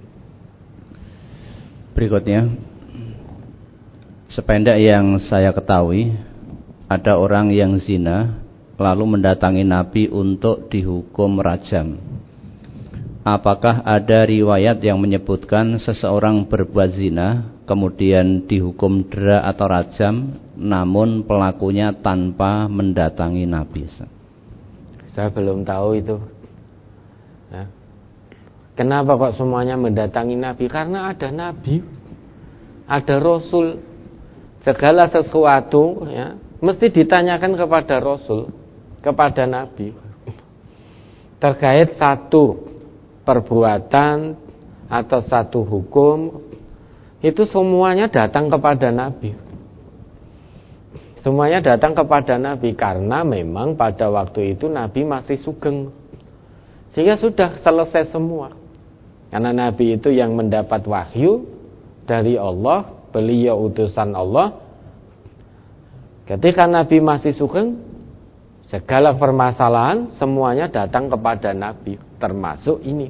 Berikutnya, sependek yang saya ketahui, ada orang yang zina lalu mendatangi Nabi untuk dihukum rajam. Apakah ada riwayat yang menyebutkan seseorang berbuat zina kemudian dihukum dera atau rajam, namun pelakunya tanpa mendatangi Nabi? Saya belum tahu itu. Ya. Kenapa kok semuanya mendatangi Nabi? Karena ada Nabi, ada Rasul. Segala sesuatu ya, mesti ditanyakan kepada Rasul, kepada Nabi. Terkait satu perbuatan atau satu hukum, itu semuanya datang kepada Nabi. Semuanya datang kepada Nabi karena memang pada waktu itu Nabi masih sugeng. Sehingga sudah selesai semua. Karena Nabi itu yang mendapat wahyu dari Allah, beliau utusan Allah. Ketika Nabi masih sugeng, segala permasalahan semuanya datang kepada Nabi, termasuk ini.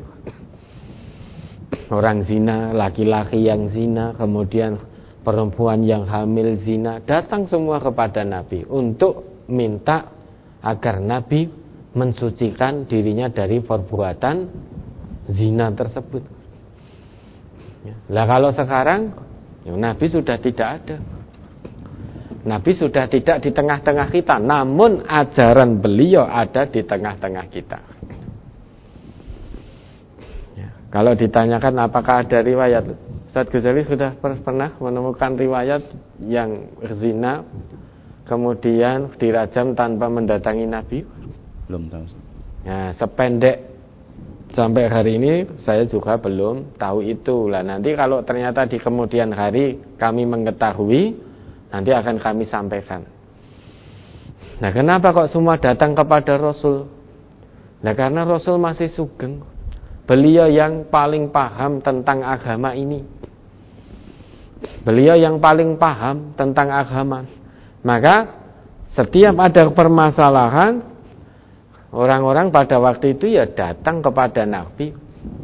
Orang zina, laki-laki yang zina, kemudian perempuan yang hamil zina, datang semua kepada Nabi untuk minta agar Nabi mensucikan dirinya dari perbuatan zina tersebut. Lah kalau sekarang ya, Nabi sudah tidak ada. Nabi sudah tidak di tengah-tengah kita, namun ajaran beliau ada di tengah-tengah kita. Ya, kalau ditanyakan apakah ada riwayat, Ustaz Ghazali sudah pernah menemukan riwayat yang zina kemudian dirajam tanpa mendatangi Nabi? Belum tahu. Nah, sependek sampai hari ini saya juga belum tahu itu. Lah nanti kalau ternyata di kemudian hari kami mengetahui, nanti akan kami sampaikan. Nah, kenapa kok semua datang kepada Rasul? Nah, karena Rasul masih sugeng. Beliau yang paling paham tentang agama ini. Beliau yang paling paham tentang agama. Maka setiap ada permasalahan, orang-orang pada waktu itu ya datang kepada Nabi.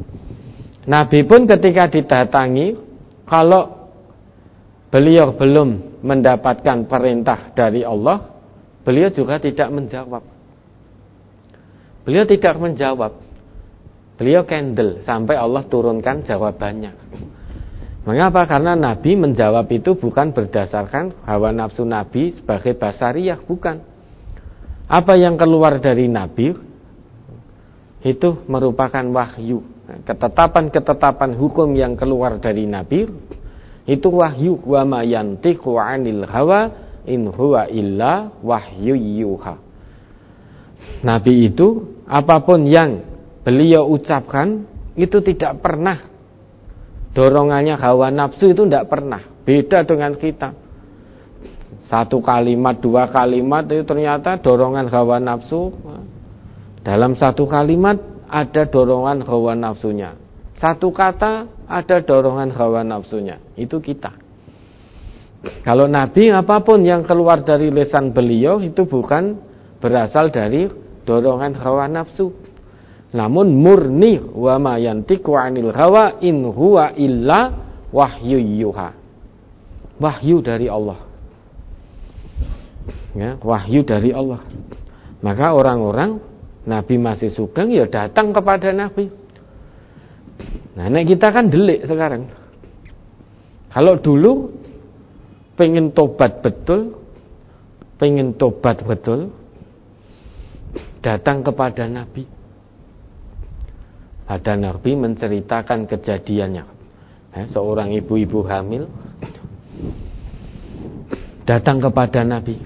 Nabi pun ketika didatangi, kalau beliau belum mendapatkan perintah dari Allah, beliau juga tidak menjawab. Beliau tidak menjawab. Beliau kendel sampai Allah turunkan jawabannya. Mengapa? Karena Nabi menjawab itu bukan berdasarkan hawa nafsu Nabi sebagai basariyah, bukan. Apa yang keluar dari Nabi itu merupakan wahyu. Ketetapan-ketetapan hukum yang keluar dari Nabi itu wahyu. Wa ma yantiqu 'anil hawa in huwa illa wahyu yuha. Nabi itu apapun yang beliau ucapkan itu tidak pernah dorongannya hawa nafsu, itu tidak pernah. Beda dengan kita. Satu kalimat, dua kalimat itu ternyata dorongan hawa nafsu. Dalam satu kalimat ada dorongan hawa nafsunya. Satu kata ada dorongan hawa nafsunya. Itu kita. Kalau Nabi, apapun yang keluar dari lisan beliau itu bukan berasal dari dorongan hawa nafsu. namun murni, wa ma yantiqu 'anil hawa in huwa illa wahyu yuha. Wahyu dari Allah. Ya, wahyu dari Allah. Maka orang-orang Nabi masih sugeng ya datang kepada Nabi. Nah, nek kita kan delik sekarang. Kalau dulu pengen tobat betul, datang kepada Nabi. Ada Nabi menceritakan kejadiannya. Seorang ibu-ibu hamil datang kepada Nabi,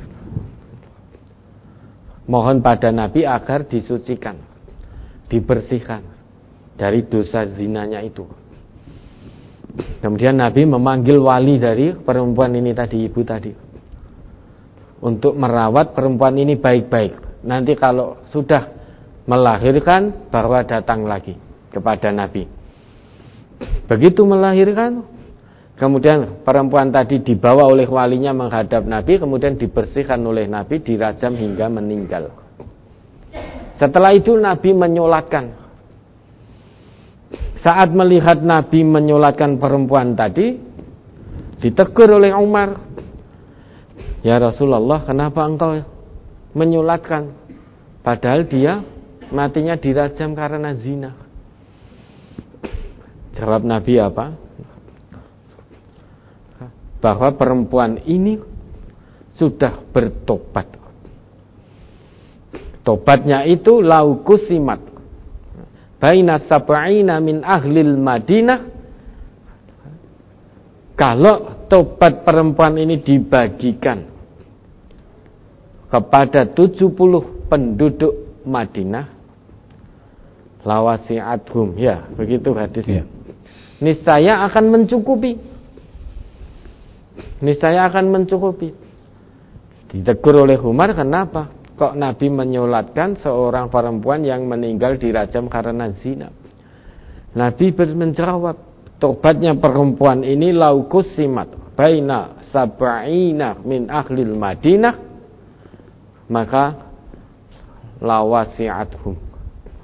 mohon pada Nabi agar disucikan, dibersihkan dari dosa zinanya itu. Kemudian Nabi memanggil wali dari perempuan ini tadi, ibu tadi, untuk merawat perempuan ini baik-baik. Nanti kalau sudah melahirkan, bahwa datang lagi kepada Nabi. Begitu melahirkan, kemudian perempuan tadi dibawa oleh walinya menghadap Nabi, kemudian dibersihkan oleh Nabi, dirajam hingga meninggal. Setelah itu Nabi menyolatkan. Saat melihat Nabi menyolatkan perempuan tadi, ditegur oleh Umar, "Ya Rasulullah, kenapa engkau menyolatkan? Padahal dia matinya dirajam karena zina." Jawab Nabi apa? Bahwa perempuan ini sudah bertobat. Tobatnya itu laukusimat baina sab'ina min ahlil Madinah. Kalau tobat perempuan ini dibagikan kepada 70 penduduk Madinah, lawasi'athum, ya begitu hadisnya, niscaya akan mencukupi. Ditegur oleh Umar, kenapa kok Nabi menyolatkan seorang perempuan yang meninggal dirajam karena zina? Nabi menjawab, tobatnya perempuan ini laukusimat baina sab'ina min ahlil Madinah, maka lawasi'athum.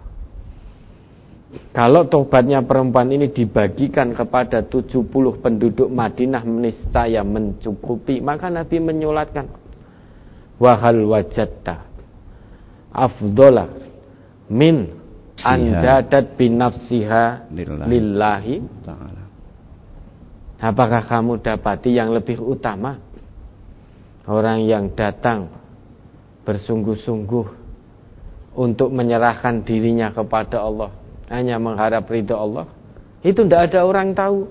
Kalau tobatnya perempuan ini dibagikan kepada 70 penduduk Madinah, niscaya mencukupi. Maka Nabi menyolatkan, wahal wajadta afdola min anjadat binafsiha lillahi ta'ala. Apakah kamu dapati yang lebih utama orang yang datang bersungguh-sungguh untuk menyerahkan dirinya kepada Allah, hanya mengharap ridha Allah? Itu tidak ada orang tahu.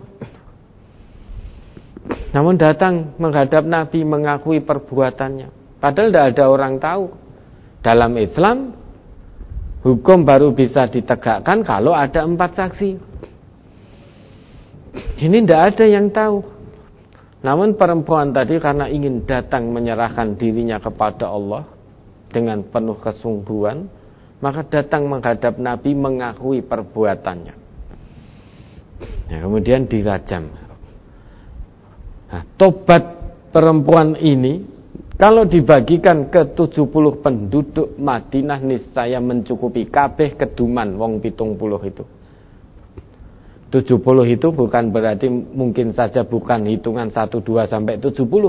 Namun datang menghadap Nabi, mengakui perbuatannya, padahal tidak ada orang tahu. Dalam Islam, hukum baru bisa ditegakkan kalau ada 4 saksi. Ini tidak ada yang tahu. Namun perempuan tadi karena ingin datang menyerahkan dirinya kepada Allah dengan penuh kesungguhan, maka datang menghadap Nabi, mengakui perbuatannya. Nah, kemudian dirajam. Nah, tobat perempuan ini kalau dibagikan ke 70 penduduk Madinah, niscaya mencukupi kabeh keduman wong 70 itu. 70 itu bukan berarti mungkin saja bukan hitungan 1, 2 sampai 70.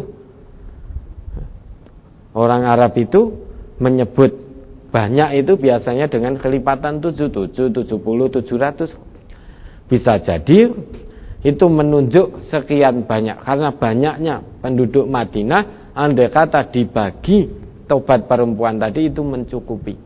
Orang Arab itu menyebut banyak itu biasanya dengan kelipatan 7, 70, 700. Bisa jadi itu menunjuk sekian banyak. Karena banyaknya penduduk Madinah, andai kata dibagi tobat perempuan tadi itu mencukupi.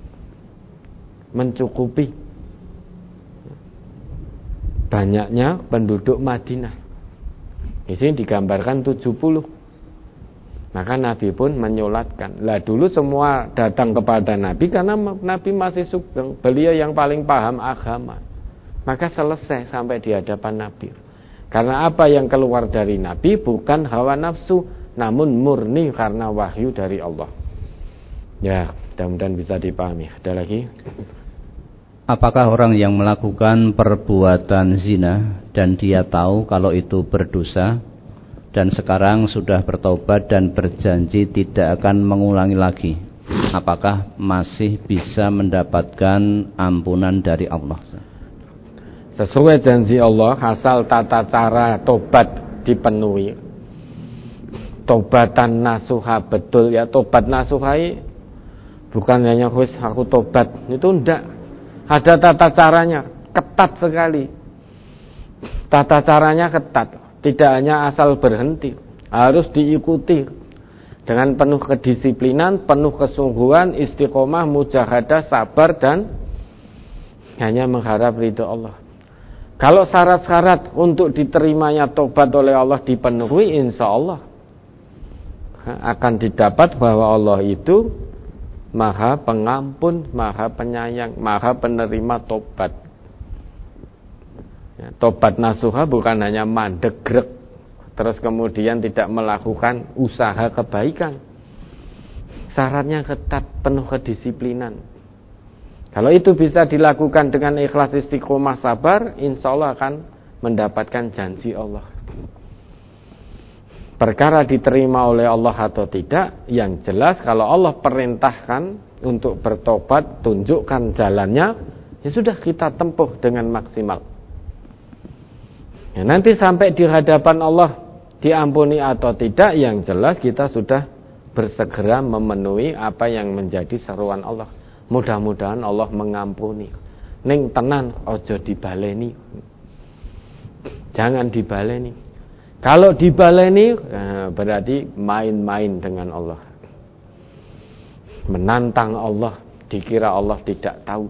Banyaknya penduduk Madinah. Di sini digambarkan 70. Maka Nabi pun menyolatkan. Lah dulu semua datang kepada Nabi karena Nabi masih sugeng, beliau yang paling paham agama. Maka selesai sampai di hadapan Nabi. Karena apa yang keluar dari Nabi bukan hawa nafsu, namun murni karena wahyu dari Allah. Ya, mudah-mudahan bisa dipahami. Ada lagi? Apakah orang yang melakukan perbuatan zina dan dia tahu kalau itu berdosa, dan sekarang sudah bertobat dan berjanji tidak akan mengulangi lagi, apakah masih bisa mendapatkan ampunan dari Allah? Sesuai janji Allah, asal tata cara tobat dipenuhi, tobatan nasuha betul ya. Tobat nasuhai bukan hanya wis aku tobat, itu enggak. Ada tata caranya, ketat sekali. Tata caranya ketat, tidak hanya asal berhenti, harus diikuti dengan penuh kedisiplinan, penuh kesungguhan, istiqomah, mujahadah, sabar, dan hanya mengharap ridho Allah. Kalau syarat-syarat untuk diterimanya tobat oleh Allah dipenuhi, insya Allah akan didapat bahwa Allah itu Maha Pengampun, Maha Penyayang, Maha Penerima tobat. Ya, tobat nasuha bukan hanya mandegrek terus kemudian tidak melakukan usaha kebaikan. Syaratnya ketat, penuh kedisiplinan. Kalau itu bisa dilakukan dengan ikhlas, istiqomah, sabar, insya Allah akan mendapatkan janji Allah. Perkara diterima oleh Allah atau tidak, yang jelas kalau Allah perintahkan untuk bertobat, tunjukkan jalannya, ya sudah kita tempuh dengan maksimal. Ya, nanti sampai di hadapan Allah diampuni atau tidak, yang jelas kita sudah bersegera memenuhi apa yang menjadi seruan Allah. Mudah-mudahan Allah mengampuni. Ning tenan ojo dibaleni. Jangan dibaleni. Kalau dibaleni berarti main-main dengan Allah. Menantang Allah, dikira Allah tidak tahu.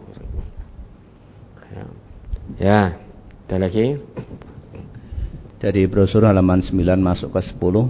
Ya, ada lagi. Dari brosur halaman 9 masuk ke 10.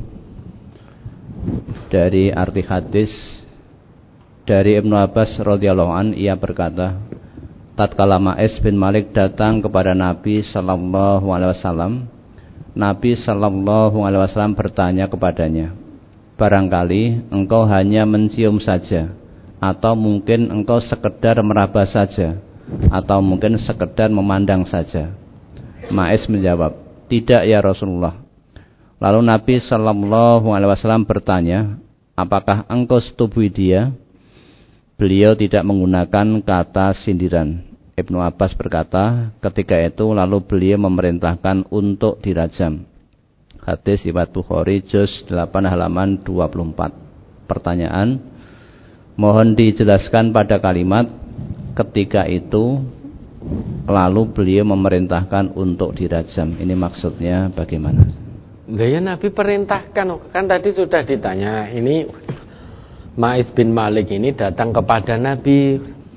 Dari arti hadis dari Ibnu Abbas radhiyallahu an, ia berkata, tatkala Ma'is bin Malik datang kepada Nabi sallallahu alaihi wasallam, Nabi sallallahu alaihi wasallam bertanya kepadanya, barangkali engkau hanya mencium saja, atau mungkin engkau sekedar meraba saja, atau mungkin sekedar memandang saja. Ma'is menjawab, tidak ya Rasulullah. Lalu Nabi sallallahu alaihi wasallam bertanya, apakah engkau setubui dia? Beliau tidak menggunakan kata sindiran. Ibnu Abbas berkata, ketika itu lalu beliau memerintahkan untuk dirajam. Hadis riwayat Bukhari juz 8 halaman 24. Pertanyaan, mohon dijelaskan pada kalimat ketika itu lalu beliau memerintahkan untuk dirajam. Ini maksudnya bagaimana? Ya Nabi perintahkan, kan tadi sudah ditanya. Ini Ma'is bin Malik ini datang kepada Nabi,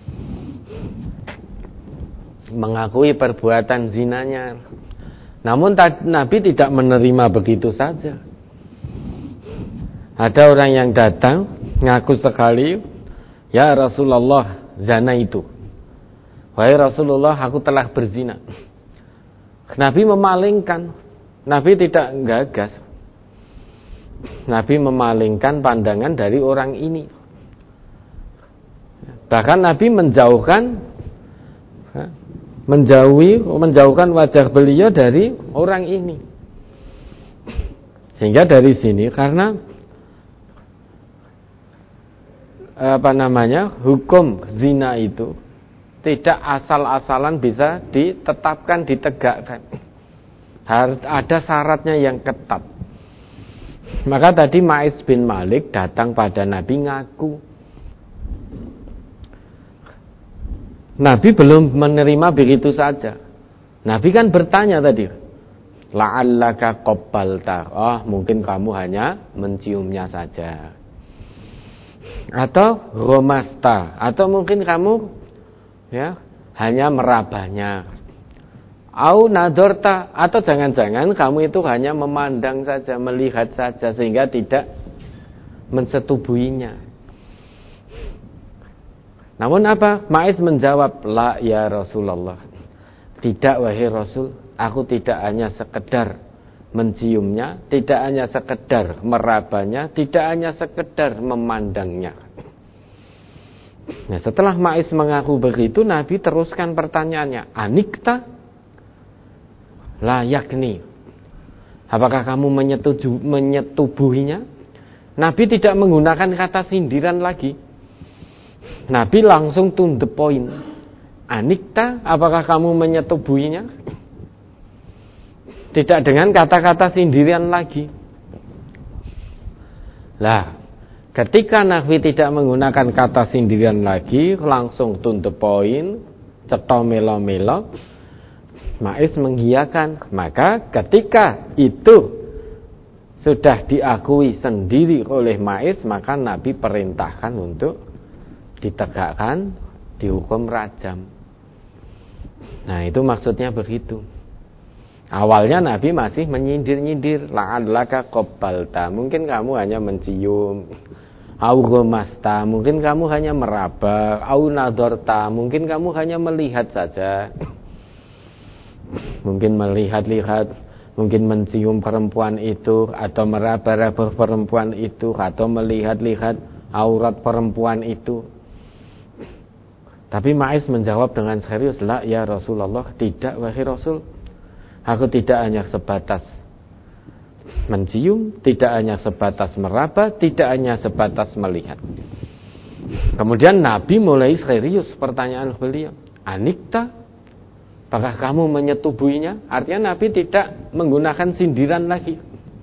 mengakui perbuatan zinanya. Namun Nabi tidak menerima begitu saja. Ada orang yang datang ngaku sekali, ya Rasulullah, zina itu. Wahai Rasulullah, aku telah berzina. Nabi memalingkan. Nabi tidak gagas. Nabi memalingkan pandangan dari orang ini. Bahkan Nabi menjauhkan wajah beliau dari orang ini. Sehingga dari sini, karena hukum zina itu tidak asal-asalan bisa ditetapkan, ditegakkan. Harus ada syaratnya yang ketat. Maka tadi Ma'is bin Malik datang pada Nabi ngaku. Nabi belum menerima begitu saja. Nabi kan bertanya tadi, la'allaka qabbalta. Oh, mungkin kamu hanya menciumnya saja. Atau ghamasta, atau mungkin kamu hanya merabanya. Au nadorta, atau jangan-jangan kamu itu hanya memandang saja, melihat saja, sehingga tidak mensetubuhinya. Namun apa? Ma'is menjawab, la ya Rasulullah. Tidak wahai Rasul, aku tidak hanya sekedar menciumnya, tidak hanya sekedar merabanya, tidak hanya sekedar memandangnya. Nah, setelah Ma'is mengaku begitu, Nabi teruskan pertanyaannya, anikta? Layakni, apakah kamu menyetubuhinya? Nabi tidak menggunakan kata sindiran lagi. Nabi langsung to the point. Anikta, apakah kamu menyetubuhinya? Tidak dengan kata-kata sindiran lagi. Lah, ketika Nabi tidak menggunakan kata sindiran lagi, langsung to the point, cetha melo-melo, Maiz mengiyakan. Maka ketika itu sudah diakui sendiri oleh Maiz, maka Nabi perintahkan untuk ditegakkan, dihukum rajam. Nah, itu maksudnya begitu. Awalnya Nabi masih menyindir-nyindir, la'allaka qabbalta, mungkin kamu hanya mencium, au ghamasta, mungkin kamu hanya meraba, au nadharta, mungkin kamu hanya melihat saja. Mungkin melihat-lihat, mungkin mencium perempuan itu, atau meraba-raba perempuan itu, atau melihat-lihat aurat perempuan itu. Tapi Maiz menjawab dengan serius, la ya Rasulullah, tidak wahai Rasul. Aku tidak hanya sebatas mencium, tidak hanya sebatas meraba, tidak hanya sebatas melihat. Kemudian Nabi mulai serius pertanyaan beliau, anikta, apakah kamu menyetubuhinya? Artinya Nabi tidak menggunakan sindiran lagi.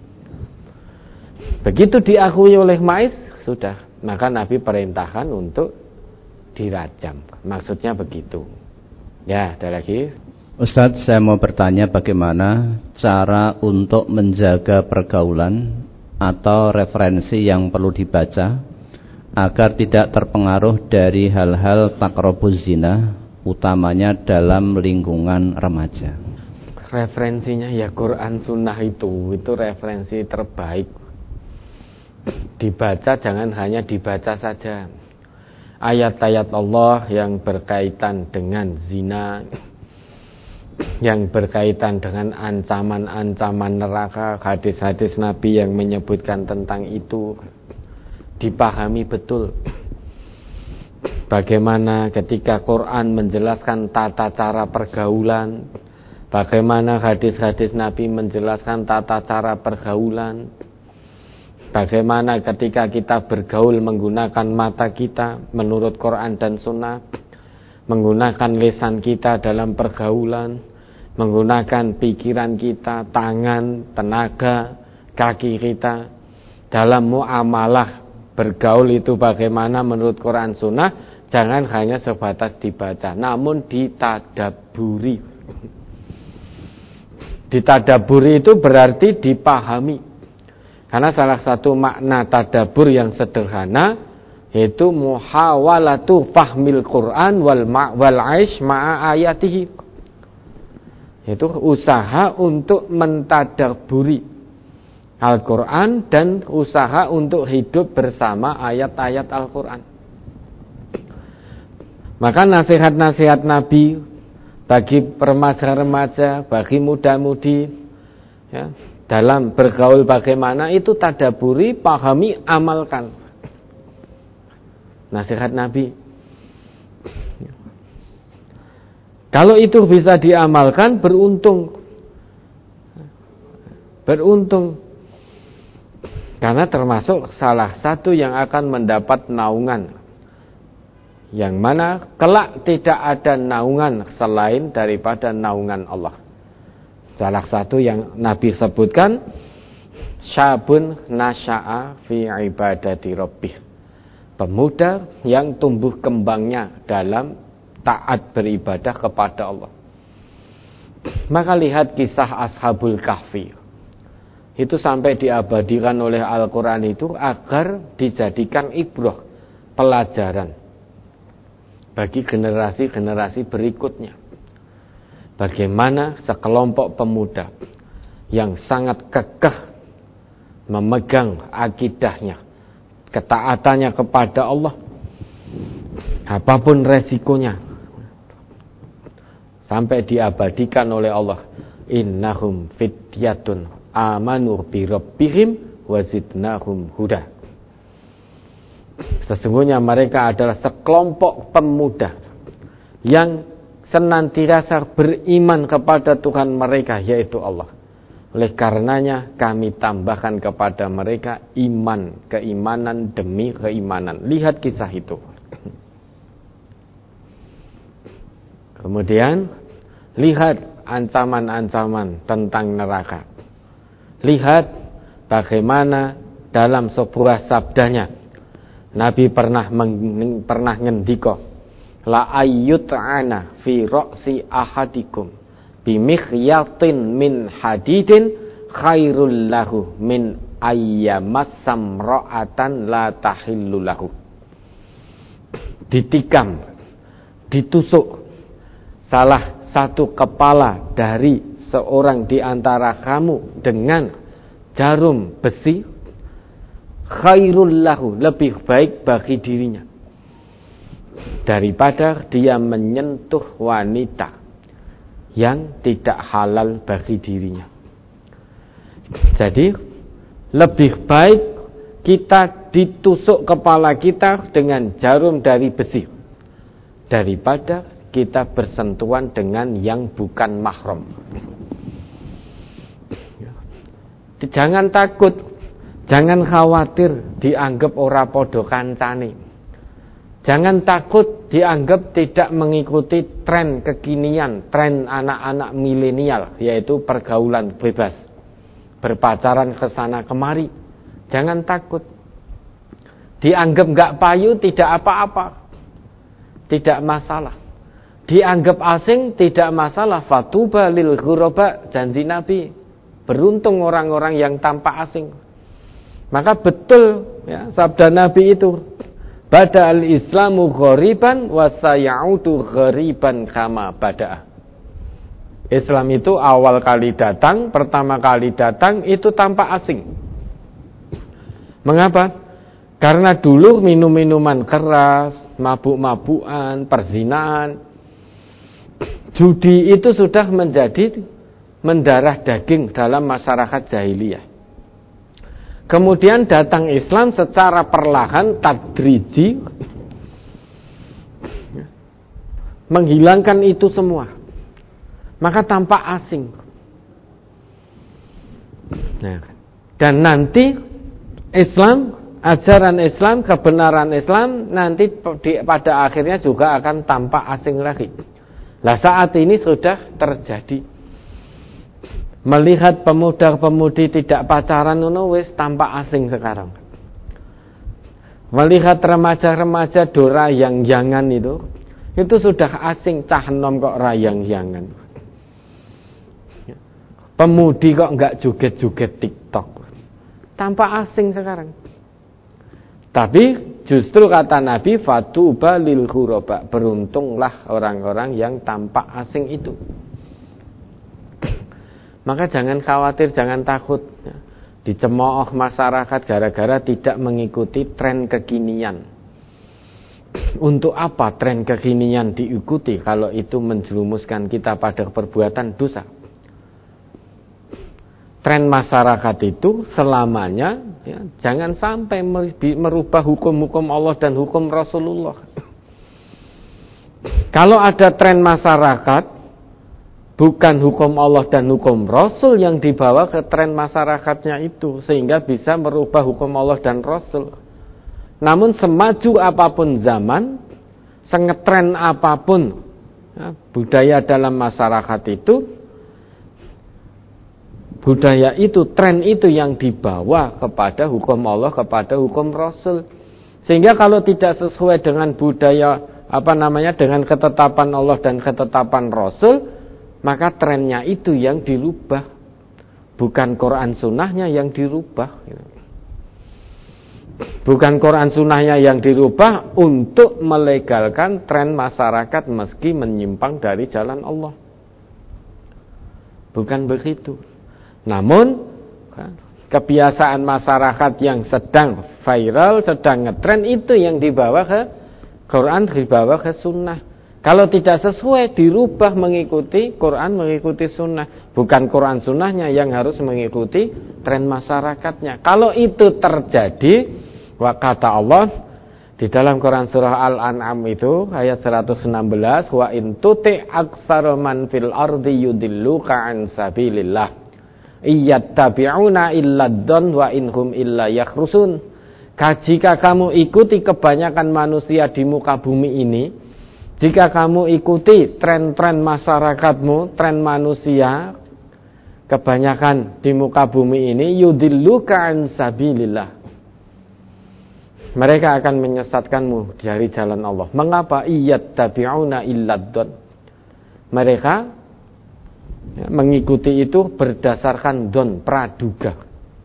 Begitu diakui oleh Maiz, sudah, maka Nabi perintahkan untuk dirajam. Maksudnya begitu. Ya, ada lagi. Ustadz, saya mau bertanya bagaimana cara untuk menjaga pergaulan atau referensi yang perlu dibaca agar tidak terpengaruh dari hal-hal takrobuz zina, utamanya dalam lingkungan remaja. Referensinya ya Quran Sunnah itu referensi terbaik. Dibaca, jangan hanya dibaca saja. Ayat-ayat Allah yang berkaitan dengan zina, yang berkaitan dengan ancaman-ancaman neraka, hadis-hadis Nabi yang menyebutkan tentang itu dipahami betul. Bagaimana ketika Quran menjelaskan tata cara pergaulan, bagaimana hadis-hadis Nabi menjelaskan tata cara pergaulan, bagaimana ketika kita bergaul menggunakan mata kita menurut Quran dan Sunnah, menggunakan lisan kita dalam pergaulan, menggunakan pikiran kita, tangan, tenaga, kaki kita dalam muamalah bergaul itu bagaimana menurut Quran Sunnah. Jangan hanya sebatas dibaca, namun ditadaburi. Ditadaburi itu berarti dipahami. Karena salah satu makna tadabur yang sederhana yaitu muhawalatu fahmil Quran wal aish ma'a ayatihi. Itu usaha untuk mentadaburi Al-Quran dan usaha untuk hidup bersama ayat-ayat Al-Quran. Maka nasihat-nasihat Nabi bagi remaja-remaja, bagi muda-mudi, ya, dalam bergaul bagaimana itu tadaburi, pahami, amalkan. Nasihat Nabi. Kalau itu bisa diamalkan, beruntung. Beruntung. Karena termasuk salah satu yang akan mendapat naungan. Yang mana kelak tidak ada naungan selain daripada naungan Allah. Salah satu yang Nabi sebutkan, syabun nasya'a fi ibadati rabbih. Pemuda yang tumbuh kembangnya dalam taat beribadah kepada Allah. Maka lihat kisah Ashabul Kahfi. Itu sampai diabadikan oleh Al-Quran itu agar dijadikan ibrah, pelajaran bagi generasi-generasi berikutnya. Bagaimana sekelompok pemuda yang sangat kekeh memegang akidahnya, ketaatannya kepada Allah, apapun resikonya, sampai diabadikan oleh Allah, innahum fityatun amanu bi rabbihim wazidnahum huda. Sesungguhnya mereka adalah sekelompok pemuda yang senantiasa beriman kepada Tuhan mereka, yaitu Allah. Oleh karenanya kami tambahkan kepada mereka iman, keimanan demi keimanan. Lihat kisah itu. Kemudian lihat ancaman-ancaman tentang neraka. Lihat bagaimana dalam sebuah sabdanya Nabi pernah ngendika, la ayyut'ana fi ra'si ahadikum bimikhyatin min hadidin khairul lahu min ayyamassam ra'atan la tahillu lahu. Ditikam, ditusuk salah satu kepala dari seorang di antara kamu dengan jarum besi, khairul lahu, lebih baik bagi dirinya daripada dia menyentuh wanita yang tidak halal bagi dirinya. Jadi lebih baik kita ditusuk kepala kita dengan jarum dari besi daripada kita bersentuhan dengan yang bukan mahram. Jangan takut, jangan khawatir dianggap ora podo kancane. Jangan takut dianggap tidak mengikuti tren kekinian, tren anak-anak milenial, yaitu pergaulan bebas, berpacaran ke sana kemari. Jangan takut. Dianggap enggak payu tidak apa-apa, tidak masalah. Dianggap asing tidak masalah. Fatuba lil ghuraba, janji Nabi, beruntung orang-orang yang tanpa asing. Maka betul ya, sabda Nabi itu, bada al-islamu ghariban wa sayaudu ghariban kama bada. Islam itu awal kali datang, pertama kali datang itu tanpa asing. Mengapa? Karena dulu minum-minuman keras, mabuk-mabukan, perzinahan, judi itu sudah menjadi mendarah daging dalam masyarakat jahiliyah. Kemudian datang Islam secara perlahan, tadriji, menghilangkan itu semua. Maka tampak asing. Nah, dan nanti Islam, ajaran Islam, kebenaran Islam nanti pada akhirnya juga akan tampak asing lagi. Lah saat ini sudah terjadi. Melihat pemuda-pemudi tidak pacaran wis tampak asing sekarang. Melihat remaja-remaja dorayang-yangan itu sudah asing, cah enom kok rayang-yangan. Pemudi kok enggak joget-joget TikTok. Tampak asing sekarang. Tapi justru kata Nabi, fatuba lil ghuraba, beruntunglah orang-orang yang tampak asing itu. Maka jangan khawatir, jangan takut dicemooh masyarakat gara-gara tidak mengikuti tren kekinian. Untuk apa tren kekinian diikuti kalau itu menjerumuskan kita pada perbuatan dosa? Tren masyarakat itu selamanya ya, jangan sampai merubah hukum-hukum Allah dan hukum Rasulullah. Kalau ada tren masyarakat bukan hukum Allah dan hukum Rasul yang dibawa ke tren masyarakatnya itu, sehingga bisa merubah hukum Allah dan Rasul. Namun semaju apapun zaman, sengetren apapun ya, budaya dalam masyarakat itu, budaya itu, tren itu yang dibawa kepada hukum Allah, kepada hukum Rasul. Sehingga kalau tidak sesuai dengan budaya, dengan ketetapan Allah dan ketetapan Rasul, maka trennya itu yang dirubah, bukan Quran sunnahnya yang dirubah. Bukan Quran sunnahnya yang dirubah untuk melegalkan tren masyarakat meski menyimpang dari jalan Allah. Bukan begitu. Namun kebiasaan masyarakat yang sedang viral, sedang ngetren, itu yang dibawa ke Quran, dibawa ke sunnah. Kalau tidak sesuai, dirubah mengikuti Quran, mengikuti sunnah. Bukan Quran sunnahnya yang harus mengikuti tren masyarakatnya. Kalau itu terjadi, kata Allah di dalam Quran surah Al-An'am itu ayat 116, wa in tuti aktsara man fil ardi yudilluka an sabilillah iyattabi'una illa dzan wa inhum illa yakhrusun. Jika kamu ikuti kebanyakan manusia di muka bumi ini, Jika kamu ikuti tren-tren masyarakatmu, tren manusia, kebanyakan di muka bumi ini, yudilluka an sabilillah. Mereka akan menyesatkanmu dari jalan Allah. Mengapa? Iyattabi'una illad-don. Mereka mengikuti itu berdasarkan don, praduga.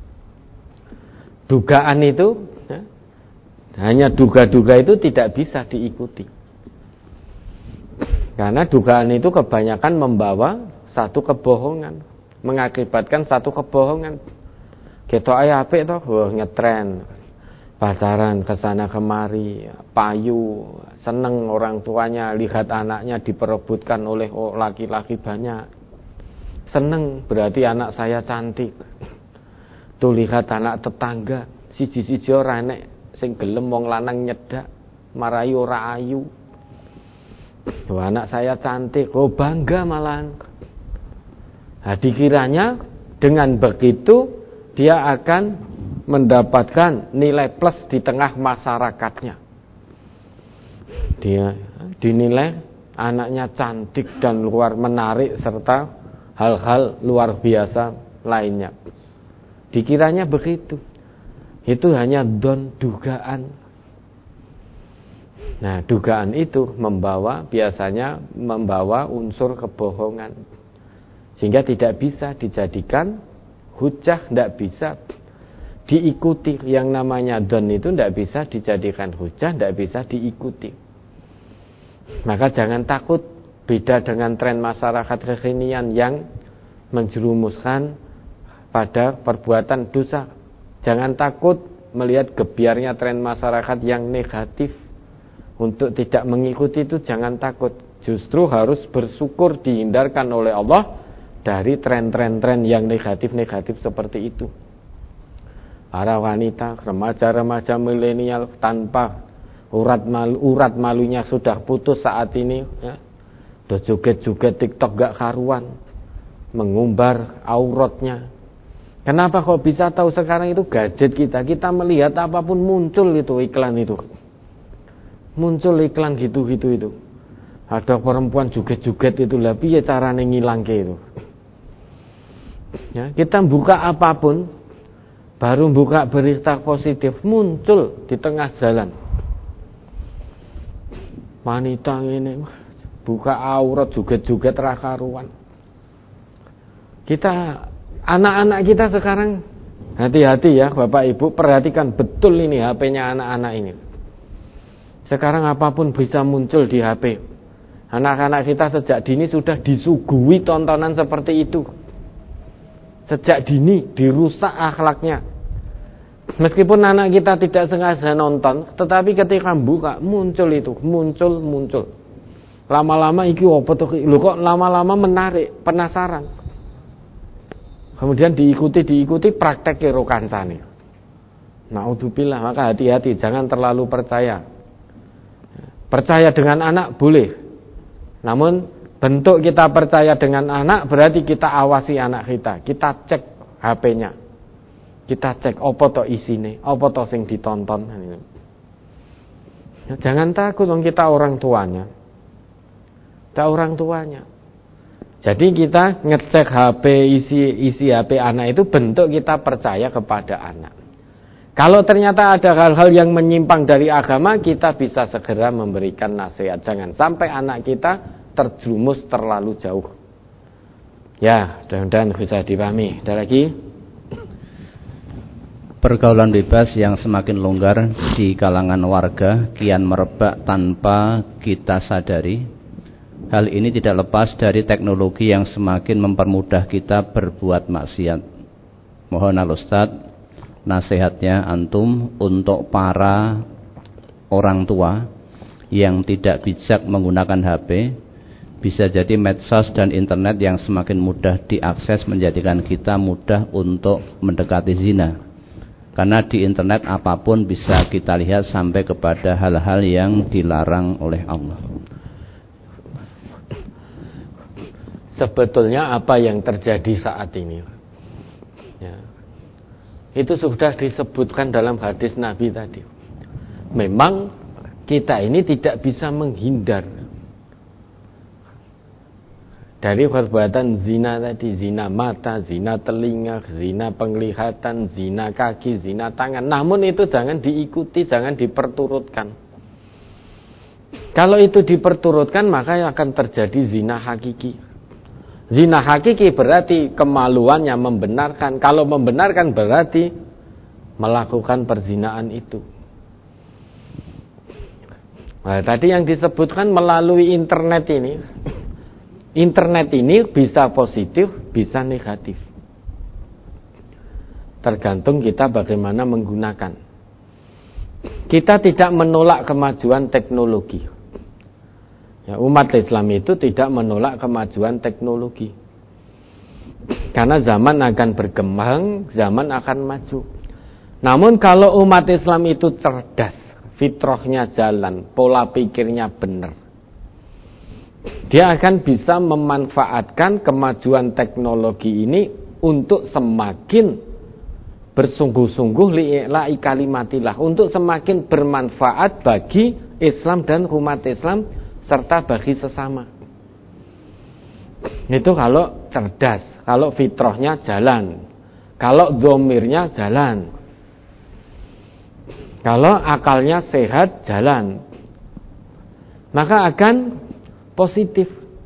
Dugaan itu, hanya duga-duga itu tidak bisa diikuti. Karena dugaan itu kebanyakan membawa satu kebohongan, mengakibatkan satu kebohongan. Ketok ae apik to, ngetren, pacaran kesana kemari, payu, seneng orang tuanya lihat anaknya diperebutkan oleh laki-laki banyak. Seneng berarti anak saya cantik. Tuh lihat anak tetangga, siji-siji ora enek sing gelem wong lanang nyedak, marai ora ayu. Wah, anak saya cantik, oh bangga malahan. Nah, dikiranya dengan begitu dia akan mendapatkan nilai plus di tengah masyarakatnya. Dia dinilai anaknya cantik dan luar menarik serta hal-hal luar biasa lainnya. Dikiranya begitu. Itu hanya dugaan. Nah, dugaan itu biasanya membawa unsur kebohongan. Sehingga tidak bisa dijadikan hujah, tidak bisa diikuti. Yang namanya don itu tidak bisa dijadikan hujah, tidak bisa diikuti. Maka jangan takut, beda dengan tren masyarakat kekinian yang menjerumuskan pada perbuatan dosa. Jangan takut melihat gebiarnya tren masyarakat yang negatif. Untuk tidak mengikuti itu jangan takut. Justru harus bersyukur dihindarkan oleh Allah dari tren-tren yang negatif-negatif seperti itu. Para wanita, remaja-remaja milenial tanpa urat malunya sudah putus saat ini, ya. Udah joget-joget TikTok gak karuan, mengumbar auratnya. Kenapa kok bisa tahu? Sekarang itu gadget kita melihat apapun muncul itu iklan itu. Muncul iklan gitu-gitu itu. Ada perempuan joget-joget itu, lah piye carane ngilangke itu. Ya, kita buka apapun, baru buka berita positif, muncul di tengah jalan. Wanita ini buka aurat joget-joget ra karuan. Kita, anak-anak kita sekarang hati-hati ya Bapak Ibu, perhatikan betul ini HP-nya anak-anak ini. Sekarang apapun bisa muncul di HP. Anak-anak kita sejak dini sudah disuguhi tontonan seperti itu. Sejak dini dirusak akhlaknya. Meskipun anak kita tidak sengaja nonton, tetapi ketika buka muncul itu, muncul. Lama-lama iki opo to? Lho kok lama-lama menarik, penasaran. Kemudian diikuti praktek karo kancane. Naudzubillah, maka hati-hati, jangan terlalu percaya. Percaya dengan anak boleh, namun bentuk kita percaya dengan anak berarti kita awasi anak kita cek HP-nya, kita cek apa to isine, apa to sing ditonton. Jangan takut, kita orang tuanya. Jadi kita ngecek HP, isi HP anak itu bentuk kita percaya kepada anak. Kalau ternyata ada hal-hal yang menyimpang dari agama, kita bisa segera memberikan nasihat. Jangan sampai anak kita terjerumus terlalu jauh. Ya, mudah-mudahan bisa dipahami. Ada lagi? Pergaulan bebas yang semakin longgar di kalangan warga kian merebak tanpa kita sadari. Hal ini tidak lepas dari teknologi yang semakin mempermudah kita berbuat maksiat. Mohon Al-Ustaz nasihatnya antum untuk para orang tua yang tidak bijak menggunakan HP. Bisa jadi medsos dan internet yang semakin mudah diakses menjadikan kita mudah untuk mendekati zina. Karena di internet apapun bisa kita lihat sampai kepada hal-hal yang dilarang oleh Allah. Sebetulnya apa yang terjadi saat ini, ya, itu sudah disebutkan dalam hadis Nabi tadi. Memang kita ini tidak bisa menghindar dari perbuatan zina tadi, zina mata, zina telinga, zina penglihatan, zina kaki, zina tangan. Namun itu jangan diikuti, jangan diperturutkan. Kalau itu diperturutkan, maka akan terjadi zina hakiki. Zina hakiki berarti kemaluannya membenarkan. Kalau membenarkan berarti melakukan perzinaan itu. Nah, tadi yang disebutkan melalui internet ini. Internet ini bisa positif, bisa negatif. Tergantung kita bagaimana menggunakan. Kita tidak menolak kemajuan teknologi. Ya, umat Islam itu tidak menolak kemajuan teknologi. Karena zaman akan berkembang, zaman akan maju. Namun kalau umat Islam itu cerdas, fitrahnya jalan, pola pikirnya benar, dia akan bisa memanfaatkan kemajuan teknologi ini untuk semakin bersungguh-sungguh li'ila'i kalimatillah, untuk semakin bermanfaat bagi Islam dan umat Islam serta bagi sesama. Itu kalau cerdas, kalau fitrahnya jalan, kalau dhamirnya jalan, kalau akalnya sehat jalan, maka akan positif.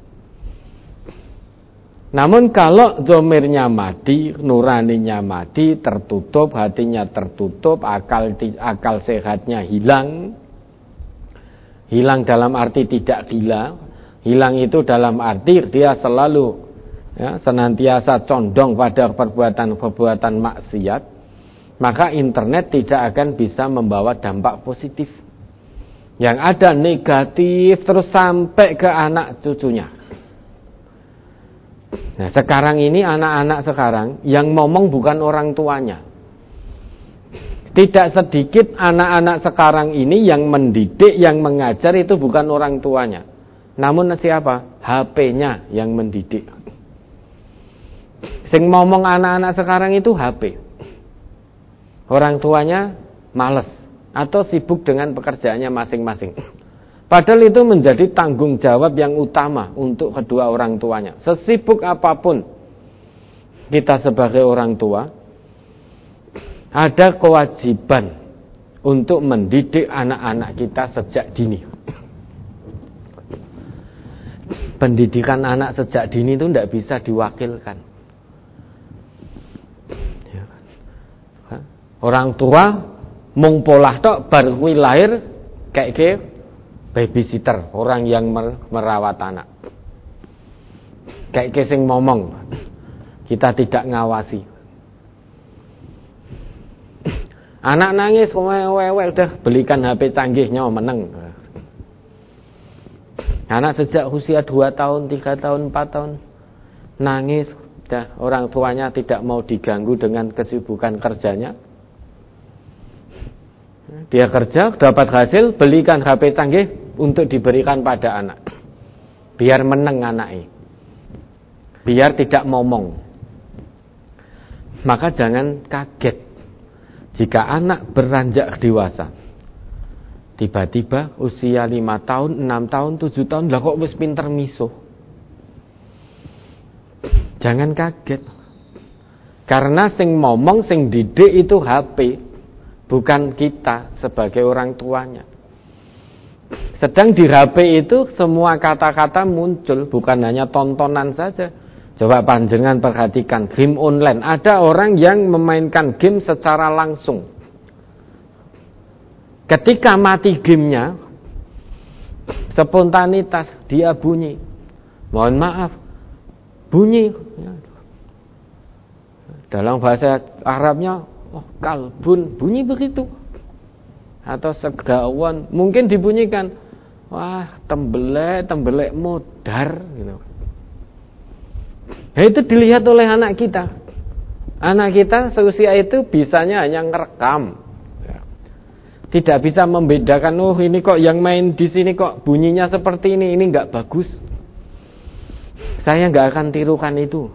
Namun kalau dhamirnya mati, nuraninya mati, tertutup, hatinya tertutup, akal sehatnya hilang. Hilang dalam arti tidak gila. Hilang itu dalam arti dia selalu senantiasa condong pada perbuatan-perbuatan maksiat. Maka internet tidak akan bisa membawa dampak positif. Yang ada negatif terus sampai ke anak cucunya. Nah, sekarang ini anak-anak sekarang yang ngomong bukan orang tuanya. Tidak sedikit anak-anak sekarang ini yang mendidik, yang mengajar itu bukan orang tuanya. Namun siapa? HP-nya yang mendidik. Sing ngomong anak-anak sekarang itu HP. Orang tuanya males atau sibuk dengan pekerjaannya masing-masing. Padahal itu menjadi tanggung jawab yang utama untuk kedua orang tuanya. Sesibuk apapun kita sebagai orang tua, ada kewajiban untuk mendidik anak-anak kita sejak dini. Pendidikan anak sejak dini itu tidak bisa diwakilkan. Orang tua mung polah tok bar kuwi lahir kayak babysitter, orang yang merawat anak. Kayak sing ngomong, kita tidak ngawasi. Anak nangis, wewel dah belikan HP canggihnya meneng. Anak sejak usia 2 tahun, 3 tahun, 4 tahun nangis, dah orang tuanya tidak mau diganggu dengan kesibukan kerjanya. Dia kerja, dapat hasil, belikan HP canggih untuk diberikan pada anak. Biar meneng anaknya. Biar tidak ngomong. Maka jangan kaget jika anak beranjak dewasa. Tiba-tiba usia 5 tahun, 6 tahun, 7 tahun, lah kok wis pinter misuh. Jangan kaget. Karena sing ngomong, sing didik itu HP. Bukan kita sebagai orang tuanya. Sedang di HP itu semua kata-kata muncul, bukan hanya tontonan saja. Coba panjenengan perhatikan game online. Ada orang yang memainkan game secara langsung. Ketika mati gamenya, spontanitas dia bunyi. Mohon maaf, bunyi. Dalam bahasa Arabnya kalbun, bunyi begitu. Atau segawan, mungkin dibunyikan, wah tembelek modar gitu. Nah, itu dilihat oleh anak kita. Anak kita seusia itu bisanya hanya ngerekam. Tidak bisa membedakan, oh ini kok yang main di sini kok bunyinya seperti ini enggak bagus. Saya enggak akan tirukan itu.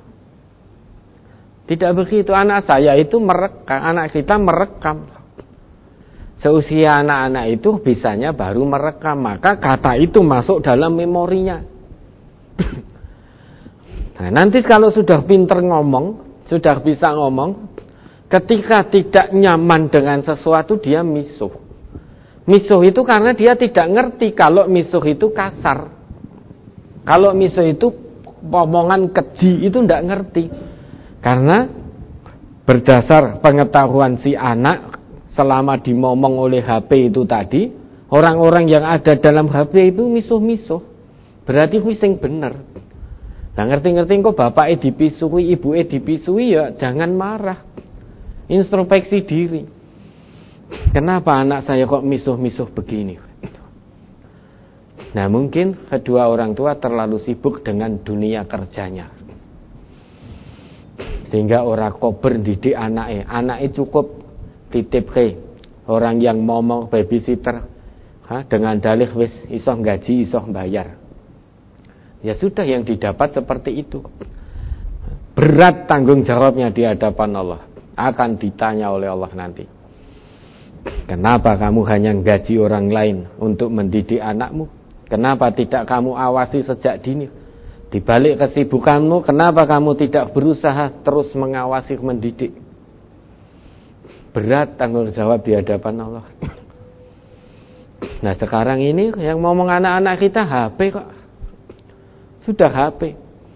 Tidak begitu, anak saya itu merekam, anak kita merekam. Seusia anak-anak itu bisanya baru merekam, maka kata itu masuk dalam memorinya. Nah, nanti kalau sudah pinter ngomong, sudah bisa ngomong, ketika tidak nyaman dengan sesuatu dia misuh. Misuh itu karena dia tidak ngerti kalau misuh itu kasar. Kalau misuh itu omongan keji itu tidak ngerti. Karena berdasar pengetahuan si anak selama dimomong oleh HP itu tadi, orang-orang yang ada dalam HP itu misuh-misuh. Berarti sing bener. Nah, ngerti-ngerti kok bapaknya dipisui, ibunya dipisui, ya jangan marah. Introspeksi diri. Kenapa anak saya kok misuh-misuh begini? Nah, mungkin kedua orang tua terlalu sibuk dengan dunia kerjanya. Sehingga orang kober didik anaknya. Anaknya cukup titip ke orang yang mau babysitter, dengan dalih wis iso gaji, iso bayar. Ya sudah, yang didapat seperti itu. Berat tanggung jawabnya di hadapan Allah. Akan ditanya oleh Allah nanti. Kenapa kamu hanya gaji orang lain untuk mendidik anakmu? Kenapa tidak kamu awasi sejak dini? Di balik kesibukanmu, kenapa kamu tidak berusaha terus mengawasi mendidik? Berat tanggung jawab di hadapan Allah. Nah, sekarang ini yang ngomong anak-anak kita HP kok. Sudah HP.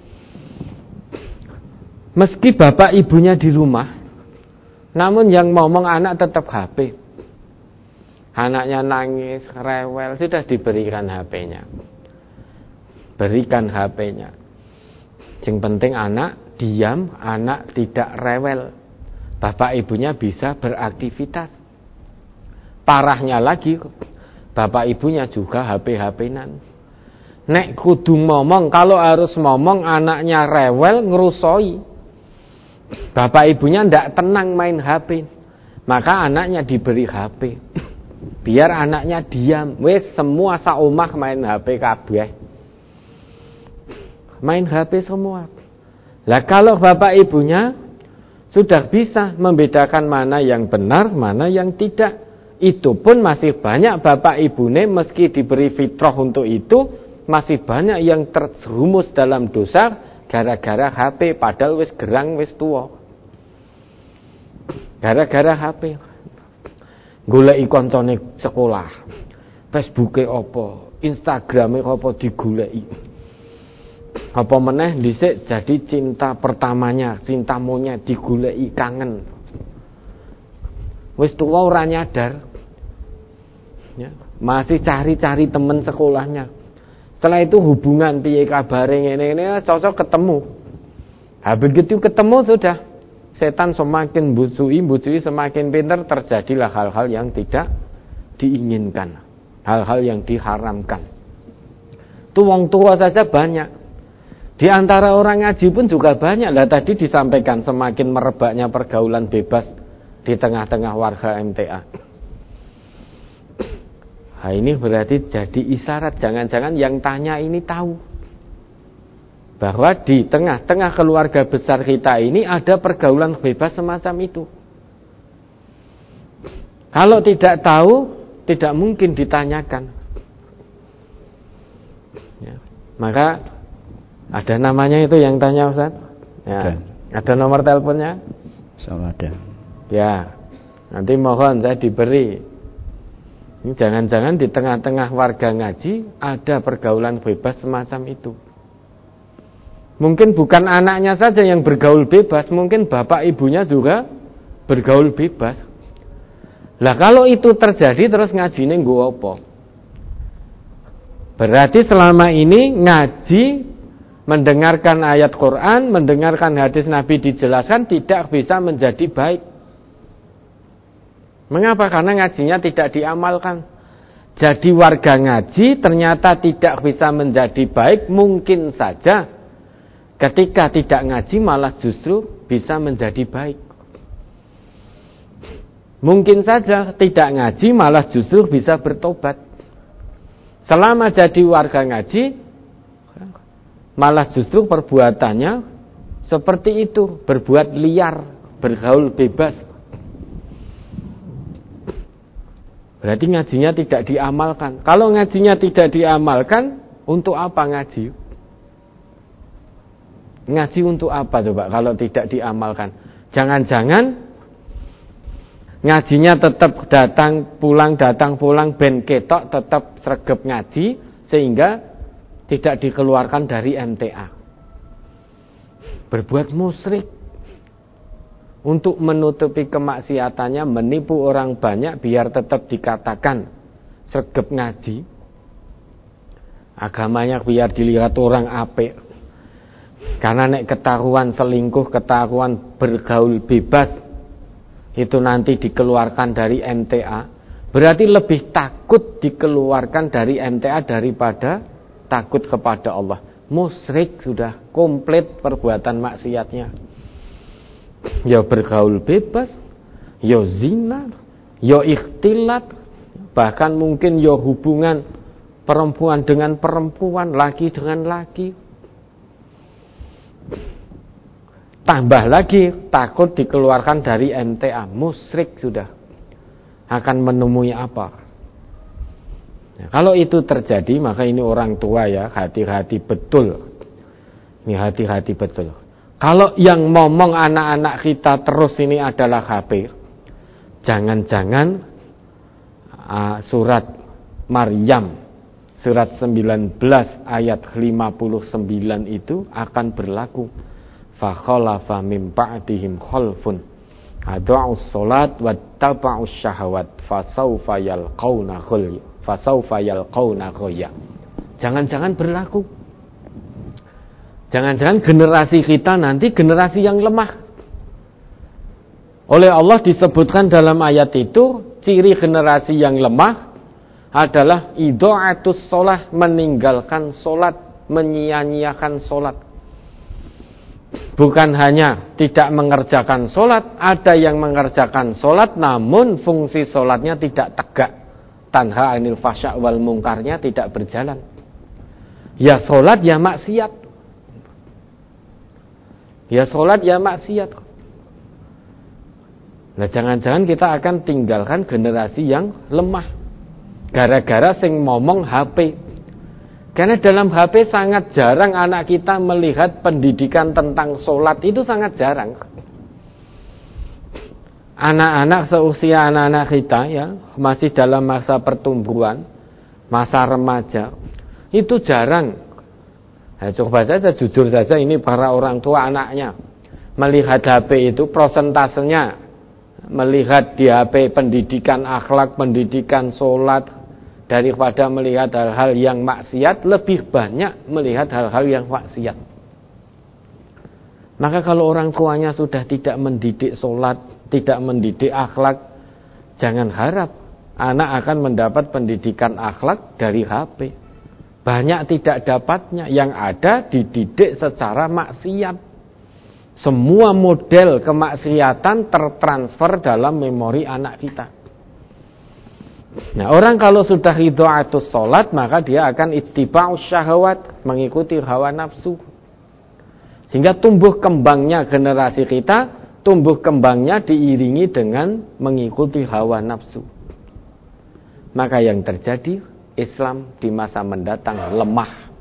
Meski bapak ibunya di rumah, namun yang ngomong anak tetap HP. Anaknya nangis, rewel, sudah diberikan HP-nya. Berikan HP-nya. Yang penting anak diam, anak tidak rewel. Bapak ibunya bisa beraktivitas. Parahnya lagi, bapak ibunya juga HP-HP-nan. Nek kudu ngomong, kalau harus ngomong anaknya rewel, ngerusoi. Bapak ibunya ndak tenang main HP. Maka anaknya diberi HP. Biar anaknya diam. Wes semua saumah main HP kabeh. Main HP semua. Lah kalau bapak ibunya sudah bisa membedakan mana yang benar, mana yang tidak. Itu pun masih banyak bapak ibune meski diberi fitrah untuk itu, masih banyak yang terjerumus dalam dosa gara-gara HP, padahal wis gerang, wis tua. Gara-gara HP. Goleki koncone sekolah. Facebooke apa, Instagrame apa digoleki. Apa meneh dhisik jadi cinta pertamanya, cinta monyet digoleki, kangen. Wis tua ora nyadar. Ya, masih cari-cari teman sekolahnya. Setelah itu hubungan piye kabare ngene-ngene cocok ketemu. Habis gitu ketemu sudah setan semakin bucui semakin pintar, terjadilah hal-hal yang tidak diinginkan, hal-hal yang diharamkan. Itu wong tua saja banyak. Di antara orang ngaji pun juga banyak. Lah tadi disampaikan semakin merebaknya pergaulan bebas di tengah-tengah warga MTA. Nah, ini berarti jadi isyarat, jangan-jangan yang tanya ini tahu bahwa di tengah-tengah keluarga besar kita ini ada pergaulan bebas semacam itu. Kalau tidak tahu, tidak mungkin ditanyakan. Ya, maka ada namanya itu yang tanya, Ustaz? Ya, ada nomor teleponnya? Sama ada. Ya, nanti mohon saya diberi. Ini jangan-jangan di tengah-tengah warga ngaji ada pergaulan bebas semacam itu. Mungkin bukan anaknya saja yang bergaul bebas, mungkin bapak ibunya juga bergaul bebas. Lah kalau itu terjadi terus ngajine nggo apa? Berarti selama ini ngaji, mendengarkan ayat Quran, mendengarkan hadis Nabi dijelaskan tidak bisa menjadi baik. Mengapa? Karena ngajinya tidak diamalkan. Jadi warga ngaji ternyata tidak bisa menjadi baik. Mungkin saja ketika tidak ngaji malah justru bisa menjadi baik. Mungkin saja tidak ngaji malah justru bisa bertobat. Selama jadi warga ngaji malah justru perbuatannya seperti itu, berbuat liar, bergaul bebas. Berarti ngajinya tidak diamalkan. Kalau ngajinya tidak diamalkan, untuk apa ngaji? Ngaji untuk apa coba kalau tidak diamalkan? Jangan-jangan ngajinya tetap datang pulang ben ketok tetap sregep ngaji sehingga tidak dikeluarkan dari MTA. Berbuat musyrik untuk menutupi kemaksiatannya, menipu orang banyak biar tetap dikatakan sregep ngaji. Agamanya biar dilihat orang apik. Karena nek ketahuan selingkuh, ketahuan bergaul bebas, itu nanti dikeluarkan dari MTA. Berarti lebih takut dikeluarkan dari MTA daripada takut kepada Allah. Musyrik sudah komplit perbuatan maksiatnya. Ya bergaul bebas, ya zina, ya ikhtilat, bahkan mungkin ya hubungan perempuan dengan perempuan, laki dengan laki. Tambah lagi takut dikeluarkan dari MTA, musyrik sudah. Akan menemui apa? Nah, kalau itu terjadi, maka ini orang tua ya, hati-hati betul. Ini hati-hati betul. Kalau yang ngomong anak-anak kita terus ini adalah HP, jangan-jangan surat Maryam surat 19 ayat 59 itu akan berlaku. Fa khalafa min ba'dihim khalfun adha'us salat wattaba'us syahawat fasawfa yalqauna ghayya. Jangan-jangan berlaku. Jangan-jangan generasi kita nanti generasi yang lemah. Oleh Allah disebutkan dalam ayat itu, ciri generasi yang lemah adalah idha'atus shalah, meninggalkan salat, menyia-nyiakan salat. Bukan hanya tidak mengerjakan salat, ada yang mengerjakan salat namun fungsi salatnya tidak tegak. Tanha 'anil fahsya' wal mungkarnya tidak berjalan. Ya salat ya maksiat. Ya sholat ya maksiat. Nah jangan-jangan kita akan tinggalkan generasi yang lemah gara-gara sing ngomong HP. Karena dalam HP sangat jarang anak kita melihat pendidikan tentang sholat, itu sangat jarang. Anak-anak seusia anak-anak kita ya, masih dalam masa pertumbuhan, masa remaja, itu jarang. Nah, coba saja, jujur saja, ini para orang tua anaknya melihat HP itu prosentasenya, melihat di HP pendidikan akhlak, pendidikan sholat, daripada melihat hal-hal yang maksiat, lebih banyak melihat hal-hal yang maksiat. Maka kalau orang tuanya sudah tidak mendidik sholat, tidak mendidik akhlak, jangan harap anak akan mendapat pendidikan akhlak dari HP. Banyak tidak dapatnya, yang ada dididik secara maksiat. Semua model kemaksiatan tertransfer dalam memori anak kita. Nah, orang kalau sudah idha'atus sholat, maka dia akan ittiba'us syahawat, mengikuti hawa nafsu. Sehingga tumbuh kembangnya generasi kita, tumbuh kembangnya diiringi dengan mengikuti hawa nafsu. Maka yang terjadi, Islam di masa mendatang lemah.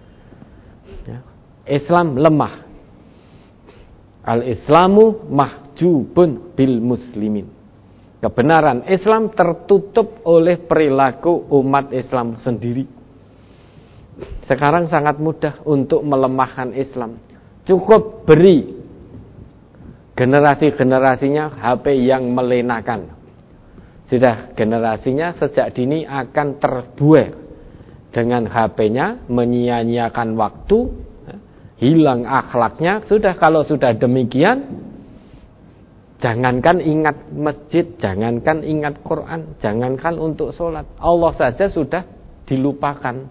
Islam lemah. Al-Islamu mahjubun bil muslimin. Kebenaran Islam tertutup oleh perilaku umat Islam sendiri. Sekarang sangat mudah untuk melemahkan Islam. Cukup beri generasi-generasinya HP yang melenakan. Sudah generasinya sejak dini akan terbuai dengan HP-nya, menyia-nyiakan waktu, hilang akhlaknya. Sudah, kalau sudah demikian, jangankan ingat masjid, jangankan ingat Quran, jangankan untuk sholat, Allah saja sudah dilupakan.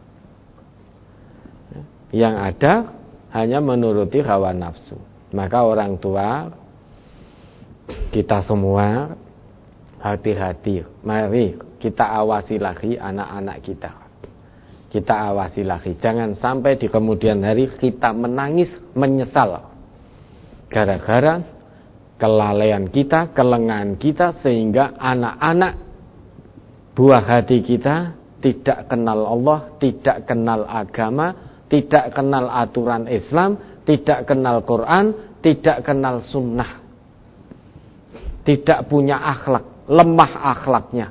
Yang ada hanya menuruti hawa nafsu. Maka orang tua, kita semua hati-hati, mari kita awasi lagi anak-anak kita. Kita awasi lagi, jangan sampai di kemudian hari kita menangis, menyesal gara-gara kelalaian kita, kelengahan kita, sehingga anak-anak buah hati kita tidak kenal Allah, tidak kenal agama, tidak kenal aturan Islam, tidak kenal Quran, tidak kenal sunnah, tidak punya akhlak, lemah akhlaknya.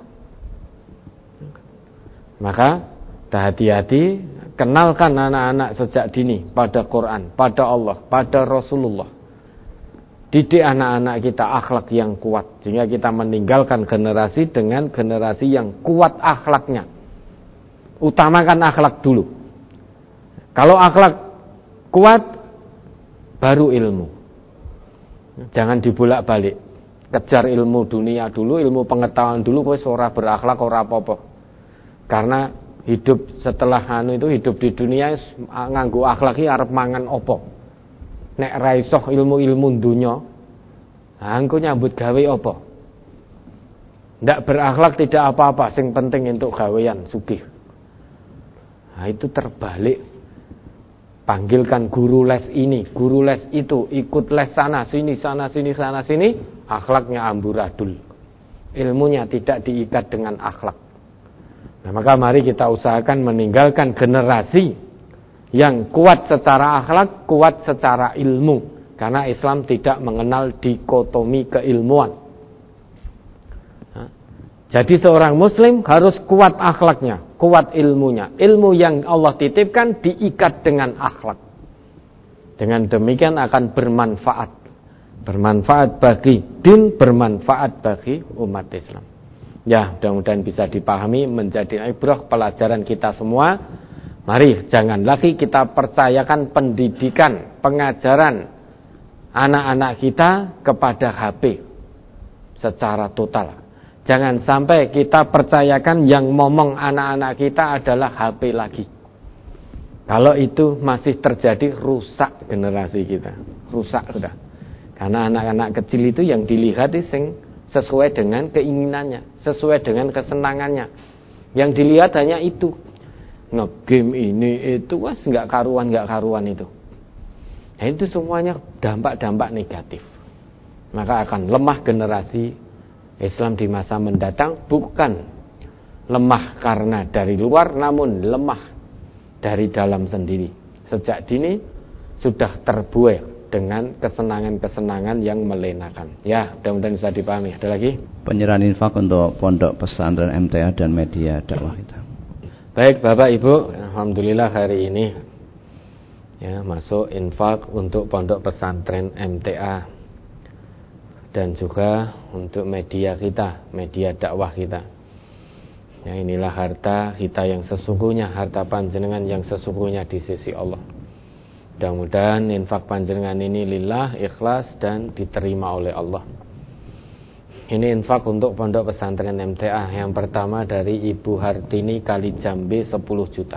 Maka hati-hati, kenalkan anak-anak sejak dini pada Quran, pada Allah, pada Rasulullah. Didik anak-anak kita akhlak yang kuat, sehingga kita meninggalkan generasi dengan generasi yang kuat akhlaknya. Utamakan akhlak dulu. Kalau akhlak kuat, baru ilmu. Jangan dibolak-balik. Kejar ilmu dunia dulu, ilmu pengetahuan dulu, wis ora berakhlak ora apa-apa. Karena hidup setelah hidup di dunia nganggo akhlak iki arep mangan apa? Nek ra iso ilmu-ilmu dunya, engko nyambut gawe apa? Ndak berakhlak tidak apa-apa, sing penting entuk gawean sugih. Nah, itu terbalik. Panggilkan guru les ini, guru les itu, ikut les sana sini, akhlaknya amburadul. Ilmunya tidak diikat dengan akhlak. Nah, maka mari kita usahakan meninggalkan generasi yang kuat secara akhlak, kuat secara ilmu. Karena Islam tidak mengenal dikotomi keilmuan. Nah, jadi seorang muslim harus kuat akhlaknya, kuat ilmunya. Ilmu yang Allah titipkan diikat dengan akhlak. Dengan demikian akan bermanfaat. Bermanfaat bagi din, bermanfaat bagi umat Islam. Ya, mudah-mudahan bisa dipahami, menjadi ibrah pelajaran kita semua. Mari jangan lagi kita percayakan pendidikan, pengajaran anak-anak kita kepada HP secara total. Jangan sampai kita percayakan yang ngomong anak-anak kita adalah HP lagi. Kalau itu masih terjadi, rusak generasi kita. Rusak sudah. Karena anak-anak kecil itu yang dilihat itu sesuai dengan keinginannya, sesuai dengan kesenangannya. Yang dilihat hanya itu. Nge-game ini itu nggak karuan itu. Nah, itu semuanya dampak-dampak negatif. Maka akan lemah generasi Islam di masa mendatang, bukan lemah karena dari luar, namun lemah dari dalam sendiri. Sejak dini sudah terbuai dengan kesenangan-kesenangan yang melenakan. Ya, mudah-mudahan bisa dipahami. Ada lagi? Penyerahan infak untuk pondok pesantren MTA dan media dakwah kita. Baik Bapak Ibu, alhamdulillah hari ini ya masuk infak untuk pondok pesantren MTA dan juga untuk media kita, media dakwah kita. Ya, inilah harta kita yang sesungguhnya, harta panjenengan yang sesungguhnya di sisi Allah. Mudah-mudahan infak panjenengan ini lillah, ikhlas dan diterima oleh Allah. Ini infak untuk pondok pesantren MTA. Yang pertama dari Ibu Hartini Kalijambe 10 juta.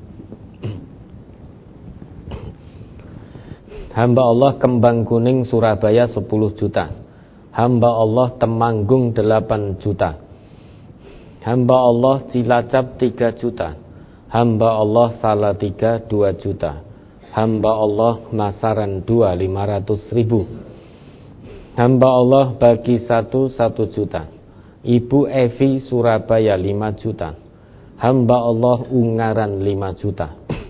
Hamba Allah Kembang Kuning Surabaya 10 juta. Hamba Allah Temanggung 8 juta. Hamba Allah Cilacap 3 juta. Hamba Allah Salatiga 2 juta. Hamba Allah Masaran 2 500.000. Hamba Allah Bagi 1 juta. Ibu Evi Surabaya 5 juta. Hamba Allah Ungaran 5 juta.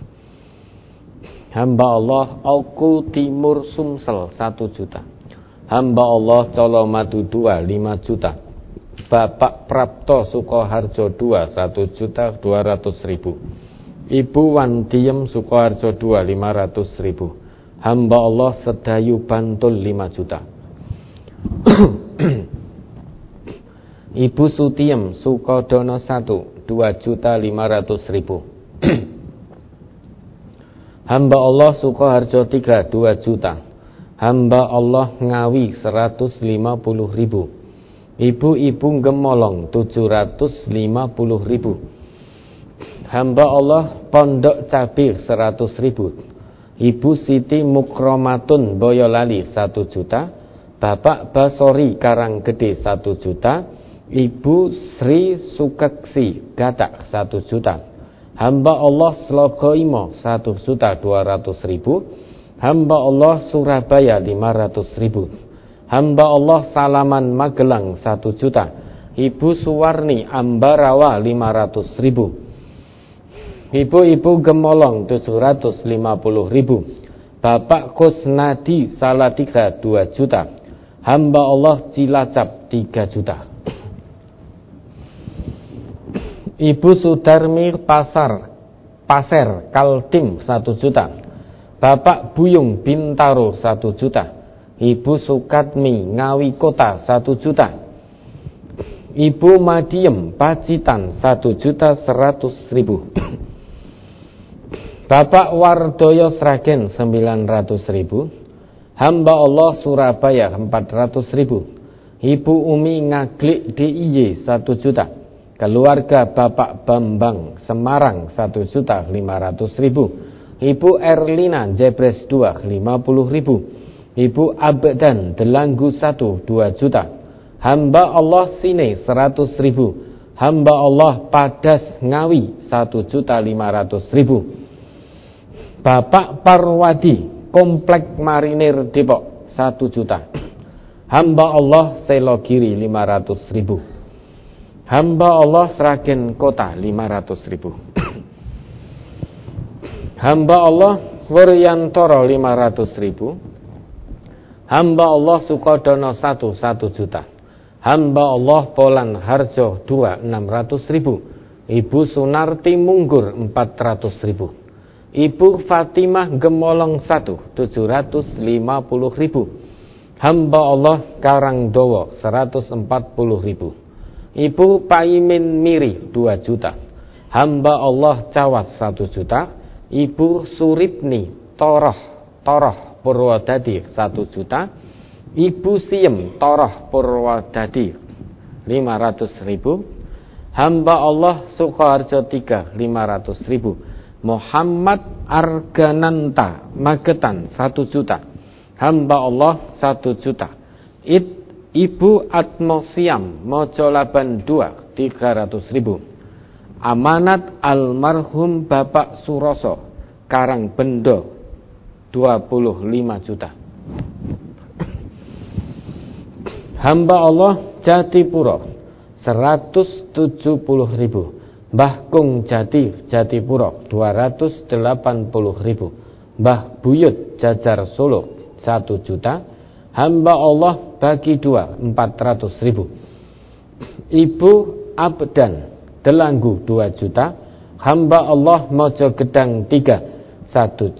Hamba Allah Oku Timur Sumsel 1 juta. Hamba Allah Colomadu 2 5 juta. Bapak Prapto Sukoharjo 2 1.200.000. Ibu Wandiem Sukoharjo 2 500.000. Hamba Allah Sedayu Bantul 5 juta. Ibu Sutiem Sukodono 1 2.500.000. Hamba Allah Sukoharjo 3 2 juta. Hamba Allah Ngawi 150.000. Ibu-ibu Gemolong 750.000. Hamba Allah Pondok Cabir 100.000. Ibu Siti Mukromatun Boyolali 1 juta. Bapak Basori Karanggede 1 juta. Ibu Sri Sukeksi Gatak 1 juta. Hamba Allah Slogoimo 1.200.000. Hamba Allah Surabaya 500.000. Hamba Allah Salaman Magelang 1 juta. Ibu Suwarni Ambarawa 500.000. Ibu-ibu Gemolong 750.000. Bapak Kusnadi Salatiga 2 juta. Hamba Allah Cilacap 3 juta. Ibu Sudarmi Pasir Kaltim 1 juta. Bapak Buyung Bintaro 1 juta. Ibu Sukatmi Ngawi Kota 1 juta. Ibu Madiem Pacitan 1.100.000. Bapak Wardoyo Sragen 900.000. Hamba Allah Surabaya 400.000. Ibu Umi Ngaglik DIY 1 juta. Keluarga Bapak Bambang Semarang 1.500.000. Ibu Erlina Jebres 2 50.000. Ibu Abdan Delanggu 1 2 juta. Hamba Allah Sine 100.000. Hamba Allah Padas Ngawi 1.500.000. Bapak Parwadi Komplek Marinir Depok 1 juta. Hamba Allah Selogiri 500.000. Hamba Allah Sragen Kota 500.000. Hamba Allah Wuryantoro 500.000. Hamba Allah Sukodono 1 juta. Hamba Allah Polan Harjo 2 600.000. Ibu Sunarti Munggur 400.000. Ibu Fatimah Gemolong 1 750.000. Hamba Allah Karangdowo 140.000. Ibu Paimin Miri 2 juta. Hamba Allah Cawas 1 juta. Ibu Suripni Toroh Purwodadi 1 juta. Ibu Siem Toroh Purwodadi 500.000. Hamba Allah Sukoharjo 3 500.000. Muhammad Argananta Magetan 1 juta. Hamba Allah 1 juta. Ibu Atmosiam Mojolaban 2 300.000. Amanat almarhum Bapak Suroso Karangbendo 25 juta. Hamba Allah Jatipuro 170.000. Mbah Kung Jatipuro 280.000. Mbah Buyut Jajar Solo 1 juta. Hamba Allah Bagi 2 400.000. Ibu Abdan Delanggu 2 juta. Hamba Allah Mojo Gedang 3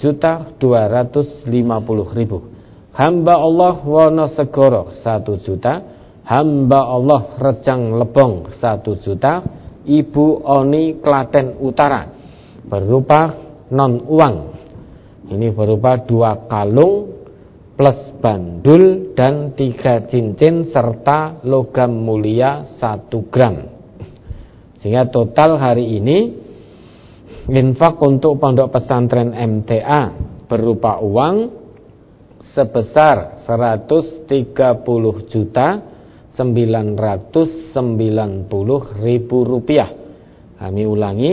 1.250.000. Hamba Allah Wonosegoro 1 juta. Hamba Allah Rejang Lebong 1 juta. Ibu Oni Klaten Utara berupa non uang. Ini berupa 2 kalung plus bandul dan 3 cincin serta logam mulia 1 gram. Sehingga total hari ini infak untuk pondok pesantren MTA berupa uang sebesar 130.990.000 rupiah. Kami ulangi,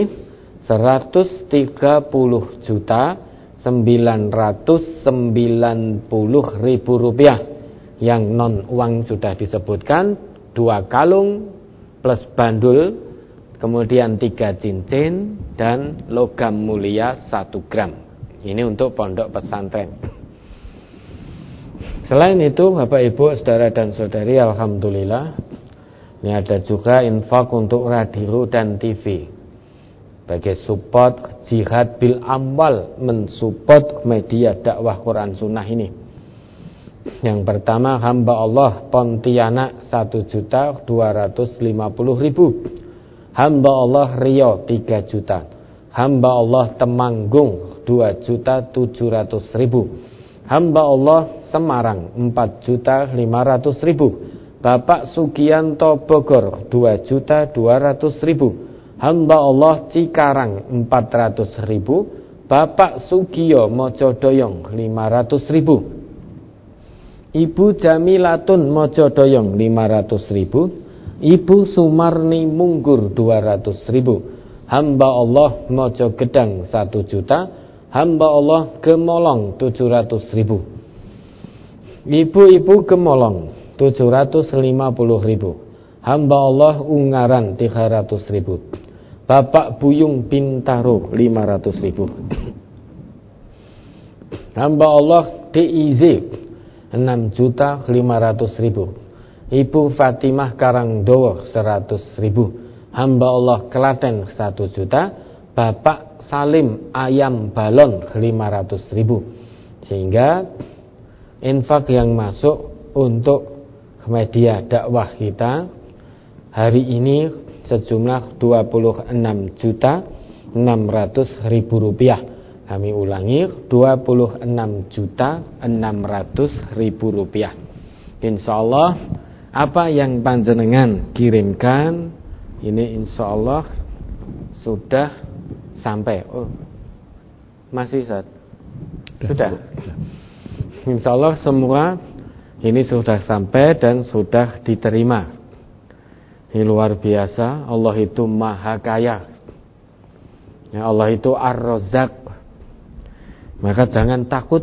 130.990.000 rupiah. Yang non uang sudah disebutkan, 2 kalung plus bandul, kemudian 3 cincin dan logam mulia 1 gram. Ini untuk pondok pesantren. Selain itu, Bapak Ibu, saudara dan saudari, alhamdulillah, ini ada juga infak untuk radio dan TV sebagai support jihad bil amwal, mensupport media dakwah Quran Sunnah ini. Yang pertama, hamba Allah Pontianak 1.250.000. Hamba Allah Rio 3 juta. Hamba Allah Temanggung 2.700.000. Hamba Allah Semarang 4.500.000. Bapak Sugianto Bogor 2.200.000. Hamba Allah Cikarang 400.000. Bapak Sugiyo Mojodoyong 500.000. Ibu Jamilatun Mojodoyong 500.000. Ibu Sumarni Munggur 200.000. Hamba Allah Mojo Gedang 1 juta. Hamba Allah Gemolong 700.000. Ibu-ibu Gemolong 750.000. Hamba Allah Ungaran 300.000. Bapak Buyung Bintaro 500.000. Hamba Allah DIZ 6.500.000. Ibu Fatimah Karangdowo 100.000. Hamba Allah Klaten 1 juta. Bapak Salim Ayam Balon 500.000. Sehingga infak yang masuk untuk media dakwah kita hari ini sejumlah 26.600.000 rupiah. Kami ulangi, 26.600.000 rupiah. Insyaallah apa yang panjenengan kirimkan ini insyaallah sudah sampai. Oh, masih Ustaz? Sudah. Insyaallah semua ini sudah sampai dan sudah diterima. Ini luar biasa. Allah itu maha kaya ya, Allah itu Ar-Razzaq. Maka jangan takut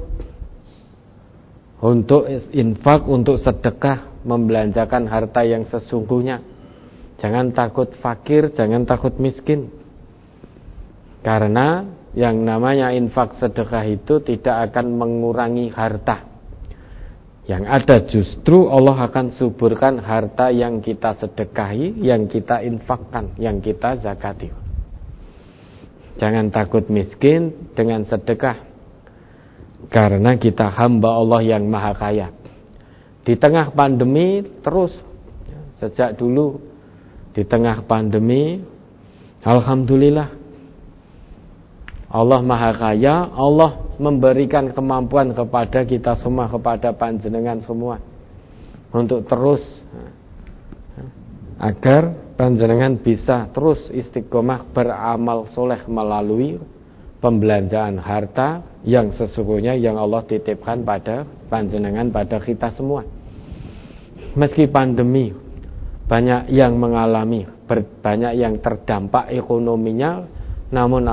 untuk infak, untuk sedekah, membelanjakan harta yang sesungguhnya. Jangan takut fakir, jangan takut miskin. Karena yang namanya infak sedekah itu tidak akan mengurangi harta. Yang ada justru Allah akan suburkan harta yang kita sedekahi, yang kita infakkan, yang kita zakati. Jangan takut miskin dengan sedekah, karena kita hamba Allah yang maha kaya. Di tengah pandemi terus, sejak dulu di tengah pandemi, alhamdulillah Allah maha kaya. Allah memberikan kemampuan kepada kita semua, kepada panjenengan semua, untuk terus agar panjenengan bisa terus istiqomah beramal soleh melalui pembelanjaan harta yang sesungguhnya yang Allah titipkan pada panjenengan, pada kita semua. Meski pandemi banyak yang mengalami, banyak yang terdampak ekonominya, namun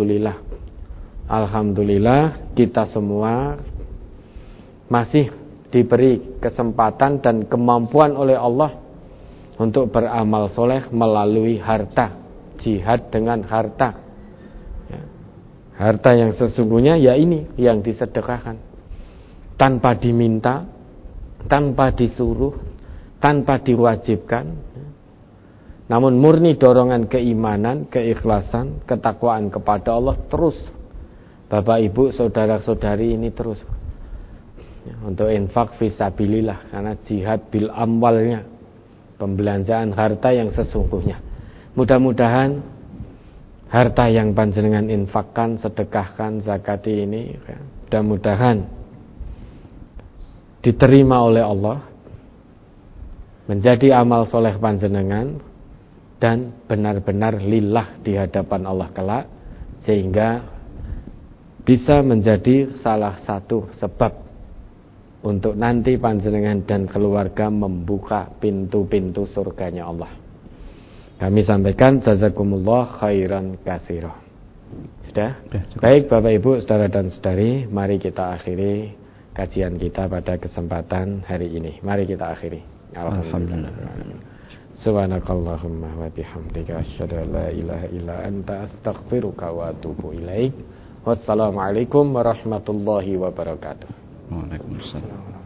Alhamdulillah kita semua masih diberi kesempatan dan kemampuan oleh Allah untuk beramal soleh melalui harta, jihad dengan harta ya. Harta yang sesungguhnya ya ini yang disedekahkan, tanpa diminta, tanpa disuruh, tanpa diwajibkan ya. Namun murni dorongan keimanan, keikhlasan, ketakwaan kepada Allah terus. Bapak Ibu, saudara-saudari ini terus ya, untuk infak fisabilillah, karena jihad bil amwalnya, pembelanjaan harta yang sesungguhnya. Mudah-mudahan harta yang panjenengan infakkan, sedekahkan, zakati ini ya, mudah-mudahan diterima oleh Allah, menjadi amal soleh panjenengan, dan benar-benar lillah di hadapan Allah kelak, sehingga bisa menjadi salah satu sebab untuk nanti panjenengan dan keluarga membuka pintu-pintu surganya Allah. Kami sampaikan jazakumullah khairan katsira. Sudah? Baik Bapak Ibu, saudara dan saudari, mari kita akhiri kajian kita pada kesempatan hari ini. Mari kita akhiri. Alhamdulillah. Subhanakallahumma wa bihamdika asyhadu an la ilaha illa anta astaghfiruka wa atubu ilaik. Wassalamualaikum warahmatullahi wabarakatuh. Waalaikumsalam.